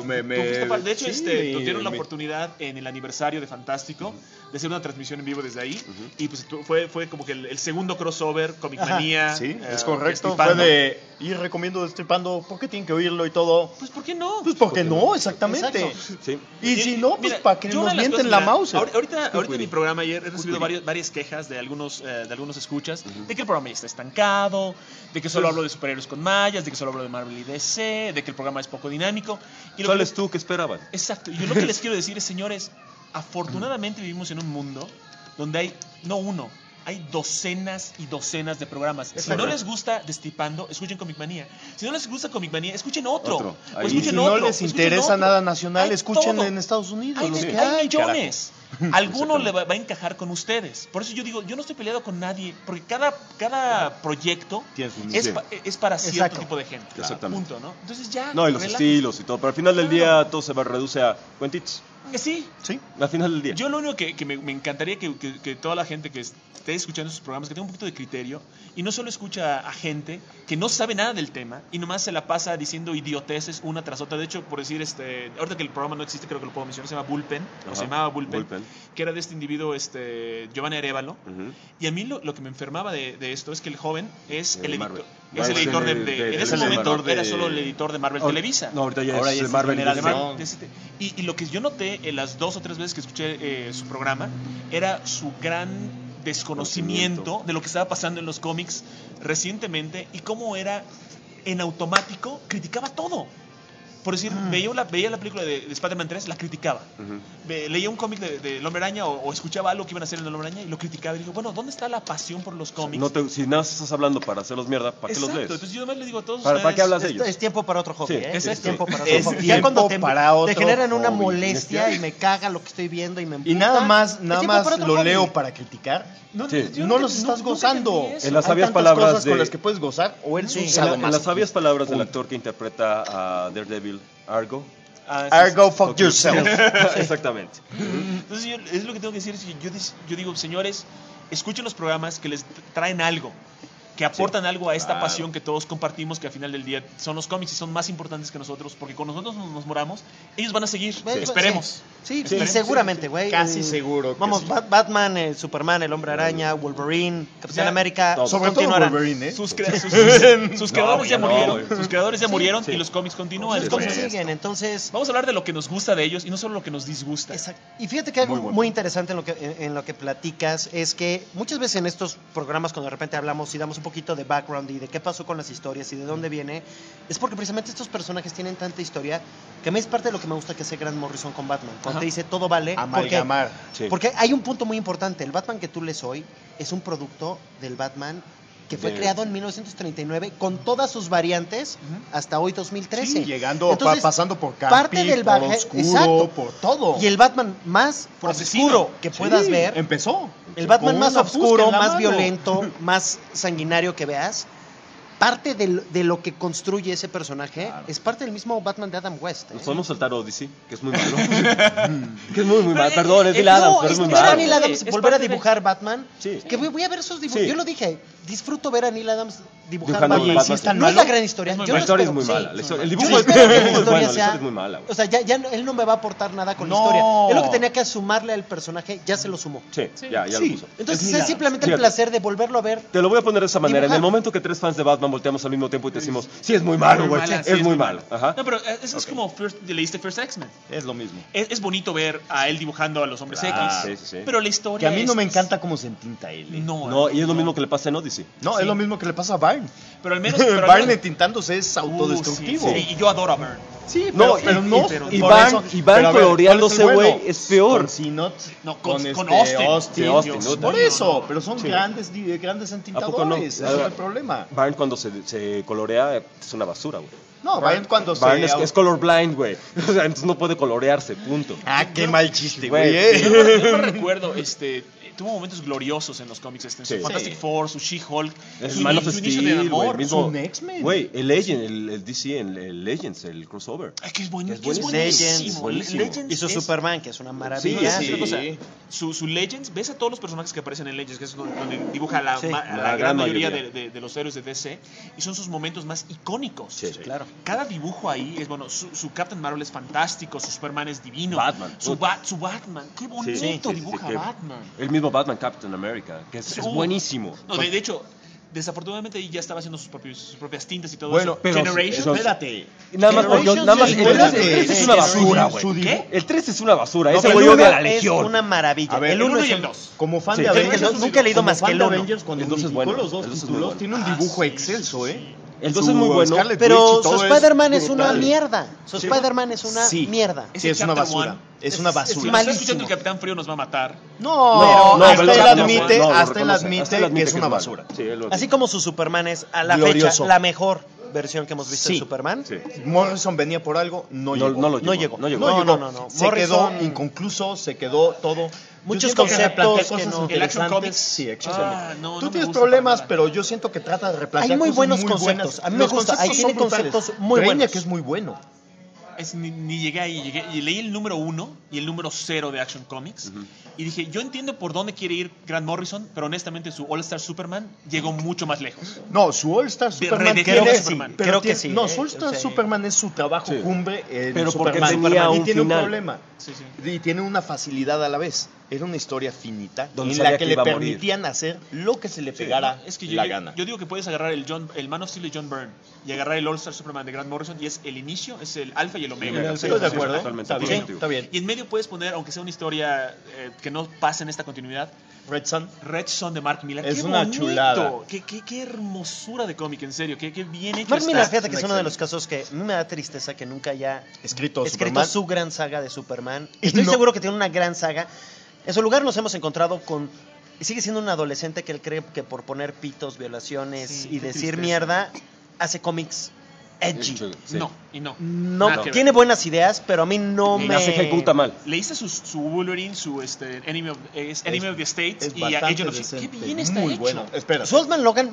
de hecho, tuvieron la oportunidad en el aniversario de Fantástico de hacer una transmisión en vivo desde ahí. Y pues fue como que el segundo crossover, Comic Manía. Sí, es correcto. Fue de ir recomiendo Destripando, ¿por qué tienen que oírlo y todo? Pues ¿por qué no? Pues porque no, exactamente. Sí. Y si no, pues para que nos mienten la mouse. Ahorita en mi programa ayer he recibido varias quejas de algunos escuchas de que el programa ya está estancado, de que solo hablo de superhéroes con mayas, de que solo hablo de Marvel y DC, de que el programa es poco dinámico. Y ¿Cuál es tú? ¿Qué esperaban? Exacto. Y yo lo que les quiero decir es, señores, afortunadamente vivimos en un mundo donde hay, no uno, hay docenas y docenas de programas. Si no les gusta Destripando, escuchen Comic Manía. Si no les gusta Comic Manía, escuchen otro. Y si no les interesa nada nacional, escuchen en Estados Unidos. Hay millones. Alguno le va a encajar con ustedes. Por eso yo digo, yo no estoy peleado con nadie, porque cada proyecto es para cierto tipo de gente. Exactamente. Punto, ¿no? Entonces ya. No, y los estilos y todo, pero al final del día todo se reduce a cuentitos. Sí. Al final del día. Yo lo único que me encantaría que toda la gente que esté escuchando esos programas, que tenga un poquito de criterio y no solo escucha a gente que no sabe nada del tema y nomás se la pasa diciendo idioteces una tras otra. De hecho, por decir, ahorita que el programa no existe, creo que lo puedo mencionar, se llama Bullpen, o se llamaba Bullpen, que era de este individuo, Giovanni Arévalo. Y a mí lo que me enfermaba de esto es que el joven es el editor. Es el editor en ese momento era solo el editor de Marvel Televisa. No, ahorita ya es Marvel. Y lo que yo noté en las 2 o 3 veces que escuché su programa era su gran desconocimiento de lo que estaba pasando en los cómics recientemente y cómo era en automático, criticaba todo. Por decir, veía la película de Spider-Man 3, la criticaba. Leía un cómic de El Hombre Araña o escuchaba algo que iban a hacer en El Hombre Araña y lo criticaba. Y digo, bueno, ¿dónde está la pasión por los cómics? Si nada estás hablando para hacerlos mierda, ¿para qué los lees? Entonces yo además le digo a todos ¿Para qué hablas de ellos? Es tiempo para otro hobby, es tiempo para otro Es hobby. tiempo Ya cuando para otro te generan una hobby. molestia y me caga lo que estoy viendo y me emputa. Y nada más lo hobby. leo para criticar. No los estás gozando. En las Hay sabias tantas palabras cosas con las que puedes gozar o eres un en sadomaso. las sabias palabras del actor que interpreta a Daredevil, Argo. Argo, fuck yourself. Exactamente. Entonces es lo que tengo que decir. Yo digo, señores, escuchen los programas que les traen algo, que aportan algo a esta pasión que todos compartimos, que al final del día son los cómics y son más importantes que nosotros, porque con nosotros nos moramos, ellos van a seguir. Esperemos. Sí, y seguramente, güey. Casi seguro. Vamos, Batman, Superman, El Hombre Araña, Wolverine, Capitán América. Sobre todo Wolverine, Sus creadores ya murieron. Sus creadores ya murieron y los cómics continúan. Los cómics siguen, entonces... Vamos a hablar de lo que nos gusta de ellos y no solo lo que nos disgusta. Exacto. Y fíjate que algo muy interesante en lo que platicas es que muchas veces en estos programas cuando de repente hablamos y damos un poquito de background y de qué pasó con las historias y de dónde viene, es porque precisamente estos personajes tienen tanta historia que a mí es parte de lo que me gusta que hace Grant Morrison con Batman. Cuando te dice todo vale, amalgamar. Porque hay un punto muy importante. El Batman que tú lees hoy es un producto del Batman que fue creado en 1939 con todas sus variantes hasta hoy 2013. Sí, llegando, entonces, pasando por campi, parte del por oscuro, por todo. Y el Batman más oscuro que puedas ver. Empezó. El Batman más oscuro, más violento, más sanguinario que veas. Parte de lo que construye ese personaje es parte del mismo Batman de Adam West. Nos podemos saltar Odyssey, que es muy malo. Que es muy malo. Perdón, es Neil Adams, pero es muy malo. Neil Adams volver a dibujar Batman. Sí. Que voy a ver esos dibujos. Sí. Yo lo dije, disfruto ver a Neil Adams dibujar Dibujando Batman. Batman. No es la gran historia. La historia es muy mala. El dibujo Yo es espero que la bueno, historia la historia es muy mala. O sea, ya él no me va a aportar nada con la historia. Es lo que tenía que sumarle al personaje, ya se lo sumó. Sí, ya lo puso. Entonces es simplemente el placer de volverlo a ver. Te lo voy a poner de esa manera. Dibujar. En el momento que 3 fans de Batman volteamos al mismo tiempo y te decimos, sí, es muy malo, güey. Es muy malo. Ajá. No, pero eso es como leíste First X-Men. Es lo mismo. Es bonito ver a él dibujando a los hombres X. Sí. Pero la historia. Que a mí no me encanta cómo se entinta él. No, y es lo mismo que le pasa en Odyssey. No, es lo mismo que le pasa a Byrne. Pero al menos. Byrne entintándose es autodestructivo. Sí, y yo adoro a Byrne. Sí, pero no. Y Byrne coloreándose, güey, es peor. Con Sinot, con Austin. Austin. Por eso, pero son grandes ¿A poco no? entintadores. Ese es el problema. Byrne cuando se colorea es una basura, güey. No, Byrne cuando Byrne es colorblind, güey. O sea, entonces no puede colorearse, punto. Qué mal chiste, güey. Yo no recuerdo, tuvo momentos gloriosos en los cómics, en su Fantastic Four, su She-Hulk, el Man of Steel, güey, su X-Men. Güey, el Legend, el DC, el Legends, el crossover. Ay, que es buenísimo. Legends. Legends Y su Superman, que es una maravilla. Sí. Su Legends, ves a todos los personajes que aparecen en Legends, que es donde dibuja la gran mayoría de los héroes de DC, y son sus momentos más icónicos. Sí, claro. Cada dibujo ahí es bueno. Su Captain Marvel es fantástico, su Superman es divino. Batman. Su Batman, qué bonito dibuja Batman. El mismo Batman Captain America, que es buenísimo. No, de hecho, desafortunadamente ahí ya estaba haciendo sus propias tintas y todo bueno, eso. pero Generation, espérate. Nada más, el 3 es una basura, güey. ¿Qué? El 3 es una basura. Ese El güey odia a la 1 es Legión. una maravilla. A ver, el 1 y el 2. Como fan Sí. de Avengers, Nunca he leído más que el 1. Avengers, cuando El 2 es unificó bueno. los dos El 2 es muy títulos, bueno. tiene un dibujo excelso, El 2 es muy bueno. Pero su Spider-Man es una mierda. Su Spider-Man es una mierda. Sí, es una basura. Es una Si basura. nos está escuchando el Capitán Frío nos va a matar. No, pero hasta él reconoce, admite que es una basura. Sí, él lo Así como su Superman es a la Glorioso. fecha la mejor versión que hemos visto de Superman. Sí. Morrison venía por algo, no llegó. No llegó. No. Se quedó Morrison- inconcluso, se quedó todo. Muchos Yo siento que conceptos replantea que cosas no- El Action interesantes. Comics. Sí, Action Ah, Comics. no Tú me tienes gusta problemas, para nada. pero yo siento que trata de replantear Hay muy cosas buenos muy conceptos. buenas. A mí me Los gusta. Ahí conceptos tiene son brutales. conceptos muy Brainiac buenos. es muy bueno. Ni llegué ahí. Y leí el número 1 y el número 0 de Action Comics. Y dije, yo entiendo por dónde quiere ir Grant Morrison, pero honestamente su All-Star Superman llegó mucho más lejos. No, su All-Star Superman creo que sí. No, su All-Star Superman es su trabajo cumbre en pero Superman. Tenía y tiene final. un problema. Y tiene una facilidad a la vez. Era una historia finita donde en la que le permitían hacer lo que se le pegara la gana. Yo digo que puedes agarrar el Man of Steel de John Byrne y agarrar el All-Star Superman de Grant Morrison y es el inicio, es el alfa y el omega. Estoy de acuerdo. Está bien. Y en medio puedes poner, aunque sea una historia que no pase en esta continuidad, Red Son de Mark Millar. Es una chulada. Qué hermosura de cómic, en serio. Qué bien hecho. Mark Millar, fíjate que es uno de los casos que a mí me da tristeza que nunca haya escrito su gran saga de Superman. Estoy seguro que tiene una gran saga. En su lugar nos hemos encontrado con... Sigue siendo un adolescente que él cree que por poner pitos, violaciones y decir mierda, hace cómics edgy. Sí. No, tiene buenas ideas, pero a mí no me las ejecuta mal. Leíste su Wolverine, su Enemy of the States y Agent of S.H.I.E.L.D. Qué bien está muy hecho. Bueno. Espera. Solman Logan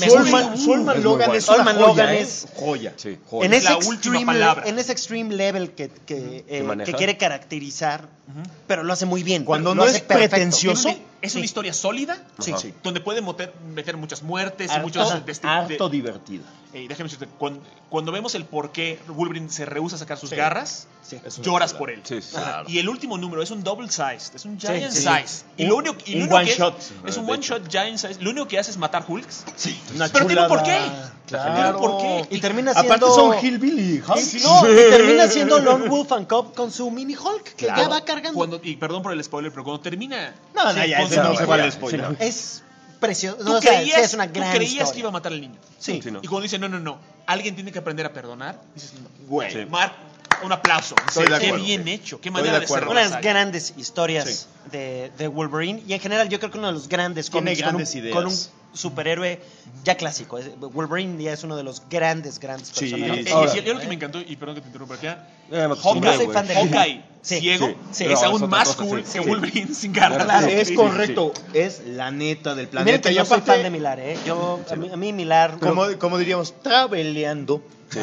Logan es una joya. Sí. En ese extreme level que quiere caracterizar, pero lo hace muy bien. Cuando no es pretencioso. Es una historia sólida, donde puede meter muchas muertes y muchos... Harto divertida. Déjame decirte, cuando vemos el por qué Wolverine se rehúsa a sacar sus garras, lloras por él. Sí, claro. Y el último número es un double sized, es un giant size. Y un one shot. Es un one shot giant size. Lo único que hace es matar Hulks. Sí. Pero tiene un porqué. Claro. ¿Por qué? Y termina siendo... Aparte son Hillbilly Hulks. Y termina siendo Lone Wolf and Cub con su mini Hulk, que ya va cargando. Y perdón por el spoiler, pero cuando termina... No se vale spoiler. Es precioso. Tú Es una gran creías historia. que iba a matar al niño. Sí. Y cuando dice, no, alguien tiene que aprender a perdonar, dices, güey. Mark, un aplauso. Qué bien hecho, qué manera de hacerlo. Una de las grandes historias de Wolverine, y en general yo creo que uno de los grandes cómics con un superhéroe ya clásico. Wolverine ya es uno de los grandes personajes. Y lo que me encantó, y perdón que te interrumpa acá, Hawkeye ciego es aún más cool que Wolverine sin garras. Claro, es correcto, es la neta del planeta. Yo soy fan de Millar, a mí Millar... Como diríamos, traveleando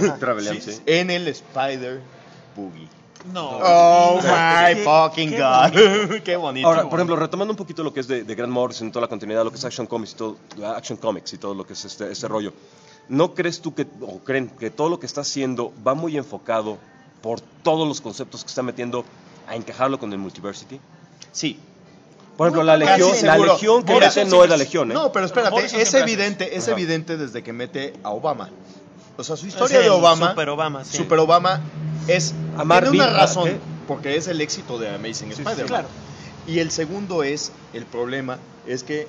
en el Spider Boogie. No. Oh my fucking God. Qué bonito. Ahora, por ejemplo, retomando un poquito lo que es de Grant Morrison, toda la continuidad, lo que es Action Comics y todo lo que es este rollo. ¿No crees tú o creen que todo lo que está haciendo va muy enfocado por todos los conceptos que está metiendo a encajarlo con el Multiversity? Sí. Por ejemplo, la Legión que mete no es la Legión, ¿eh? No, pero espérate, es evidente desde que mete a Obama. O sea, su historia de Obama, Super Obama es tiene una razón, porque es el éxito de Amazing Spider-Man. Claro. Y el segundo el problema es que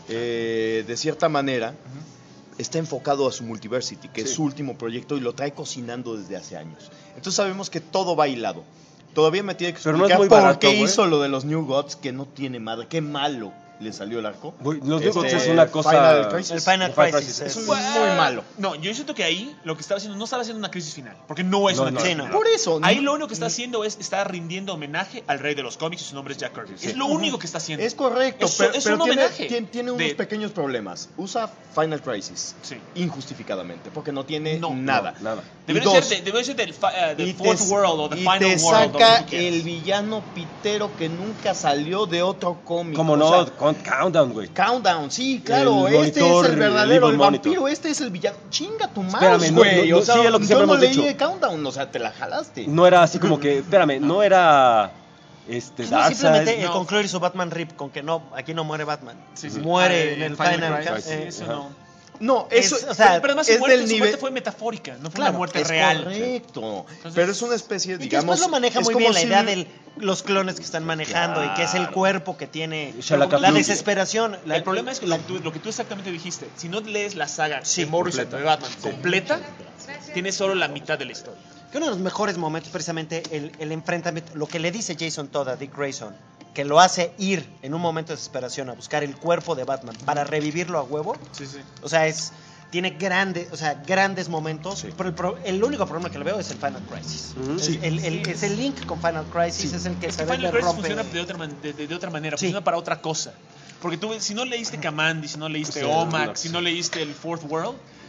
de cierta manera está enfocado a su Multiversity, que es su último proyecto y lo trae cocinando desde hace años. Entonces sabemos que todo va hilado. Todavía me tiene que explicar por qué hizo lo de los New Gods, que no tiene madre, qué malo le salió el arco. Los New Gods es una cosa... El Final Crisis es muy malo. No, yo siento que ahí lo que estaba haciendo, no estaba haciendo una crisis final, porque no es una crisis final. Por eso. Ahí lo único que está haciendo está rindiendo homenaje al rey de los cómics y su nombre es Jack Kirby. Es lo único que está haciendo. Es correcto, es pero un homenaje. Tiene unos pequeños problemas. Usa Final Crisis injustificadamente, porque no tiene nada. Debería ser del Fourth World o del Final World. Y te saca el villano pitero que nunca salió de otro cómic. Como no, con Countdown, güey. Countdown, sí, claro, este es el verdadero, el vampiro, este es el villano. Chinga tu madre, güey. Yo no leí de Countdown, o sea, te la jalaste. No era así como que, no era simplemente concluir su Batman Rip con que no, aquí no muere Batman. Muere en el Final Crisis. Eso no. No, eso pero además su muerte fue metafórica, no fue una muerte real. Correcto. Pero es una especie, digamos. Y después lo maneja muy bien la idea de los clones que están manejando y que es el cuerpo que tiene la desesperación. El problema es que lo que tú exactamente dijiste, si no lees la saga de Morrison de Batman completa, tienes solo la mitad de la historia. Que uno de los mejores momentos precisamente el enfrentamiento, lo que le dice Jason Todd a Dick Grayson, que lo hace ir en un momento de desesperación a buscar el cuerpo de Batman para revivirlo a huevo. O sea, tiene grandes momentos, pero el único problema que le veo es el Final Crisis. Es el link con Final Crisis, es el que se ve Final Crisis funciona de otra manera, funciona para otra cosa. Porque tú, si no leíste Kamandi, si no leíste OMAC, si no leíste el Fourth World,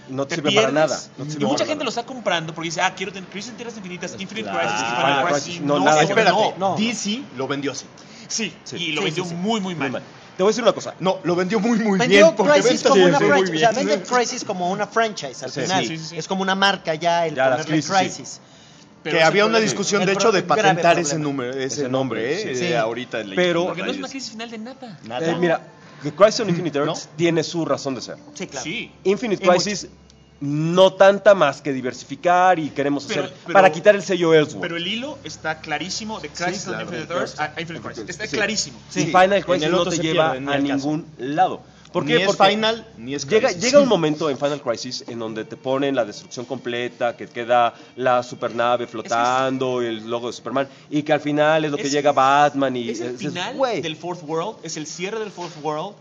no te te sirve para pierdes. nada. No te sirve Y mucha para gente nada. lo está comprando porque dice, quiero tener Crisis en Tierras Infinitas, Infinite Claro. Crisis, Final Final Crisis. Crisis. No, nada. Espérate, no. DC lo vendió así. Sí, Sí. y lo Sí, vendió sí, sí. muy Muy mal. mal. Te voy a decir una cosa. No, lo vendió muy bien. Vendió Porque Crisis ventas como una siempre muy franchise. O sea, bien. vende Crisis como una franchise al Sí, final. sí, sí, sí. Es como una marca ya el Ya, las ponerle Crisis, sí. Crisis. Pero Que ese había una problema- discusión, el de hecho, de grave patentar problema. ese nombre, sí. Sí. ahorita leí Pero- los Porque no es una detalles. crisis final de nada. Nada. Mira, The Crisis on Infinite Earths ¿No? tiene su razón de ser. Sí, claro. Sí. Infinite Y Crisis no tanta más que diversificar y queremos Pero- hacer pero- para quitar el sello Elseworld. Pero el hilo está clarísimo de Crisis on claro. Infinite Earths a Infinite Crisis. Está Sí. clarísimo. Y Sí. Final En Crisis el no otro te se lleva pierde, ni a al caso. ningún lado. ¿Por Ni qué? es Porque Final, ni es llega Crisis. un momento en Final Crisis en donde te ponen la destrucción completa, que queda la supernave flotando, el logo de Superman, y que al final es lo que Es- llega Batman y Es el dices, final "Güey". del Fourth World, es el cierre del Fourth World,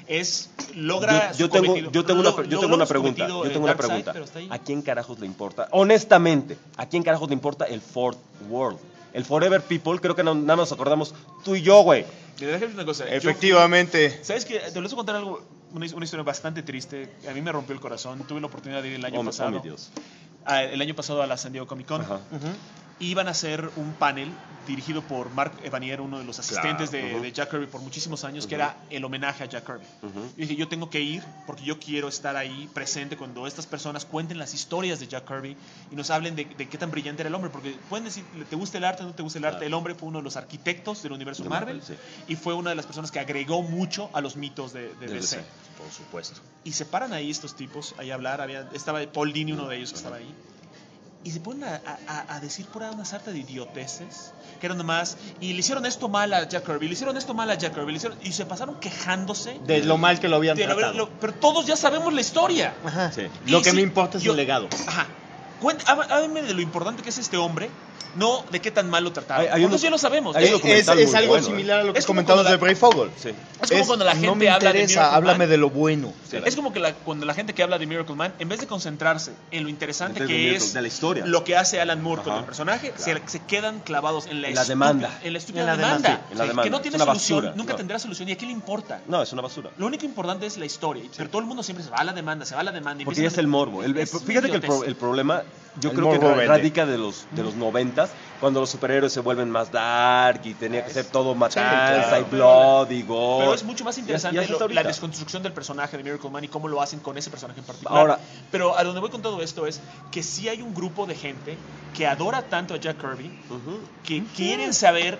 logra Yo su tengo cometido. una Logra su pregunta. cometido, Yo tengo una Darkseid, pregunta. pero está ahí. ¿A quién carajos le importa? Honestamente, ¿a quién carajos le importa el Fourth World? El Forever People, creo que nada más nos acordamos tú y yo, güey. Mira, déjame decir una cosa. Efectivamente. ¿Sabes qué? Te voy a contar algo, una historia bastante triste. A mí me rompió el corazón. Tuve la oportunidad de ir el año pasado. mi Dios. El año pasado a la San Diego Comic Con. Ajá. Iban a hacer un panel dirigido por Mark Evanier, uno de los asistentes Claro, de Jack Kirby por muchísimos años, que era el homenaje a Jack Kirby. Y dije, yo tengo que ir porque yo quiero estar ahí presente cuando estas personas cuenten las historias de Jack Kirby y nos hablen de qué tan brillante era el hombre. Porque pueden decir, ¿te gusta el arte o no te gusta el arte? Claro. El hombre fue uno de los arquitectos del universo De Marvel, Marvel, sí. y fue una de las personas que agregó mucho a los mitos de De DC. DC. Por supuesto. Y se paran ahí estos tipos ahí a hablar. Estaba Paul Dini, uno de ellos que estaba ahí. Y se ponen a decir pura una sarta de idioteces, que eran nomás, y le hicieron esto mal a Jack Kirby, le hicieron esto mal a Jack Kirby, y se pasaron quejándose. De lo mal que lo habían de tratado. pero todos ya sabemos la historia. Ajá. Sí. Lo Y que sí, me importa es yo- el legado. Ajá. Háblame de lo importante que es este hombre, no de qué tan mal lo trataron. Hay Porque unos- ya lo sabemos. hay Es- unos- documental Es muy algo bueno, similar a lo que Es como comentabas cuando de Brave Fogel. Sí. Es como cuando la no gente me habla de interesa, Miracle háblame Man. de lo bueno. Es como que cuando la gente que habla de Miracle Man, en vez de concentrarse en lo interesante En que vez es de la historia. lo que hace Alan Moore con Ajá. el personaje, se quedan clavados en la, En la demanda. En la estúpida En la demanda. demanda, sí, en la demanda. Que no tiene Es una solución, basura, nunca no. tendrá solución. ¿Y a qué le importa? No, es una basura. Lo único importante es la historia. Pero todo el mundo siempre se va a la demanda, se va a la demanda. y Porque ya es empiezan el a- morbo. Es una Fíjate que idiotez. el problema, yo El creo que morbo vende. radica de los 90s, cuando los superhéroes se vuelven más dark y tenía que ser todo matanza claro. y blood y gore. Pero es mucho más interesante Y así está la ahorita. desconstrucción del personaje de Miracle Man y cómo lo hacen con ese personaje en particular. Ahora- pero a donde voy con todo esto es que sí hay un grupo de gente que adora tanto a Jack Kirby Ujú. que quieren saber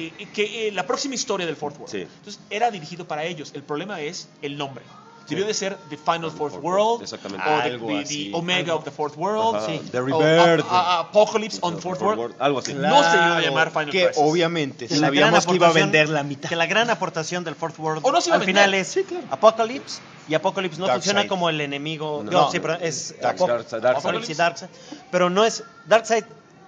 la próxima historia del Fourth World. Sí. Entonces era dirigido para ellos. El problema es el nombre. Debió de ser The Final Fourth World, Exactamente. o Algo the así. Omega of the Fourth World, Ajá. sí. The o Rebirth. Apocalypse on Fourth World. Algo así. No se iba a llamar Final que Crisis. obviamente Que la sabíamos gran que iba a aportación- vender la mitad. Que la gran aportación del Fourth World O no se iba a al vender. final es Apocalypse, y Apocalypse no Darkseid. funciona como el enemigo. No. No, sí, pero es Darkseid. Apocalypse y Darkseid. Pero no es. Darkseid.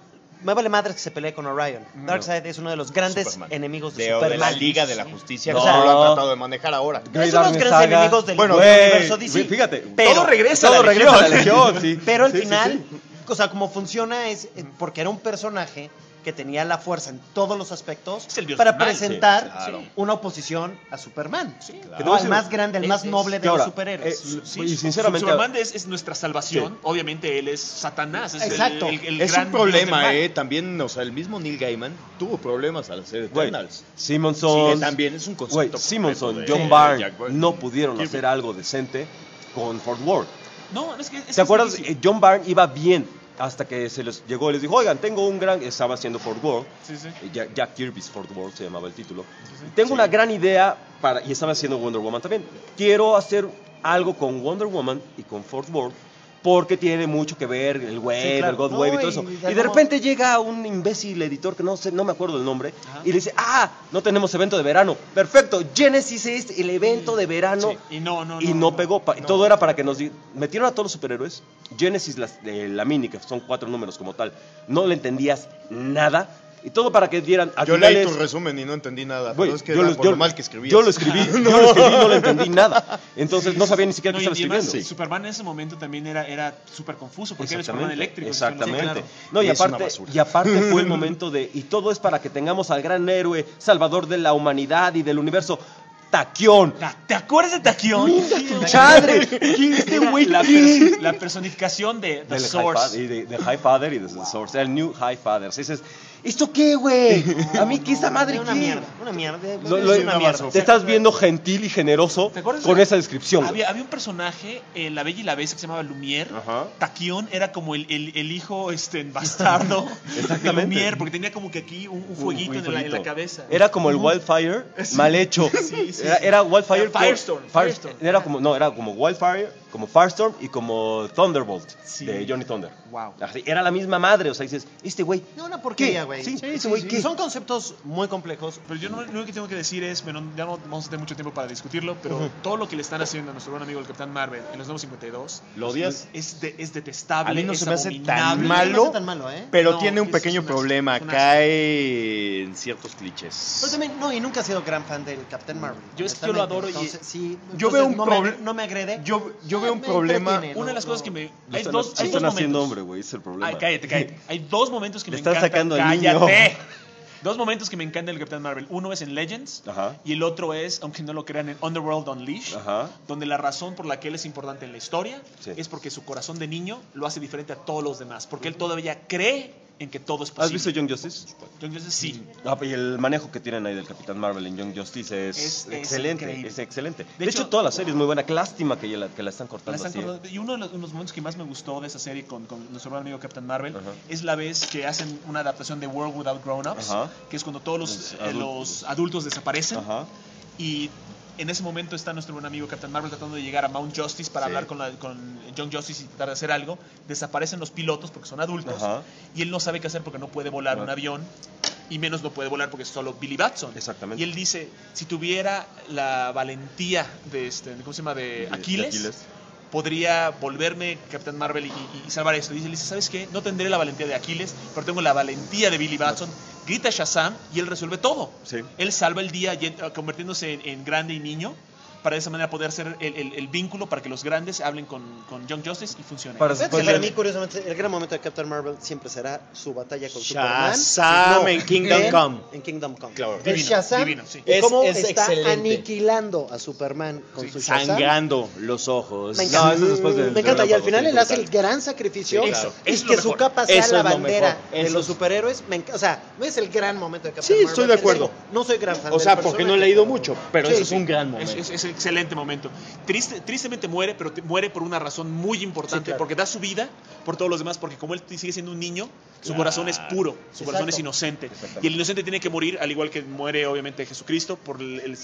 Me vale madre que se pelee con Orion. Darkseid es uno de los grandes Superman. enemigos de de Superman. la Liga de la Justicia, No. que no lo han tratado de manejar ahora. Grey Es uno de los Darkness grandes Saga. enemigos del Bueno, universo DC. Fíjate, Pero- todo regresa todo a la regresa a la Legión. Legión, sí. Pero al Sí, sí, final, sí. o sea, como funciona es porque era un personaje que tenía la fuerza en todos los aspectos Es el dios para del mal, presentar sí, claro. una oposición a Superman. Sí, Que te ¿no? voy a El decir- más grande, el más es- noble de que los ahora, superhéroes. Sí, y sinceramente, Superman es nuestra salvación. Sí. Obviamente él es Satanás. Es Exacto. el Es gran un dios del problema, mal. también, o sea, el mismo Neil Gaiman tuvo problemas al hacer Güey, Eternals. Simonson, Que también es un güey, concepto Simonson, completo John de Byrne Jack Byrne. no pudieron Kirby. hacer algo decente con Fourth World. No, es que es ¿Te acuerdas? difícil. John Byrne iba bien hasta que se les llegó y les dijo, oigan, tengo un gran... Estaba haciendo Fourth World. Sí, sí. Jack Kirby's Fourth World se llamaba el título. Tengo una gran idea para... Y estaba haciendo Wonder Woman también. Quiero hacer algo con Wonder Woman y con Fourth World porque tiene mucho que ver el web, Sí, claro. el God No, Wave y todo y eso. de Y de alguna- repente llega un imbécil editor que no sé, no me acuerdo del nombre y le dice, no tenemos evento de verano. Perfecto, Genesis es el evento de verano. Sí. Y no Pegó. Todo era para que metieron a todos los superhéroes. Genesis, la mini, que son 4 números como tal, no le entendías nada. Y todo para que dieran a Yo leí finales- tu resumen y no entendí nada. Güey, Pero es que yo era lo- por yo- lo mal que escribías. Yo lo escribí, no le entendí nada. Entonces no sabía ni siquiera No, qué y estaba además, escribiendo. Superman en ese momento también era súper confuso porque era Superman eléctrico. Exactamente. Sí, claro. No, y Es una aparte, basura. y aparte fue el momento de... Y todo es para que tengamos al gran héroe, salvador de la humanidad y del universo. Taquión. ¿Te acuerdas de Taquión? ¡Chadre! Este güey, la personificación de The del Source. de High Father y de The Source. El New High Father. O sea, dices, ¿esto qué, güey? A mí, ¿qué esa madre Una qué? mierda, una mierda. Una mierda. Te estás viendo gentil y generoso ¿Te acuerdas? con esa descripción. Había un personaje en La Bella y la Bestia que se llamaba Lumière. Ajá. Taquión era como el hijo bastardo de Lumière, porque tenía como que aquí un fueguito en la cabeza. Era como el Wildfire mal hecho. Sí. Era Wildfire. Firestorm. Era como Wildfire, como Firestorm y como Thunderbolt de Johnny Thunder. Wow. Así, era la misma madre, o sea, dices, este güey. No, una porquería, güey. Sí, ese güey, ¿qué? Son conceptos muy complejos. Pero yo lo único que tengo que decir es, bueno, ya no vamos a tener mucho tiempo para discutirlo, pero todo lo que le están haciendo a nuestro buen amigo el Capitán Marvel en los nuevos 52 ¿Lo odias? es detestable. A mí no es se me hace abominable. tan No malo, es tan malo, ¿eh? pero No, tiene un es pequeño una- problema. una- Cae en ciertos clichés. Pero también, no, y nunca he sido gran fan del Captain Marvel. Yo es que yo lo adoro y- Entonces, sí, Yo veo un no problema. no me agrede. Yo veo un Me problema. entretiene, Una de las cosas que me... Hay dos están haciendo momentos. hombre, güey, ese es el problema. Ay, cállate. Hay dos momentos que Le me están encantan. sacando al niño. ¡Cállate! Dos momentos que me encantan del Capitán Marvel. Uno es en Legends Ajá. y el otro es, aunque no lo crean, en Underworld Unleashed, Ajá. donde la razón por la que él es importante en la historia Sí. es porque su corazón de niño lo hace diferente a todos los demás, porque él todavía cree en que todo es posible. ¿Has visto Young Justice? Entonces, sí. Y el manejo que tienen ahí del Capitán Marvel en Young Justice es excelente. increíble. Es excelente. De De hecho, hecho, toda la serie es muy buena. Qué lástima que la están La cortando están así. acordando. Y uno de los momentos que más me gustó de esa serie con nuestro buen amigo Captain Marvel Ajá. es la vez que hacen una adaptación de World Without Grown-Ups, Ajá. que es cuando todos Los los adultos desaparecen. Ajá. Y en ese momento está nuestro buen amigo Captain Marvel tratando de llegar a Mount Justice para Sí. hablar con Young Justice y tratar de hacer algo. Desaparecen los pilotos porque son adultos. Ajá. Y él no sabe qué hacer porque no puede volar Ajá. un avión. Y menos no puede volar porque es solo Billy Batson. Exactamente. Y él dice, si tuviera la valentía de ¿cómo se llama? De Aquiles, podría volverme Capitán Marvel y salvar esto. Y dice, ¿sabes qué? No tendré la valentía de Aquiles, pero tengo la valentía de Billy Batson. Grita Shazam y él resuelve todo. Sí. Él salva el día convirtiéndose en grande y niño, para de esa manera poder ser el vínculo para que los grandes hablen con Young Justice y funcione. Para Fíjate que después para de- mí, curiosamente, el gran momento de Captain Marvel siempre será su batalla con Shazam Superman. en Kingdom Come. En Kingdom Come. Claro. El Divino, Shazam, divino, sí. y cómo Es está excelente. aniquilando a Superman con su Shazam. Sangrando los ojos. Me No, encanta. eso es después del Me encanta. Y al relámpago, final sí, él hace brutal. el gran sacrificio. Sí, claro. Y Eso es que lo su mejor. capa sea Eso la es lo bandera mejor. de Eso los es- superhéroes. O sea, no es el gran momento de Captain Sí, Marvel. estoy de acuerdo. No soy gran fan O del sea, porque no he personaje, leído pero- mucho, pero Sí, eso es sí. un gran momento. Es un excelente momento. Tristemente muere, pero muere por una razón muy importante, Sí, claro. porque da su vida por todos los demás, porque como él sigue siendo un niño, su corazón es puro, su corazón es inocente. Y el inocente tiene que morir, al igual que muere obviamente Jesucristo, por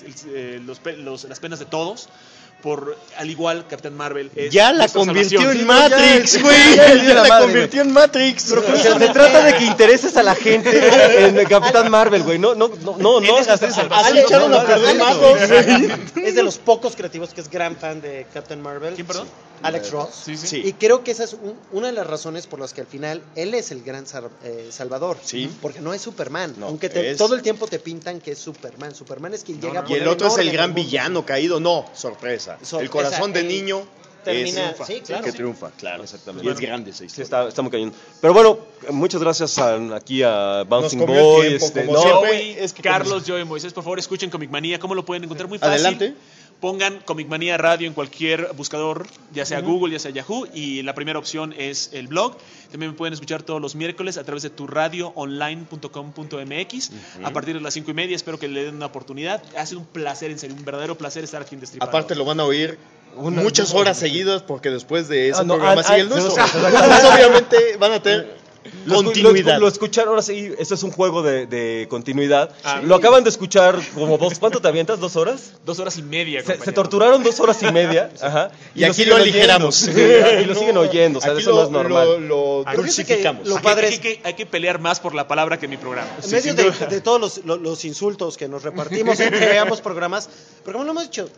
las penas de todos. Al igual Capitán Marvel es Ya la nuestra convirtió salvación. en Matrix, güey. ya, Ya la la madre, convirtió en Matrix. Se trata de que intereses a la gente en Capitán Marvel, güey. No hagas eso. Ale, echaron a perder Alex magos, Ross es de los pocos creativos que es gran fan de Captain Marvel. ¿Quién, perdón? Alex Ross. Sí. Sí. Y creo que esa es una de las razones por las que al final él es el gran salvador. Sí. Porque no es Superman. No, aunque es- todo el tiempo te pintan que es Superman. Superman es quien llega a Y poner el otro en es el orden gran mundo. villano caído. No, sorpresa. El corazón de el- niño termina- es sí, claro. que triunfa, claro. Exactamente. Y es grande esa Sí, historia. está muy cañón. Pero bueno, muchas gracias aquí a Bouncing comió el Boy. tiempo, como no, siempre. Joey, es que Carlos, Joey, Moisés, por favor escuchen Comic Manía. ¿Cómo lo pueden encontrar? Muy fácil. Adelante. Pongan Comic Manía Radio en cualquier buscador, ya sea Google, ya sea Yahoo, y la primera opción es el blog. También me pueden escuchar todos los miércoles a través de turradioonline.com.mx a partir de las 5:30. Espero que le den una oportunidad. Ha sido un placer, en serio, un verdadero placer estar aquí en Destripando. Aparte lo van a oír muchas horas seguidas porque después de ese no, programa sigue el sí, nuestro. sí, sí. Entonces, obviamente van a tener continuidad. Lo escucharon, ahora sí, esto es un juego de continuidad. Ah. Lo acaban de escuchar como ¿cuánto te avientas? ¿2 horas? 2 horas y media, Se compañero. torturaron 2 horas y media. Ajá, Y aquí siguen lo aligeramos. oyendo. Y lo siguen oyendo, o sea, Aquí eso no es normal. Lo Pero fíjate que dulcificamos. lo Aquí- padre aquí es- hay que pelear más por la palabra que mi programa. En medio de todos los insultos que nos repartimos entre ambos programas, pero como lo hemos dicho,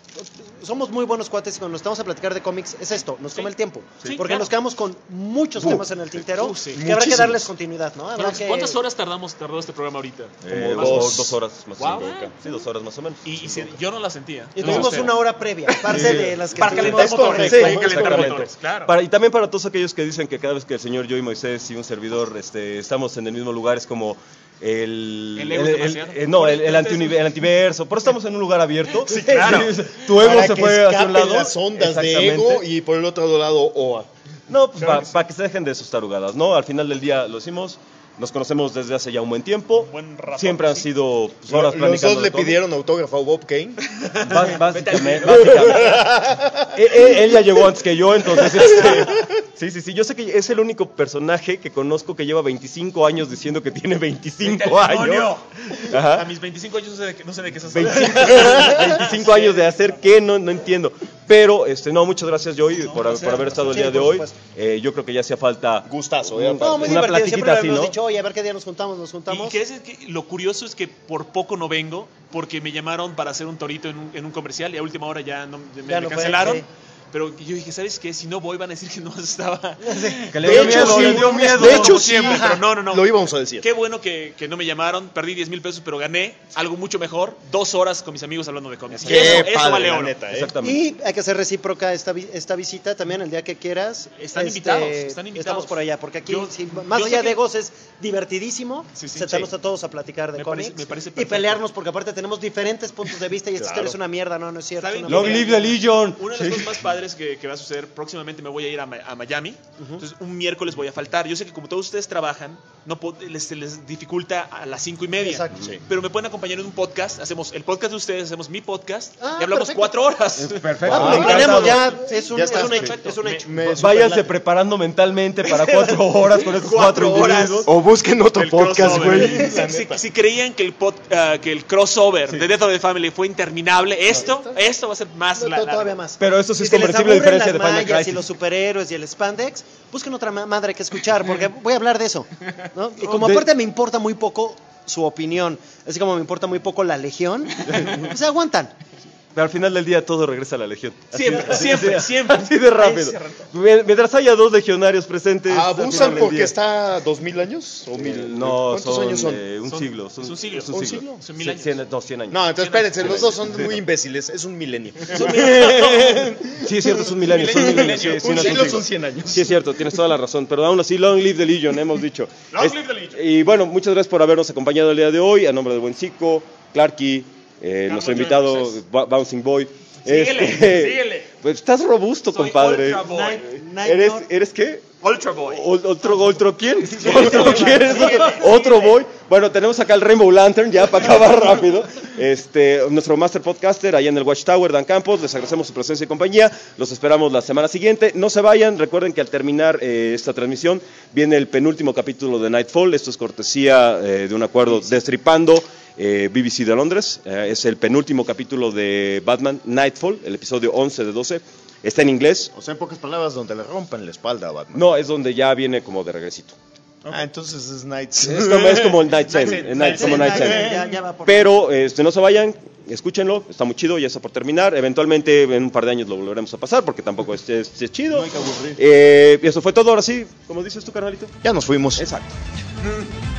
somos muy buenos cuates y cuando nos estamos a platicar de cómics es esto, nos toma el tiempo. Sí, porque claro. nos quedamos con muchos temas en el tintero sí. que habrá que darles continuidad, ¿no? Habrá que... ¿Cuántas horas tardó este programa ahorita? Dos horas más o Wow. menos. Sí, 2 horas más o menos. Yo no la sentía. Y tuvimos una hora previa, parte de las que para calentar estuvimos... motores. Sí, Hay que calentar exactamente. motores, claro. Y también para todos aquellos que dicen que cada vez que el señor yo y Moisés y un servidor estamos en el mismo lugar es como el ego es demasiado. el antiverso. Por eso estamos en un lugar abierto. Sí, claro. Tu ego Para se que fue hacia un escapen lado. las ondas de Exactamente. ego y por el otro lado OA. No, pues para que se dejen de sus tarugadas, ¿no? Al final del día lo decimos. Nos conocemos desde hace ya un buen tiempo. Buen rato, Siempre han sí. sido pues, horas Los platicando dos le de todo. pidieron autógrafo a Bob Kane. Básicamente. Él ya llegó antes que yo, entonces. Sí. Yo sé que es el único personaje que conozco que lleva 25 años diciendo que tiene 25 años. Ajá. A mis 25 años no sé de qué estás 25 años de hacer qué, no entiendo. Pero, no, muchas gracias, Joey, por haber estado el día de por hoy. supuesto. Yo creo que ya hacía falta Gustazo, un- ¿eh? No, muy una divertido. platiquita Siempre así, hemos ¿no? dicho, oye, a ver qué día nos juntamos. Y que lo curioso es que por poco no vengo, porque me llamaron para hacer un torito en un comercial y a última hora ya me Ya no fue, cancelaron. sí. Pero yo dije, ¿sabes qué? Si no voy van a decir que no estaba... Que le dio miedo, le dio miedo. De hecho, como sí. siempre, pero no. Lo íbamos a decir. Qué bueno que no me llamaron, perdí 10,000 pesos, pero gané algo mucho mejor, 2 horas con mis amigos hablando de cómics. Y Qué eso padre, vale la oro. neta, ¿eh? Exactamente. Y hay que hacer recíproca esta visita también el día que quieras. Están invitados, están invitados. Estamos por allá, porque aquí, Yo- más yo allá sé de que- egos, es divertidísimo sentarnos a todos a platicar de Me cómics parece y perfecto. pelearnos, porque aparte tenemos diferentes puntos de vista y esta historia es una mierda, no es cierto. Está es bien. una Long mierda. live the Legion. Una de las cosas más padres que va a suceder, próximamente me voy a ir a Miami, entonces un miércoles voy a faltar. Yo sé que como todos ustedes trabajan, les dificulta a las 5:30, Exacto. Sí. pero me pueden acompañar en un podcast, hacemos el podcast de ustedes, hacemos mi podcast Ah, y hablamos perfecto. 4 horas. Perfecto. Ah, pues lo Me planeamos, encanta. ya es un, Ya es está, un hecho, perfecto. es un hecho. Váyanse preparando mentalmente para 4 horas con esos 4 horas. individuos. O busquen otro El podcast, crossover. güey. Si creían que el crossover de Death of the Family fue interminable, esto va a ser más Todavía más. Pero eso sí Y es si les comprensible a aburren diferencia de las Final mallas Crisis. y los superhéroes y el spandex, busquen otra madre que escuchar, porque voy a hablar de eso, ¿no? Y como aparte me importa muy poco su opinión, así como me importa muy poco la Legión, pues aguantan. Pero al final del día todo regresa a la Legión. Siempre. Así de rápido. Mientras haya 2 legionarios presentes. al ¿Abusan final del porque día. está 2000 años? ¿O 1000? No, ¿Cuántos son, años son? un siglo. es un siglo. Es un ¿Un siglo. siglo? Son 1000 años. 100 años. No, entonces espérense, los dos son muy imbéciles. Es un milenio. Sí, es cierto, es un milenio. Un milenio. Sí, Un no es siglo siglo. son 100 años. Sí, es cierto, tienes toda la razón. Pero aún así, long live the Legion, hemos dicho. Long live the Legion. Y bueno, muchas gracias por habernos acompañado el día de hoy. A nombre de Buen Cico, Clarky, nuestro invitado Moisés. Bouncing Boy. Síguele. Pues estás robusto, Soy compadre. Ultra Boy. ¿Eres qué? Ultra Boy. ¿Otro quién? ¿Otro quién? ¿Otro boy? Bueno, tenemos acá el Rainbow Lantern, ya para acabar rápido. Nuestro Master Podcaster allá en el Watchtower, Dan Campos. Les agradecemos su presencia y compañía. Los esperamos la semana siguiente. No se vayan. Recuerden que al terminar esta transmisión viene el penúltimo capítulo de Nightfall. Esto es cortesía de un acuerdo destripando BBC de Londres. Es el penúltimo capítulo de Batman Nightfall, el episodio 11 de 12. Está en inglés. O sea, en pocas palabras, donde le rompan la espalda a Batman. No, es donde ya viene como de regresito. Ah, entonces es Knights. Es como el Night's End. Como Night's End. Ya va por Pero no se vayan, escúchenlo, está muy chido, ya está por terminar. Eventualmente en un par de años lo volveremos a pasar porque tampoco es chido. No hay que aburrir. Y eso fue todo, ahora sí, como dices tú, carnalito. Ya nos fuimos. Exacto.